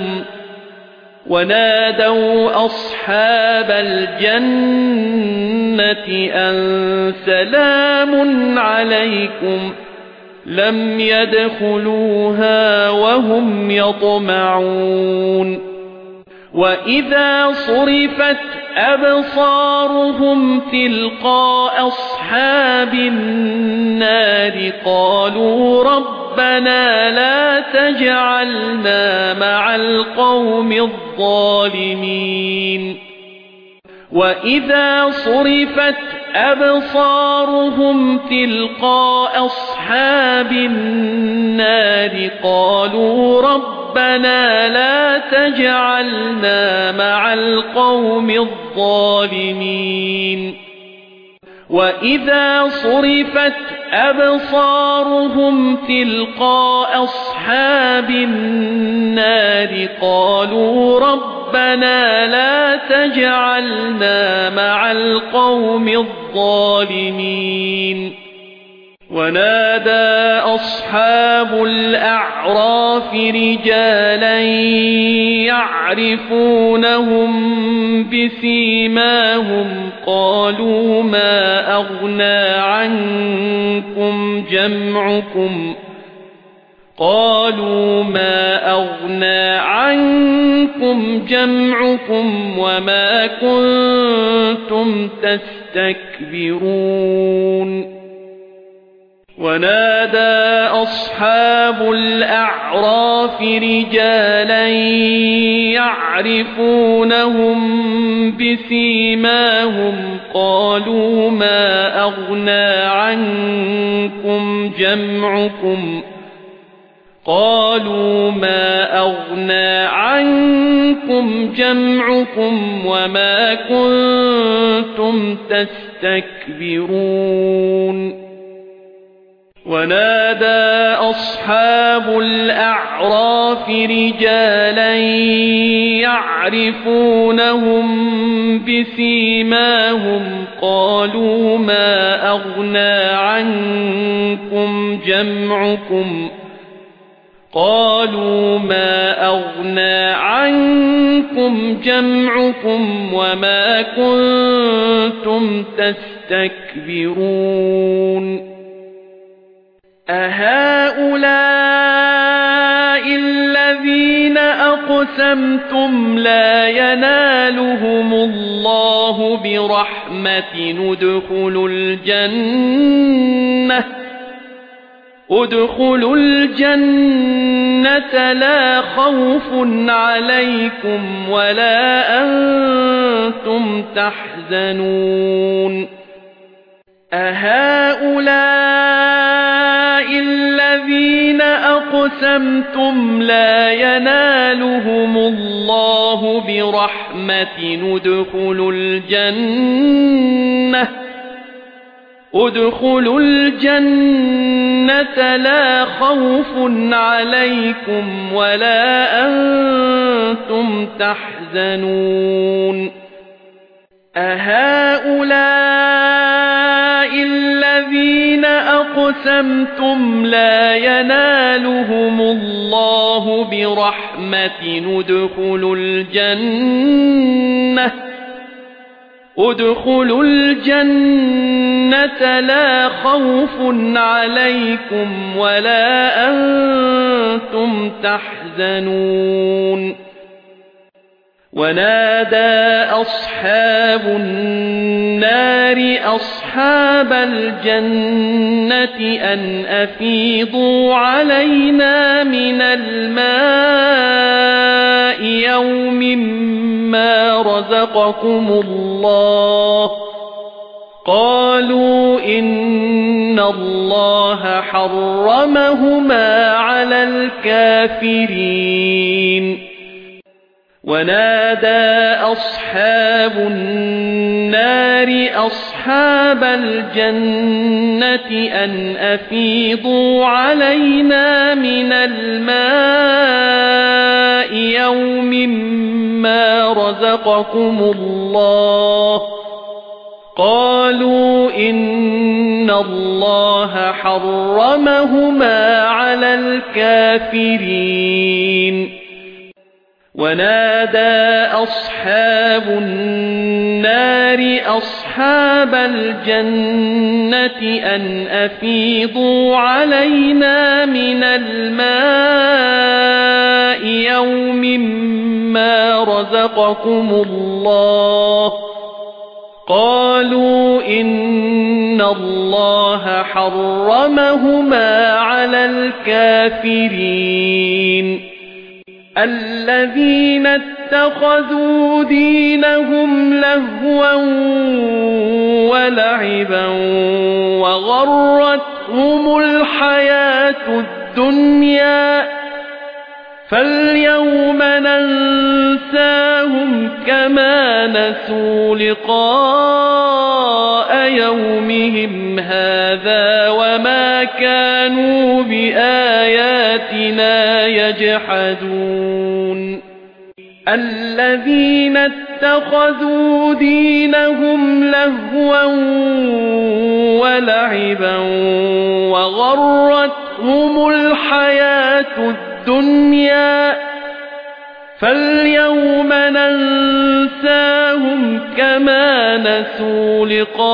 ونادوا أصحاب الجنة أن سلام عليكم لم يدخلوها وهم يطمعون وإذا صرفت أبصارهم تلقاء أصحاب النار قالوا ربنا لا تجعلنا مع القوم الظالمين وإذا صرفت أبصارهم تلقاء أصحاب النار قالوا ربنا لا تجعلنا مع القوم الظالمين وإذا صرفت أبصارهم تلقاء أصحاب النار قالوا ربنا لا تجعلنا مع القوم الظالمين ونادى أصحاب الأعراف رجالا يعرفونهم بسيماهم قالوا ما أغنى عنكم جمعكم وما كنتم تستكبرون ونادى أصحاب الأعراف رجالا يعرفونهم بسيماهم قالوا ما أغنى عنكم جمعكم وما كنتم تستكبرون ونادى أصحاب الأعراف رجالا يعرفونهم بسيماهم قالوا ما أغنى عنكم جمعكم وما كنتم تستكبرون أهؤلاء الذين أقسمتم لا ينالهم الله برحمة ادخلوا الجنة لا خوف عليكم ولا أنتم تحزنون أهؤلاء الذين أقسمتم لا ينالهم الله برحمة ادخلوا الجنة لا خوف عليكم ولا أنتم تحزنون أهؤلاء الذين أقسمتم لا ينالهم الله برحمة ادخلوا الجنة لا خوف عليكم ولا أنتم تحزنون ونادى أصحاب النار أصحاب الجنة أن أفيضوا علينا من الماء يوم مما رزقكم الله قالوا إن الله حرمهما على الكافرين ونادى أصحاب النار أصحاب الجنة أن أفيضوا علينا من الماء يوم ما رزقكم الله قالوا إن الله حرمهما على الكافرين ونادى أصحاب النار أصحاب الجنة أن أفيضوا علينا من الماء يوم ما رزقكم الله قالوا إن الله حرمهما على الكافرين الذين اتخذوا دينهم لهوا ولعبا وغرتهم الحياة الدنيا فاليوم ننساهم كما نسوا لقاء يومهم هذا وما كانوا بآياتنا يجحدون الذين اتخذوا دينهم لهوا ولعبا وغرتهم الحياة الدنيا فاليوم ننساهم كما نسوا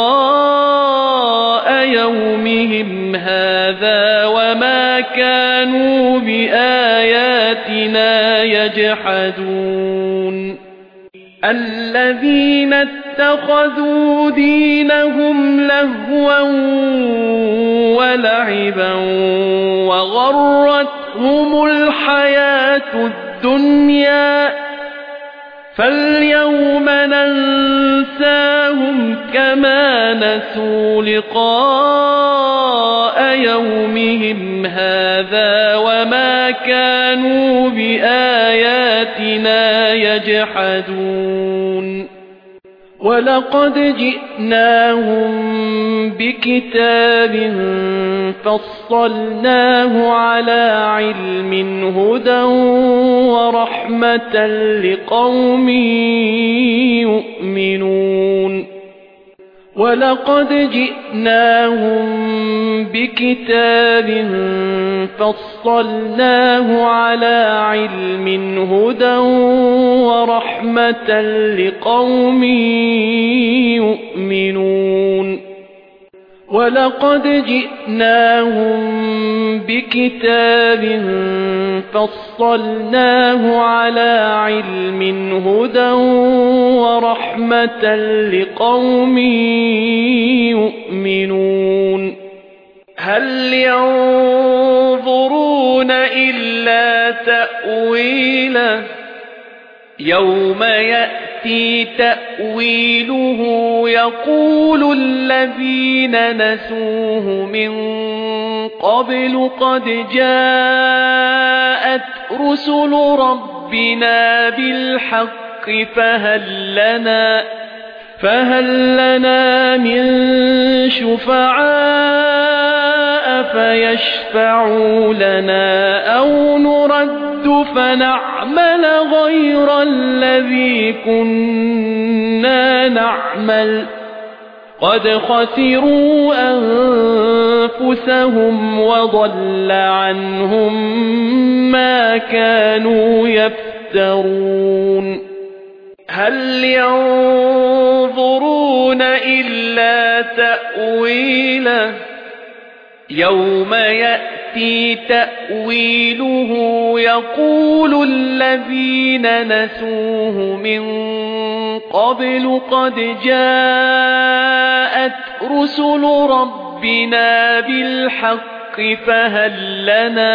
لقاء يومهم هذا وما كانوا بآياتنا يجحدون الذين اتخذوا دينهم لهوا ولعبا وغرتهم الحياة الدنيا فاليوم ننساهم كما نسوا لقاء يومهم هذا وما كانوا بآياتنا يجحدون ولقد جئناهم بكتاب فصلناه على علم هدى ورحمة لقوم يؤمنون ولقد جئناهم بكتاب فصلناه على علم هدى ورحمة لقوم يؤمنون ولقد جئناهم بكتاب فصلناه على علم هدى ورحمة لقوم يؤمنون هل ينظرون إلا تأويله يوم يأتي تأويله يقول الذين نسوه من قبل قد جاءت رسل ربنا بالحق فهل لنا من شفعاء فيشفعوا لنا أو نرد فنعمل غير الذي كنا نعمل قد خسروا أنفسهم وضل عنهم ما كانوا يفترون هل ينظرون إلا تأويله يوم يأتي تأويله يقول الذين نسوه من قبل قد جاءت رسل ربنا بالحق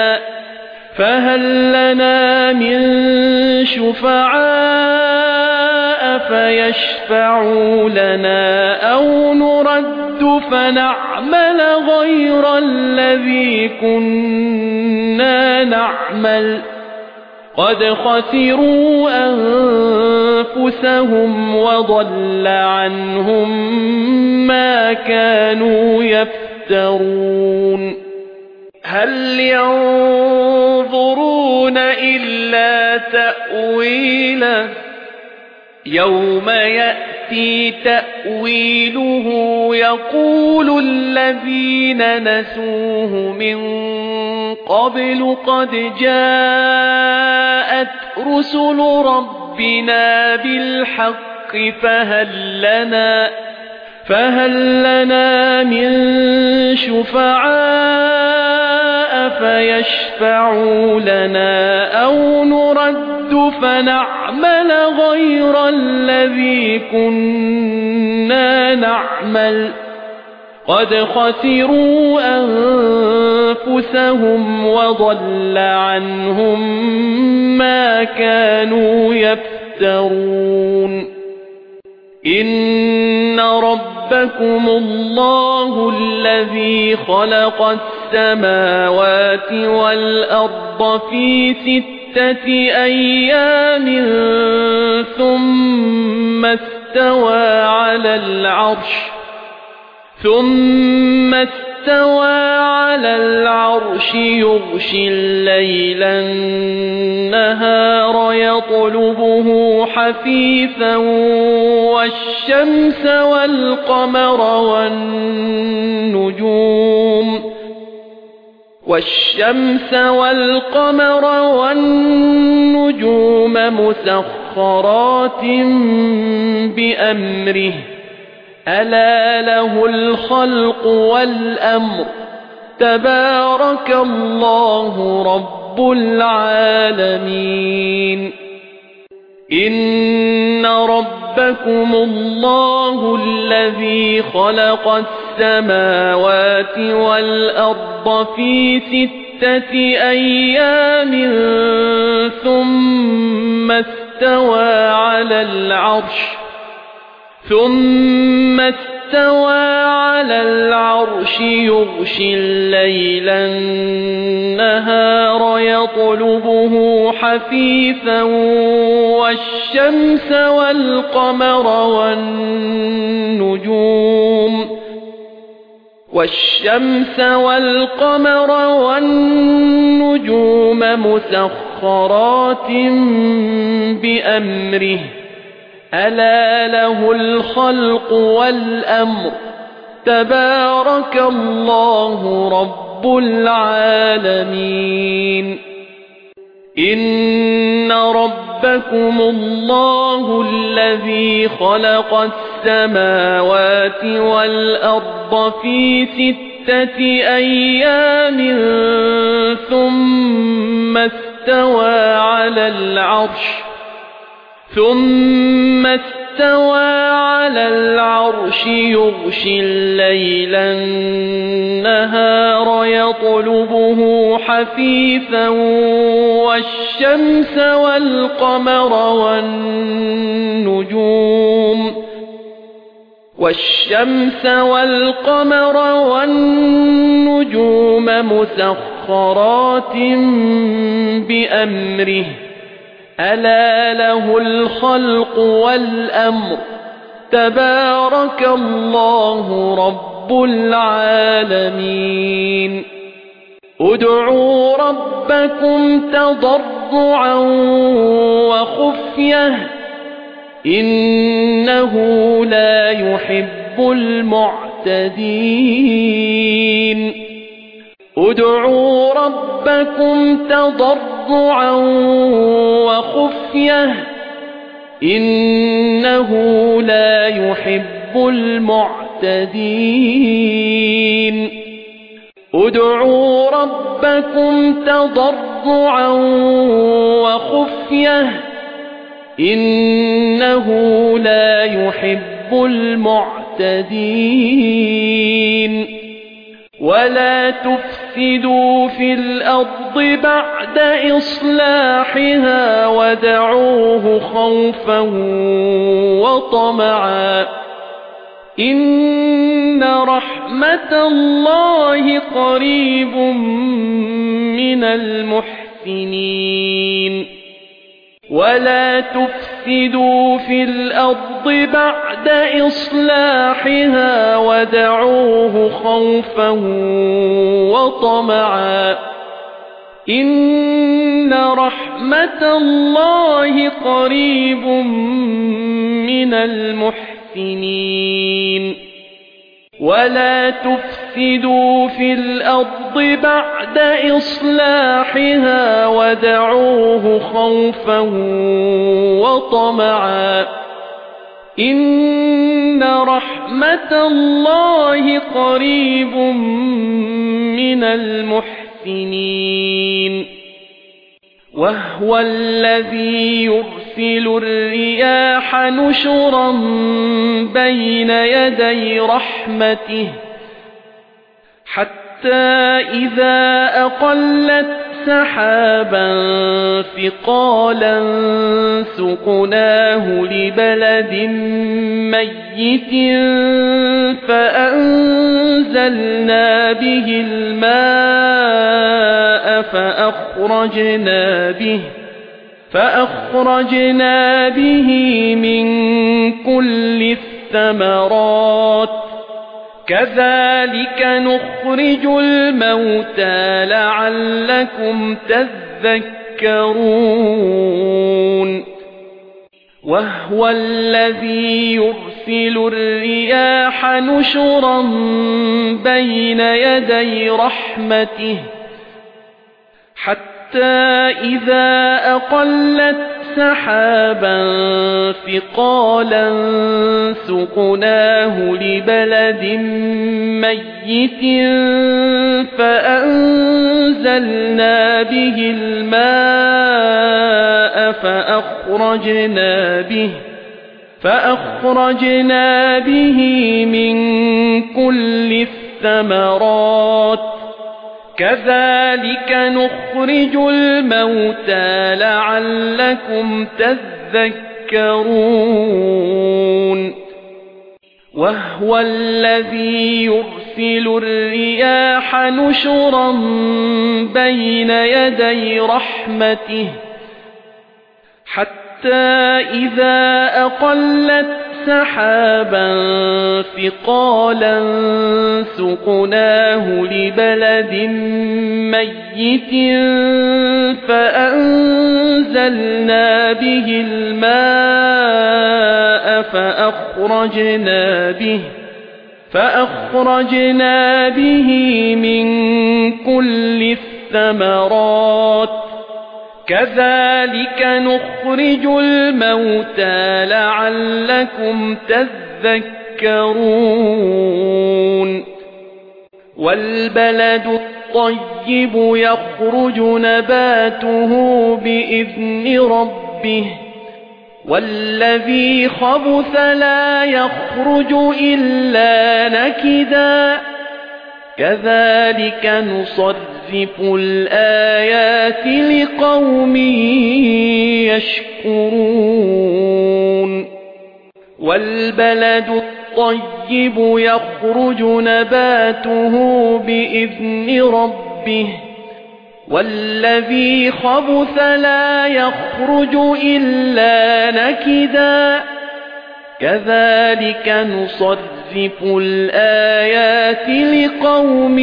فهل لنا من شفعاء فيشفعوا لنا أو نرد فنعمل غير الذي كنا نعمل قد خسروا أنفسهم وضل عنهم ما كانوا يفترون هل ينظرون إلا تأويله يوم يأتي تأويله يقول الذين نسوه من قبل قد جاءت رسل ربنا بالحق فهل لنا من شفعاء فيشفعوا لنا أو نرد فنعمل غير الذي كنا نعمل قد خسروا أنفسهم وضل عنهم ما كانوا يفترون إن ربكم الله الذي خلق السماوات والأرض في 6 أيام ثم استوى على العرش يغشي الليل النهار يطلبه حثيثا والشمس والقمر والنجوم مسخرات بأمره ألا له الخلق والأمر تبارك الله رب العالمين إن ربكم الله الذي خلق السماوات والأرض في 6 أيام ثم استوى على العرش يغشي الليل النهار يطلبه حثيثا والشمس والقمر والنجوم مسخرات بأمره ألا له الخلق والأمر تبارك الله رب العالمين إن ربكم الله الذي خلق السماوات والأرض في 6 أيام ثم استوى على العرش يغشي الليل النهار يطلبه حثيثا والشمس والقمر والنجوم مسخرات بأمره ألا له الخلق والأمر تبارك الله رب العالمين ادعوا ربكم تضرعا وخفية إنه لا يحب المعتدين ادعوا ربكم تضرعا وخفية إنه لا يحب المعتدين ادعوا ربكم تضرعا وخفية إنه لا يحب المعتدين ولا تفسدوا تفسدوا في الأرض بعد إصلاحها ودعوه خوفا وطمعا إن رحمة الله قريب من المحسنين ولا تفسدوا في الأرض بعد إصلاحها ودعوه خوفا وطمعا إن رحمة الله قريب من المحسنين ولا تفسدوا في الأرض بعد إصلاحها ودعوه خوفا وطمعا إن رحمة الله قريب من المحسنين وهو الذي يرسل الرياح نشرا بين يدي رحمته حتى إذا أقلت سحابا ثقالا سقناه لبلد ميت فأنزلنا به الماء فأخرجنا به من كل الثمرات كذلك نخرج الموتى لعلكم تذكرون وهو الذي يرسل الرياح نشرا بين يدي رحمته حتى إذا أقلت سحابا ثقالا سقناه لبلد ميت فأنزلنا به الماء فأخرجنا به من كل الثمرات كذلك نخرج الموتى لعلكم تذكرون وهو الذي يرسل الرياح نشرا بين يدي رحمته حتى إذا أقلت سحابا ثقالا سقناه لبلد ميت فأنزلنا به الماء فأخرجنا به من كل الثمرات كذلك نخرج الموتى لعلكم تذكرون والبلد الطيب يخرج نباته بإذن ربه والذي خبث لا يخرج إلا نكدا كذلك نصرف الآيات لقوم يشكرون والبلد الطيب يخرج نباته بإذن ربه والذي خبث لا يخرج إلا نكدا كذلك نصرف الآيات لقوم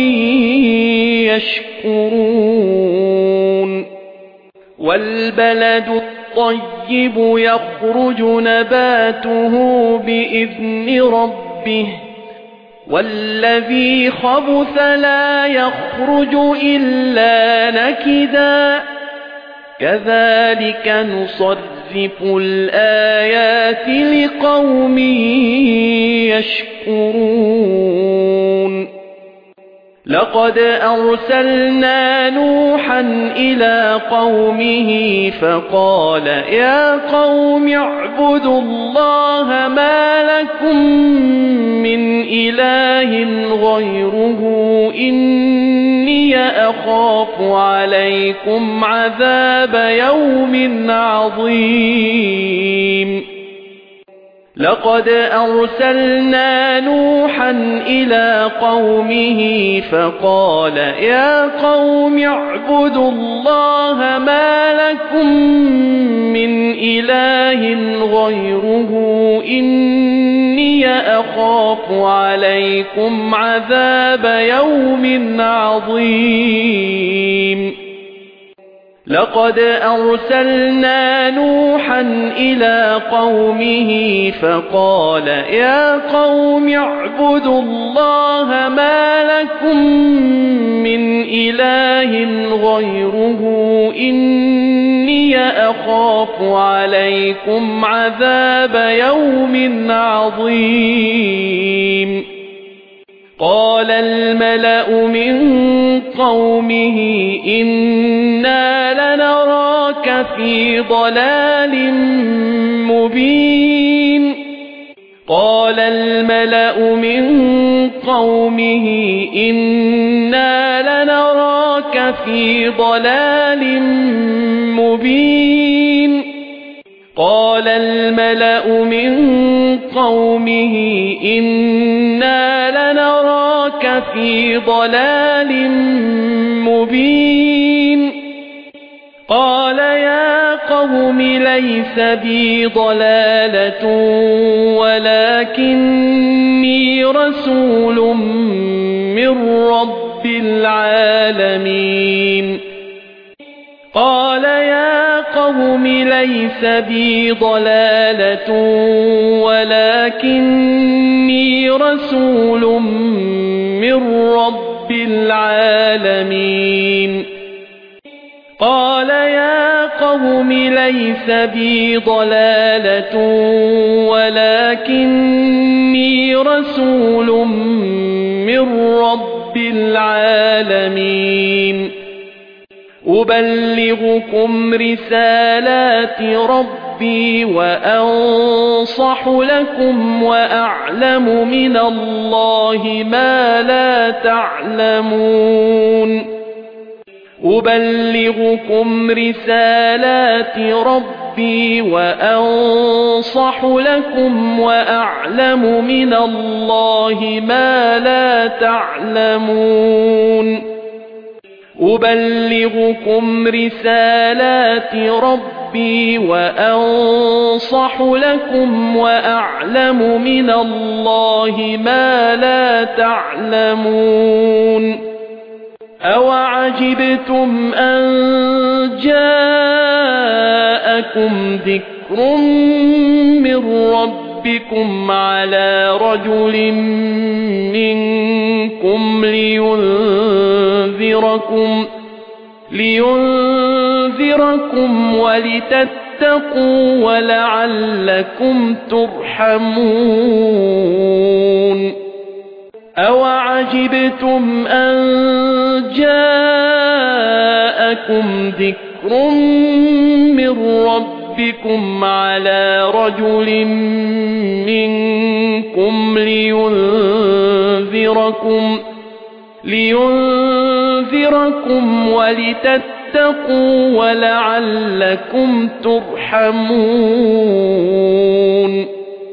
يشكرون والبلد الطيب يخرج نباته بإذن ربه والذي خبث لا يخرج إلا نكدا كذلك نصرف الآيات لقوم يشكرون لقد أرسلنا نوحا إلى قومه فقال يا قوم اعبدوا الله ما لكم من إله غيره إني أخاف عليكم عذاب يوم عظيم لقد أرسلنا نوحا إلى قومه فقال يا قوم اعبدوا الله ما لكم من إله غيره إني أخاف عليكم عذاب يوم عظيم لقد أرسلنا نوحا إلى قومه فقال يا قوم اعبدوا الله ما لكم من إله غيره إني أخاف عليكم عذاب يوم عظيم قال الملأ من قومه إنا لنراك في ضلال مبين قال الملأ من قومه إنا لنراك في ضلال مبين قال الملأ من قومه إنا لنراك في ضلال مبين قال يا قوم ليس بي ضلالة ولكني رسول من رب العالمين قال يا قوم ليس بي ضلالة ولكني رسول من رب العالمين قال يا قوم ليس بي ضلالة ولكني رسول من رب العالمين أبلغكم رسالات ربي وأنصح لكم وأعلم من الله ما لا تعلمون أبلغكم رسالات ربي وأنصح لكم وأعلم من الله ما لا تعلمون أبلغكم رسالات ربي وأنصح لكم وأعلم من الله ما لا تعلمون أوعجبتم أن جاءكم ذكر من ربكم على رجل منكم لينذركم ولتتقوا ولعلكم ترحمون أوعجبتم أن جاءكم ذكر من ربكم على رجل منكم لينذركم ولتتقوا ولعلكم ترحمون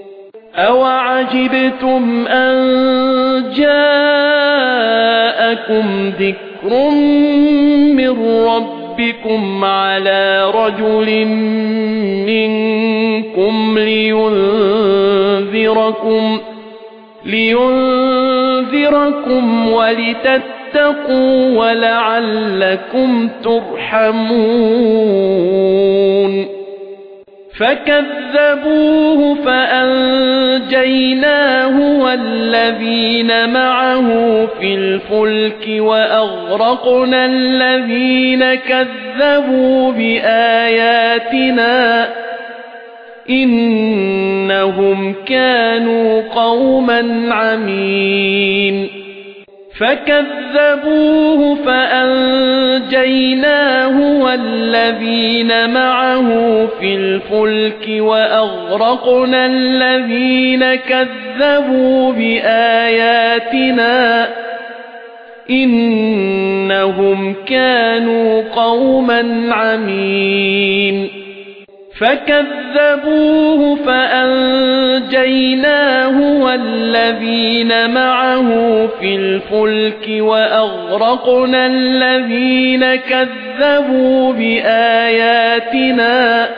أوعجبتم أن جاءكم ذكر من ربكم على رجل منكم لينذركم ولتتقوا ولعلكم ترحمون فكذبوه فأنجيناه والذين معه في الفلك وأغرقنا الذين كذبوا بآياتنا إنهم كانوا قوما عمين فكذبوه فأنجيناه والذين معه في الفلك وأغرقنا الذين كذبوا بآياتنا إنهم كانوا قوما عمين فكذبوه فأنجيناه والذين معه في الفلك وأغرقنا الذين كذبوا بآياتنا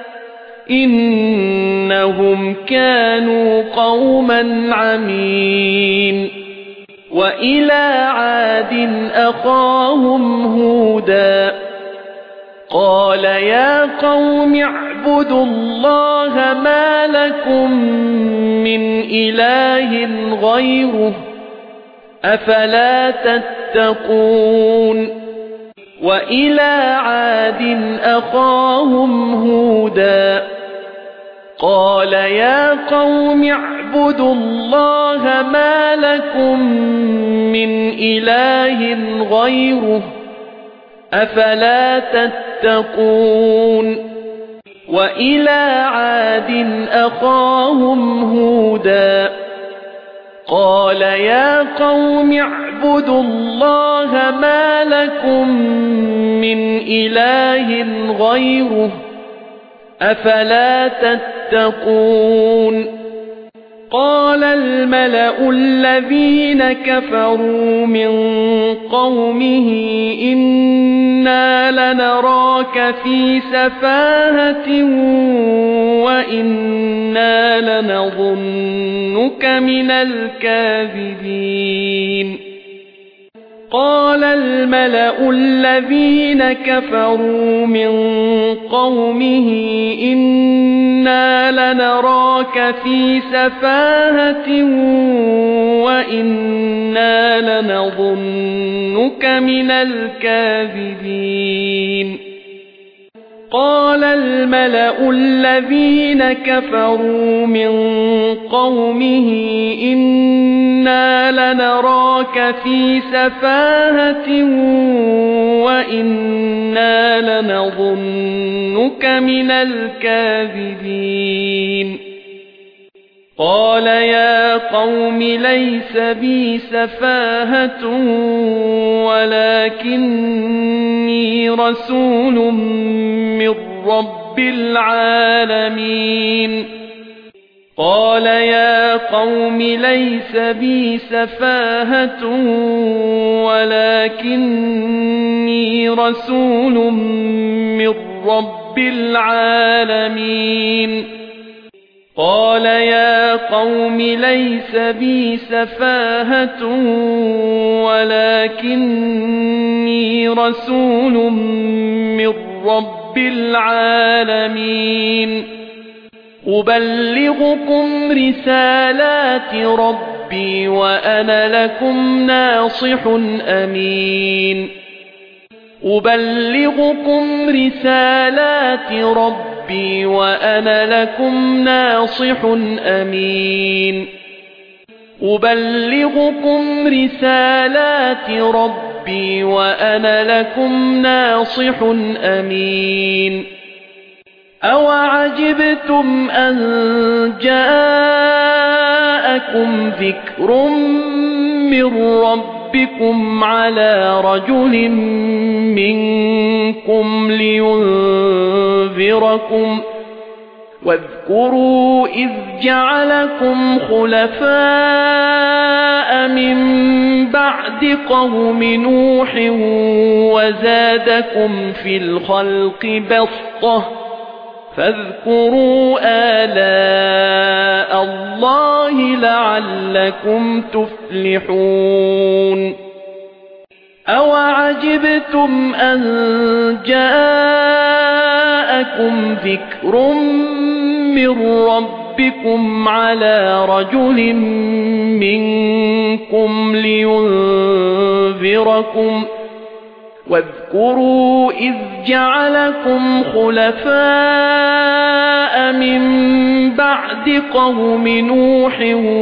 إنهم كانوا قوما عمين وإلى عاد أخاهم هودا قال يا قوم اعبدوا الله ما لكم من إله غيره أفلا تتقون وإلى عاد أخاهم هودا قال يا قوم اعبدوا الله ما لكم من إله غيره أفلا تتقون وإلى عاد أخاهم هودا قال يا قوم اعبدوا الله ما لكم من إله غيره أفلا تتقون قال الملأ الذين كفروا من قومه إنا لنراك في سفاهة وإنا لنظنك من الكاذبين قال الملأ الذين كفروا من قومه إنا لنراك في سفاهة وإنا لنظنك من الكاذبين قال الملأ الذين كفروا من قومه إنا لنراك في سفاهة وإنا لنظنك من الكاذبين قال يا قوم ليس بي سفاهة ولكني رسول من رب العالمين قال يا قوم ليس بي سفاهة ولكني رسول من رب العالمين قال يا قوم ليس بي سفاهة ولكني رسول من رب العالمين أبلغكم رسالات ربي وأنا لكم ناصح أمين أبلغكم رسالات ربي وأنا لكم ناصح أمين أبلغكم رسالات ربي وأنا لكم ناصح أمين أوعجبتم أن جاءكم ذكر من ربكم على رجل منكم لينذركم واذكروا إذ جعلكم خلفاء من بعد قوم نوح وزادكم في الخلق بسطة فاذكروا آلاء الله لعلكم تفلحون أوعجبتم أن جاءكم ذكر من ربكم على رجل منكم لينذركم واذكروا إذ جعلكم خلفاء من بعد قوم نوح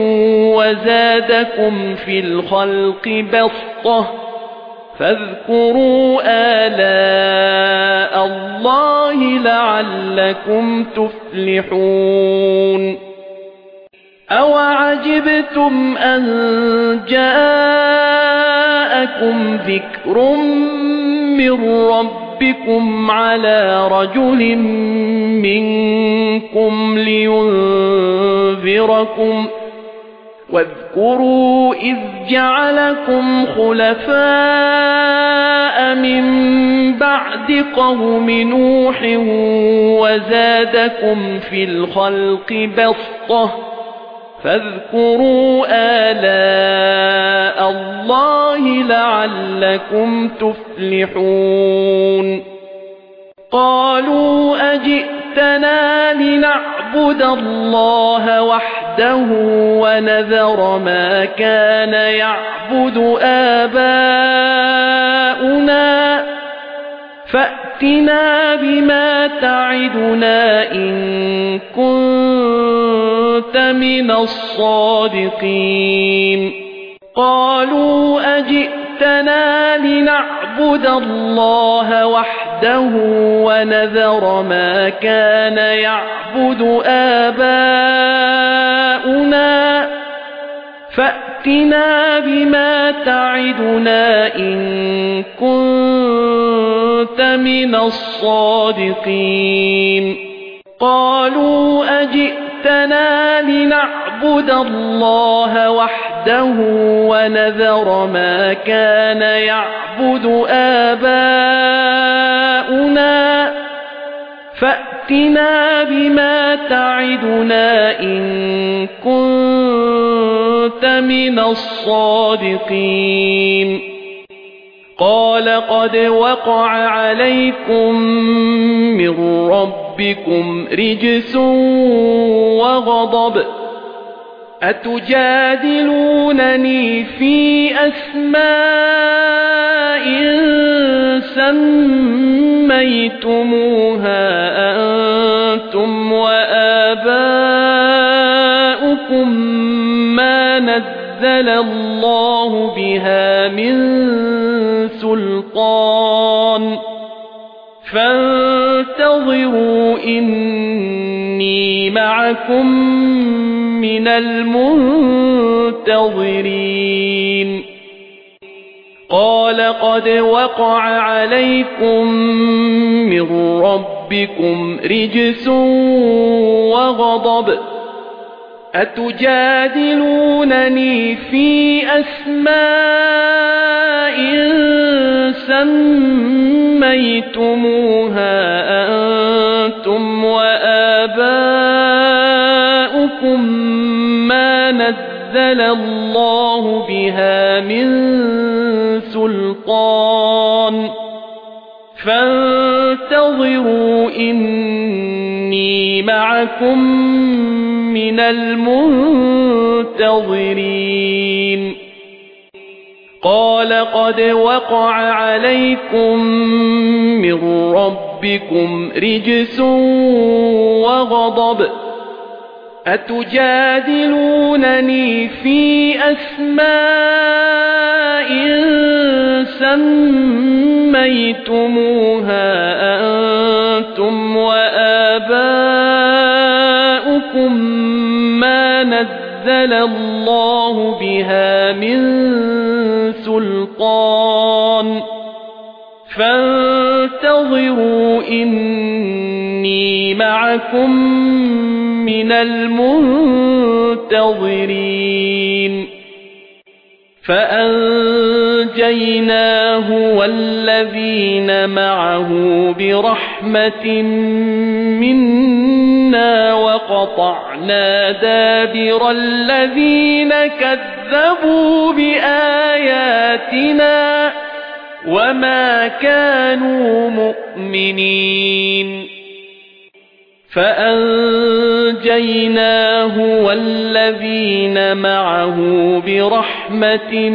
وزادكم في الخلق بسطة فاذكروا آلاء الله لعلكم تفلحون أوعجبتم أن جاءكم جاءكم ذكر من ربكم على رجل منكم لينذركم واذكروا إذ جعلكم خلفاء من بعد قوم نوح وزادكم في الخلق بسطة فاذكروا آلاء الله لعلكم تفلحون قالوا أجئتنا لنعبد الله وحده ونذر ما كان يعبد آباؤنا فأتنا بما تعدنا إن كنت من الصادقين قالوا أجئتنا لنعبد الله وحده ونذر ما كان يعبد آباؤنا فأتنا بما تعدنا إن كنت من الصادقين قالوا أجئتنا لنعبد الله وحده ونذر ما كان يعبد آباؤنا فأتنا بما تعدنا إن كنت من الصادقين قال قد وقع عليكم من ربكم رجس وغضب أتجادلونني في أسماء سميتموها أنتم وآباؤكم ما نزل الله بها من سلطان فانتظروا إني معكم من المنتظرين قال قد وقع عليكم من ربكم رجس وغضب أتجادلونني في أسماء سميتموها أنتم وآباؤكم ما نزل الله بها من سلطان فانتظروا إني معكم من المنتظرين قال قد وقع عليكم من ربكم رجس وغضب أتجادلونني في أسماء سميتموها أنتم وآباؤكم ما نزل الله بها من سلطان فانتظروا إني معكم من المنتظرين فأنجيناه والذين معه برحمة منا وقطعنا دابر الذين كذبوا بآياتنا وما كانوا مؤمنين فأنجيناه والذين معه برحمة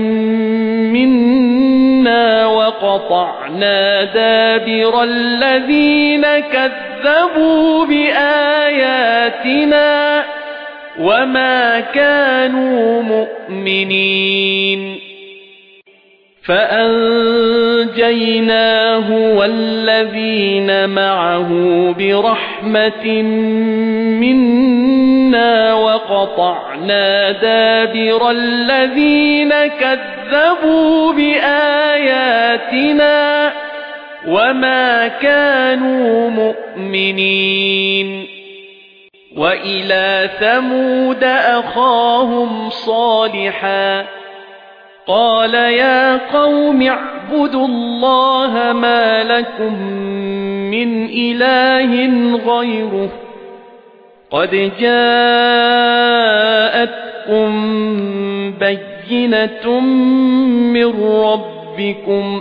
منا وقطعنا دابر الذين كذبوا بآياتنا وما كانوا مؤمنين فأنجيناه والذين معه برحمة منا آياتنا وقطعنا دابر الذين كذبوا بآياتنا وما كانوا مؤمنين وإلى ثمود أخاهم صالحا قال يا قوم اعبدوا الله ما لكم من إله غيره قد جاءتكم بينة من ربكم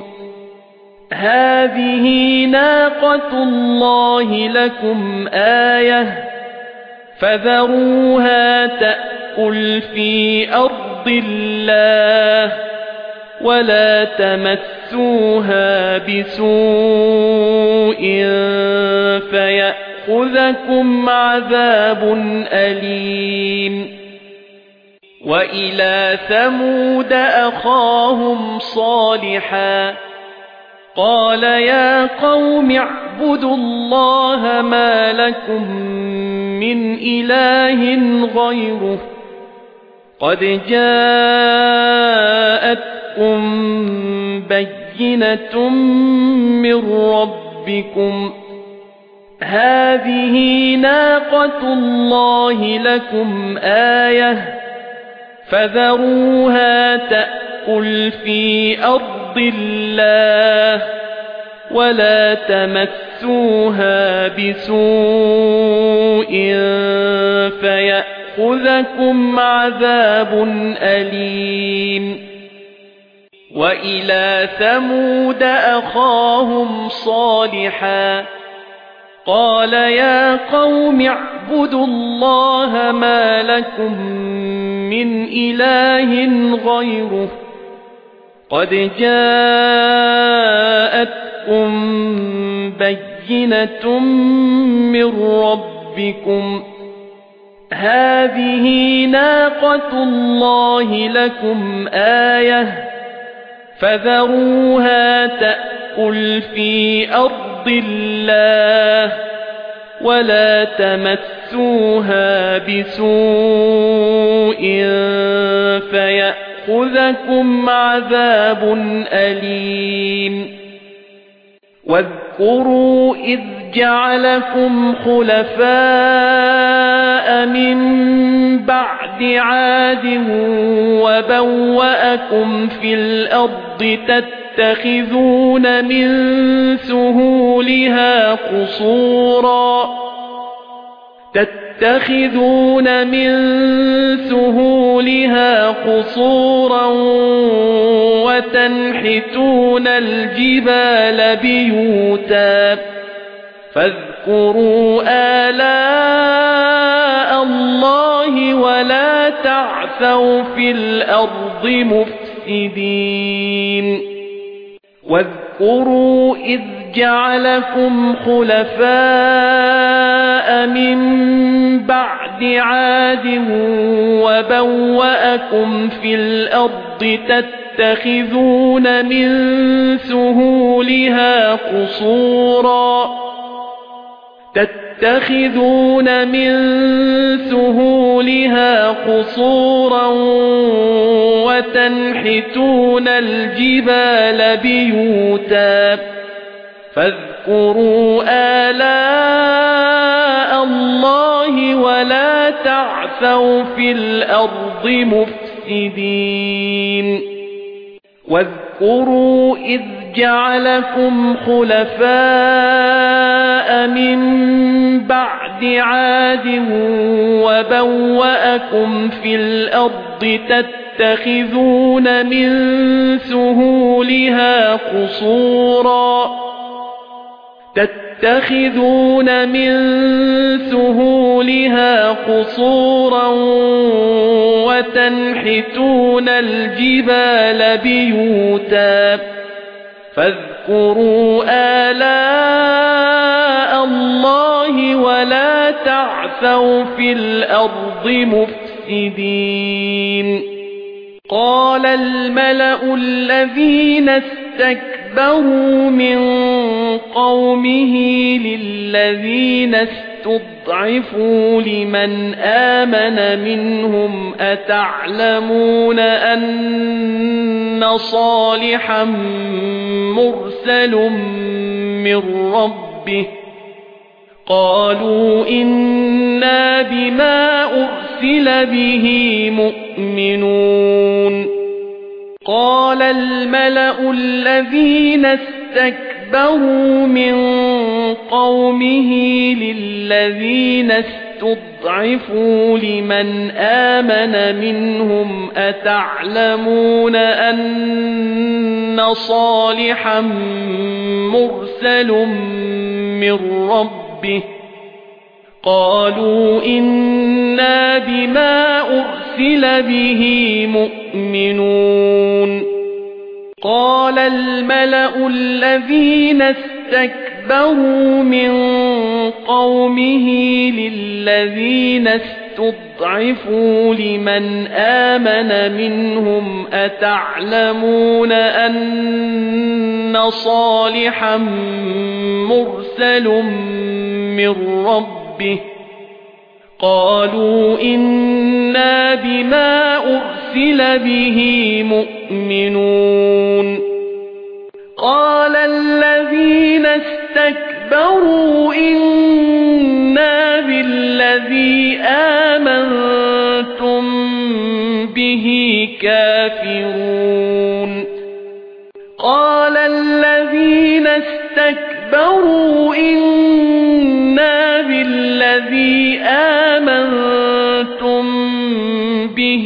هذه ناقة الله لكم آية فذروها تأكل في أرض الله ولا تمسوها بسوء فيأخذكم عذاب أليم وإلى ثمود أخاهم صالحا قال يا قوم اعبدوا الله ما لكم من إله غيره قد جاءتكم بينة من ربكم هذه ناقة الله لكم آية فذروها تأكل في أرض الله ولا تمسوها بسوء فيأخذكم عذاب أليم وإلى ثمود أخاهم صالحا قال يا قوم اعبدوا الله ما لكم من إله غيره قد جاءتكم بينة من ربكم هذه ناقة الله لكم آية فذروها تأكل في أرض الله ولا تمسوها بسوء فيأخذكم عذاب أليم واذكروا إذ جعلكم خلفاء من بعد عاد وبوأكم في الأرض تتخذون من سهولها قصورا وتنحتون الجبال بيوتا فاذكروا آلاء الله ولا تعثوا في الأرض مفسدين واذكروا إذ جعلكم خلفاء من بعد عاد وبوأكم في الأرض تتخذون من سهولها قصورا وتنحتون الجبال بيوتا فاذكروا آلاء الله ولا تعثوا في الأرض مفسدين واذكروا إذ جعلكم خلفاء من بعد عاد وبوأكم في الأرض تتخذون من سهولها قصورا وتنحتون الجبال بيوتا فاذكروا آلاء الله ولا تعثوا في الأرض مفسدين قال الملأ الذين استكبروا من قومه للذين استضعفوا اسْتُضْعِفُوا لِمَنْ آمَنَ مِنْهُمْ أَتَعْلَمُونَ أَنَّ صَالِحًا مُرْسَلٌ مِّن رَّبِّهِ قَالُوا إِنَّا بِمَا أُرْسِلَ بِهِ مُؤْمِنُونَ قَالَ الْمَلَأُ الَّذِينَ اسْتَكْبَرُوا مِنْ قَوْمِهِ لِلَّذِينَ اسْتُضْعِفُوا لِمَنْ آمَنَ مِنْهُمْ أَتَعْلَمُونَ أَنَّ صَالِحًا مُرْسَلٌ مِّن رَّبِّهِ قَالُوا إِنَّا بِمَا أُرْسِلَ بِهِ مُؤْمِنُونَ قَالَ الْمَلَأُ الَّذِينَ اسْتَكْبَرُوا مِنْ قَوْمِهِ لِلَّذِينَ اسْتُضْعِفُوا لِمَنْ آمَنَ مِنْهُمْ أَتَعْلَمُونَ أَنَّ صَالِحًا مُرْسَلٌ مِّن رَّبِّهِ قَالُوا إِنَّا بِمَا أُرْسِلَ بِهِ مُؤْمِنُونَ قَالَ الَّذِينَ اسْتَكْبَرُوا إِنَّا بِالَّذِي آمَنتُم بِهِ كَافِرُونَ قَالَ الَّذِينَ اسْتَكْبَرُوا إِنَّا بِالَّذِي آمَنتُم بِهِ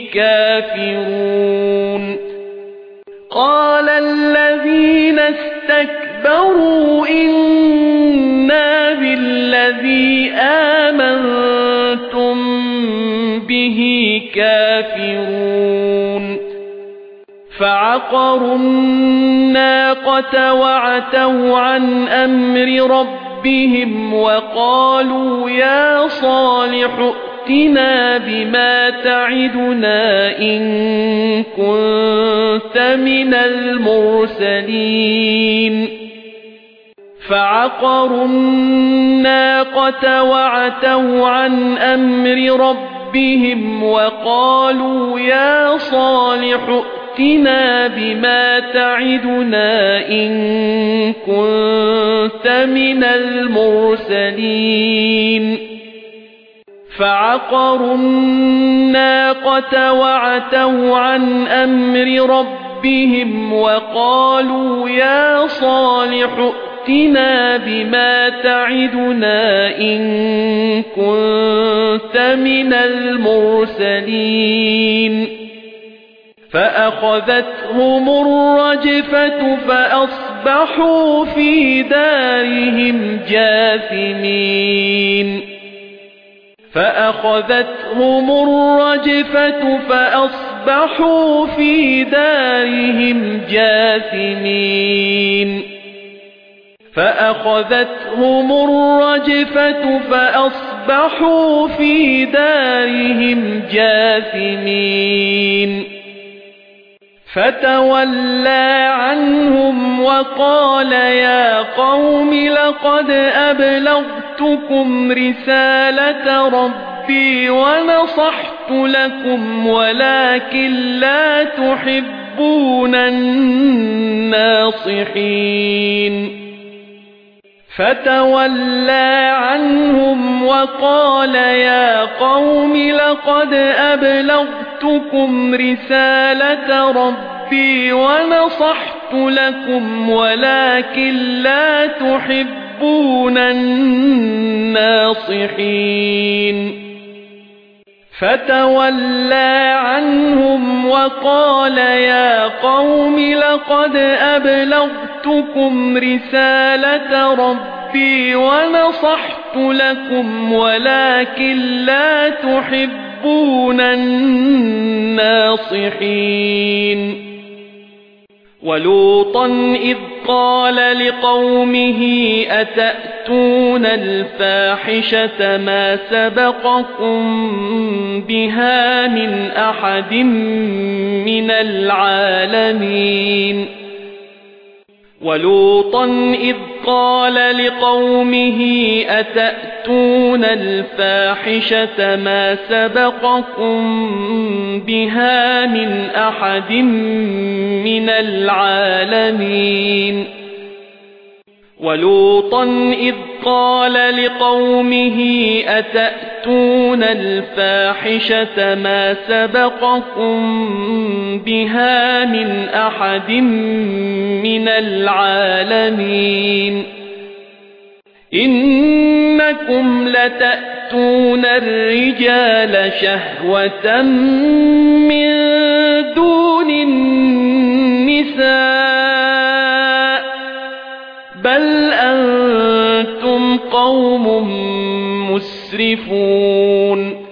كَافِرُونَ قَالَ الَّذِينَ اسْتَكْبَرُوا إِنَّا بِالَّذِي آمَنتُم بِهِ كَافِرُونَ فَعَقَرُوا النَّاقَةَ وَعَتَوْا عَنْ أَمْرِ رَبِّهِمْ وَقَالُوا يَا صَالِحُ ائْتِنَا بِمَا تَعِدُنَا إِن كُنتَ مِنَ الْمُرْسَلِينَ فَعَقَرُوا النَّاقَةَ وَعَتَوْا عَنْ أَمْرِ رَبِّهِمْ وَقَالُوا يَا صَالِحُ ائْتِنَا بِمَا تَعِدُنَا إِن كُنتَ مِنَ الْمُرْسَلِينَ فَعَقَرُوا النَّاقَةَ وَعَتَوْا عَنْ أَمْرِ رَبِّهِمْ وَقَالُوا يَا صَالِحُ ائْتِنَا بِمَا تَعِدُنَا إِن كُنتَ مِنَ الْمُرْسَلِينَ فَأَخَذَتْهُمُ الرَّجْفَةُ فَأَصْبَحُوا فِي دَارِهِمْ جَاثِمِينَ فَأَخَذَتْهُمُ الرَّجْفَةُ فَأَصْبَحُوا فِي دَارِهِمْ جَاثِمِينَ فَأَخَذَتْهُمُ الرَّجْفَةُ فَأَصْبَحُوا فِي دَارِهِمْ جَاثِمِينَ فَتَوَلَّى عَنْهُمْ وَقَالَ يَا قَوْمِ لَقَدْ أَبْلَغْتُكُمْ رِسَالَةَ رَبِّي وَنَصَحْتُ لَكُمْ وَلَكِنْ لَا تُحِبُّونَ النَّاصِحِينَ فَتَوَلَّى عَنْهُمْ وَقَالَ يَا قَوْمِ لَقَدْ أَبْلَغْتُكُمْ رِسَالَةَ رَبِّي وَنَصَحْتُ لَكُمْ وَلَكِنْ لَا تُحِبُّونَ النَّاصِحِينَ فَتَوَلَّى عَنْهُمْ وَقَالَ يَا قَوْمِ لَقَدْ أَبْلَغْتُكُمْ رِسَالَةَ رَبِّي وَنَصَحْتُ لَكُمْ وَلَكِنْ لَا تُحِبُّونَ النَّاصِحِينَ وَلُوطًا إِذْ قَالَ لِقَوْمِهِ أَتَأْتُونَ الْفَاحِشَةَ مَا سَبَقَكُم بِهَا مِنْ أَحَدٍ مِنَ الْعَالَمِينَ ولوطا إذ قال لقومه أتأتون الفاحشة ما سبقكم بها من أحد من العالمين ولوطا إذ قال لقومه أتأتون الفاحشة ما سبقكم بها من أحد من العالمين إنكم لتأتون الرجال شهوة من دون النساء بل أنتم قوم مسرفون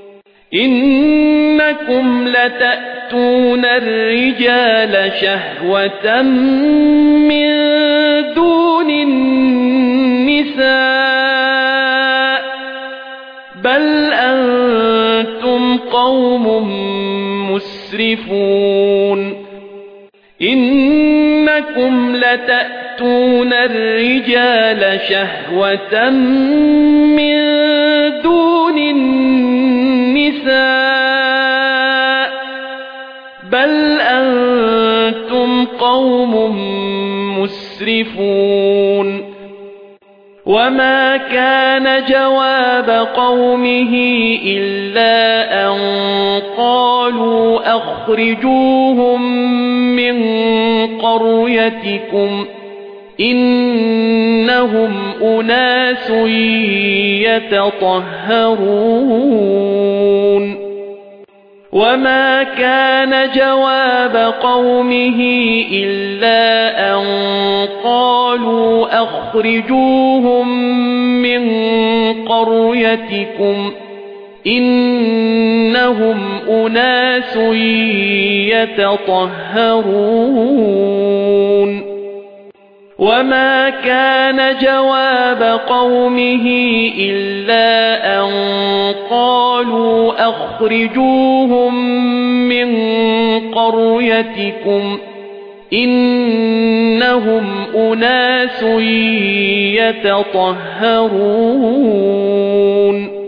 إنكم لتأتون الرجال شهوة من دون النساء بل أنتم قوم مسرفون إنكم لتأتون الرجال شهوة من دون النساء بل أنتم قوم مسرفون وما كان جواب قومه إلا أن قالوا أخرجوهم من قريتكم إنهم أناس يتطهرون وما كان جواب قومه إلا أن قالوا أخرجوهم من قريتكم إنهم أناس يتطهرون وما كان جواب قومه إلا أن قالوا أخرجوهم من قريتكم إنهم أناس يتطهرون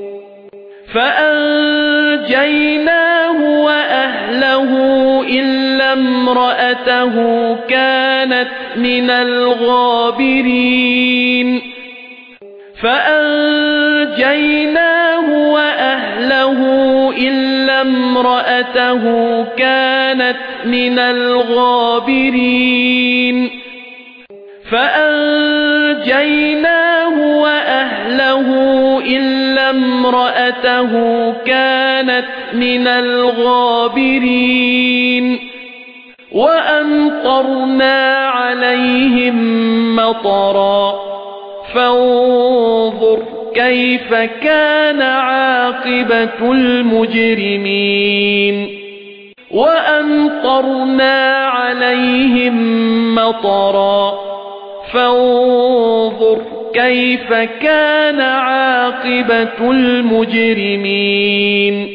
فأنجيناه وأهله إلا امرأته كانت من الغابرين فأنجيناه وأهله إلا امرأته كانت من الغابرين فأنجيناه وأهله إلا امرأته كانت من الغابرين وأمطرنا عليهم مطرا فانظر كيف كان عاقبة المجرمين وأمطرنا عليهم مطرا فانظر كيف كان عاقبة المجرمين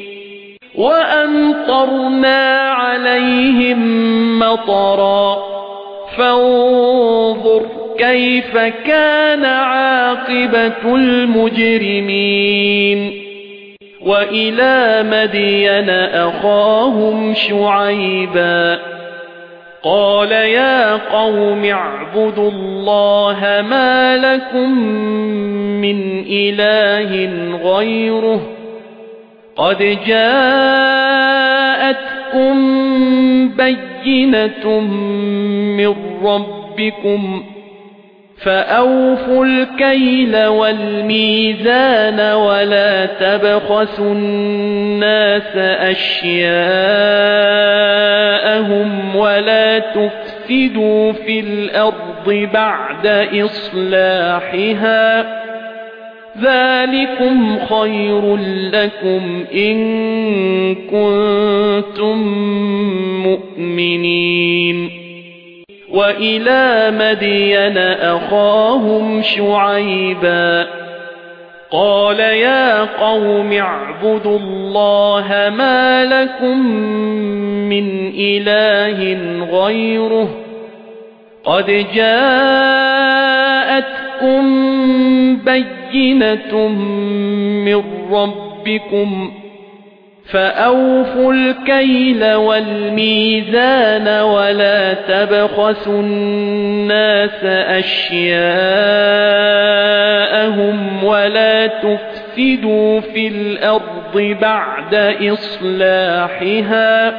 وأمطرنا عليهم مطرا فانظر كيف كان عاقبة المجرمين وإلى مدين أخاهم شعيبا قال يا قوم اعبدوا الله ما لكم من إله غيره قد جاءتكم بينة من ربكم فأوفوا الكيل والميزان ولا تبخسوا الناس أشياءهم ولا تفسدوا في الأرض بعد إصلاحها ذلكم خير لكم إن كنتم مؤمنين وإلى مدين أخاهم شعيبا قال يا قوم اعبدوا الله ما لكم من إله غيره قد جاءتكم بينة من ربكم فأوفوا الكيل والميزان ولا تبخسوا الناس أشياءهم ولا تفسدوا في الأرض بعد إصلاحها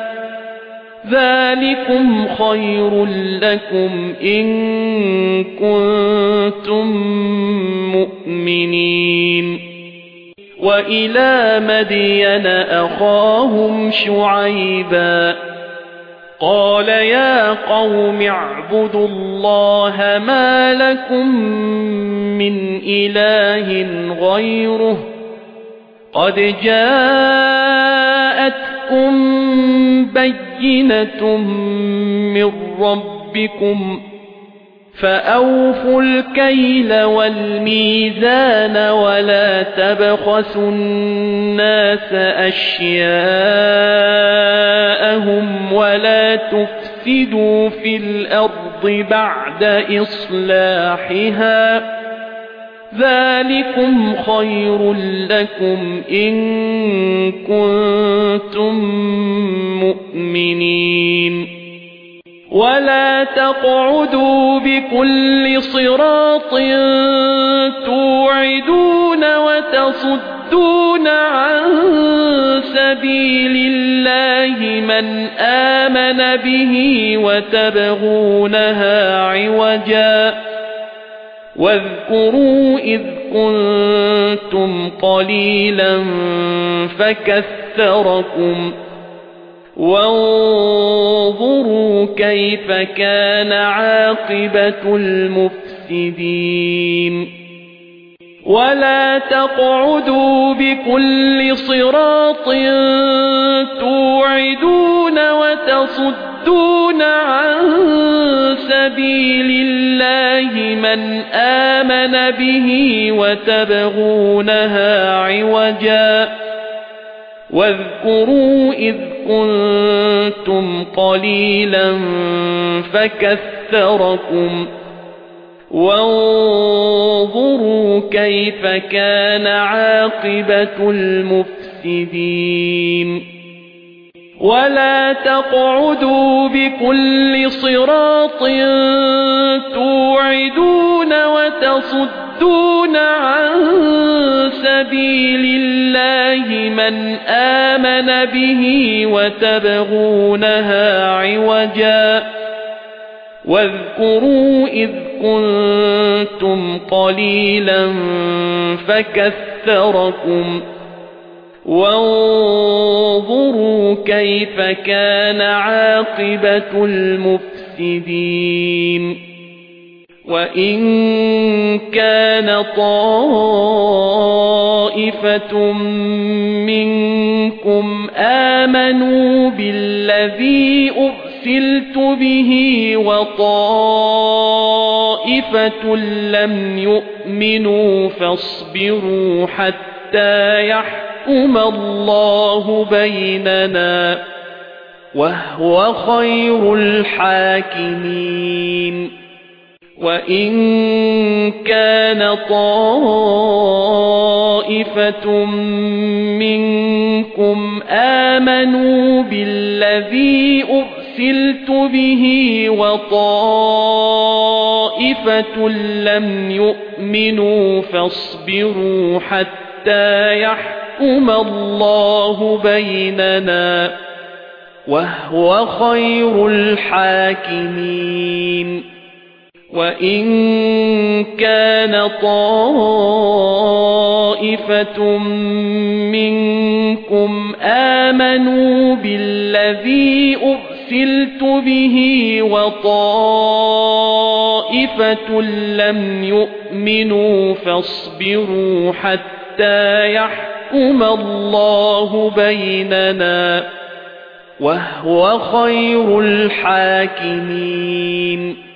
ذلكم خير لكم إن كنتم مؤمنين وإلى مدين أخاهم شعيبا قال يا قوم اعبدوا الله ما لكم من إله غيره قد جاءتكم بينة من ربكم فأوفوا الكيل والميزان ولا تبخسوا الناس أشياءهم ولا تفسدوا في الأرض بعد إصلاحها ذلكم خير لكم إن كنتم مؤمنين ولا تقعدوا بكل صراط توعدون وتصدون عن سبيل الله من آمن به وتبغونها عوجا واذكروا إذ كنتم قليلا فكثركم وانظروا كيف كان عاقبة المفسدين ولا تقعدوا بكل صراط توعدون وتصدون عن سبيل الله من آمن به وتبغونها عوجا واذكروا إذ كنتم قليلا فكثركم وانظروا كيف كان عاقبة المفسدين ولا تقعدوا بكل صراط توعدون وتصدون عن سبيل الله من آمن به وتبغونها عوجا واذكروا إذ كنتم قليلا فكثركم وانظروا كيف كان عاقبة المفسدين وإن كان طائفة منكم آمنوا بالذي أرسلت به وطائفة لم يؤمنوا فاصبروا حتى يحكم الله بيننا وهو خير الحاكمين وإن كان طائفة منكم آمنوا بالذي أرسلت به وطائفة لم يؤمنوا فاصبروا حتى يحكم الله بيننا وهو خير الحاكمين وإن كان طائفة منكم آمنوا بالذي أرسلت به وطائفة لم يؤمنوا فاصبروا حتى يحكم الله بيننا وهو خير الحاكمين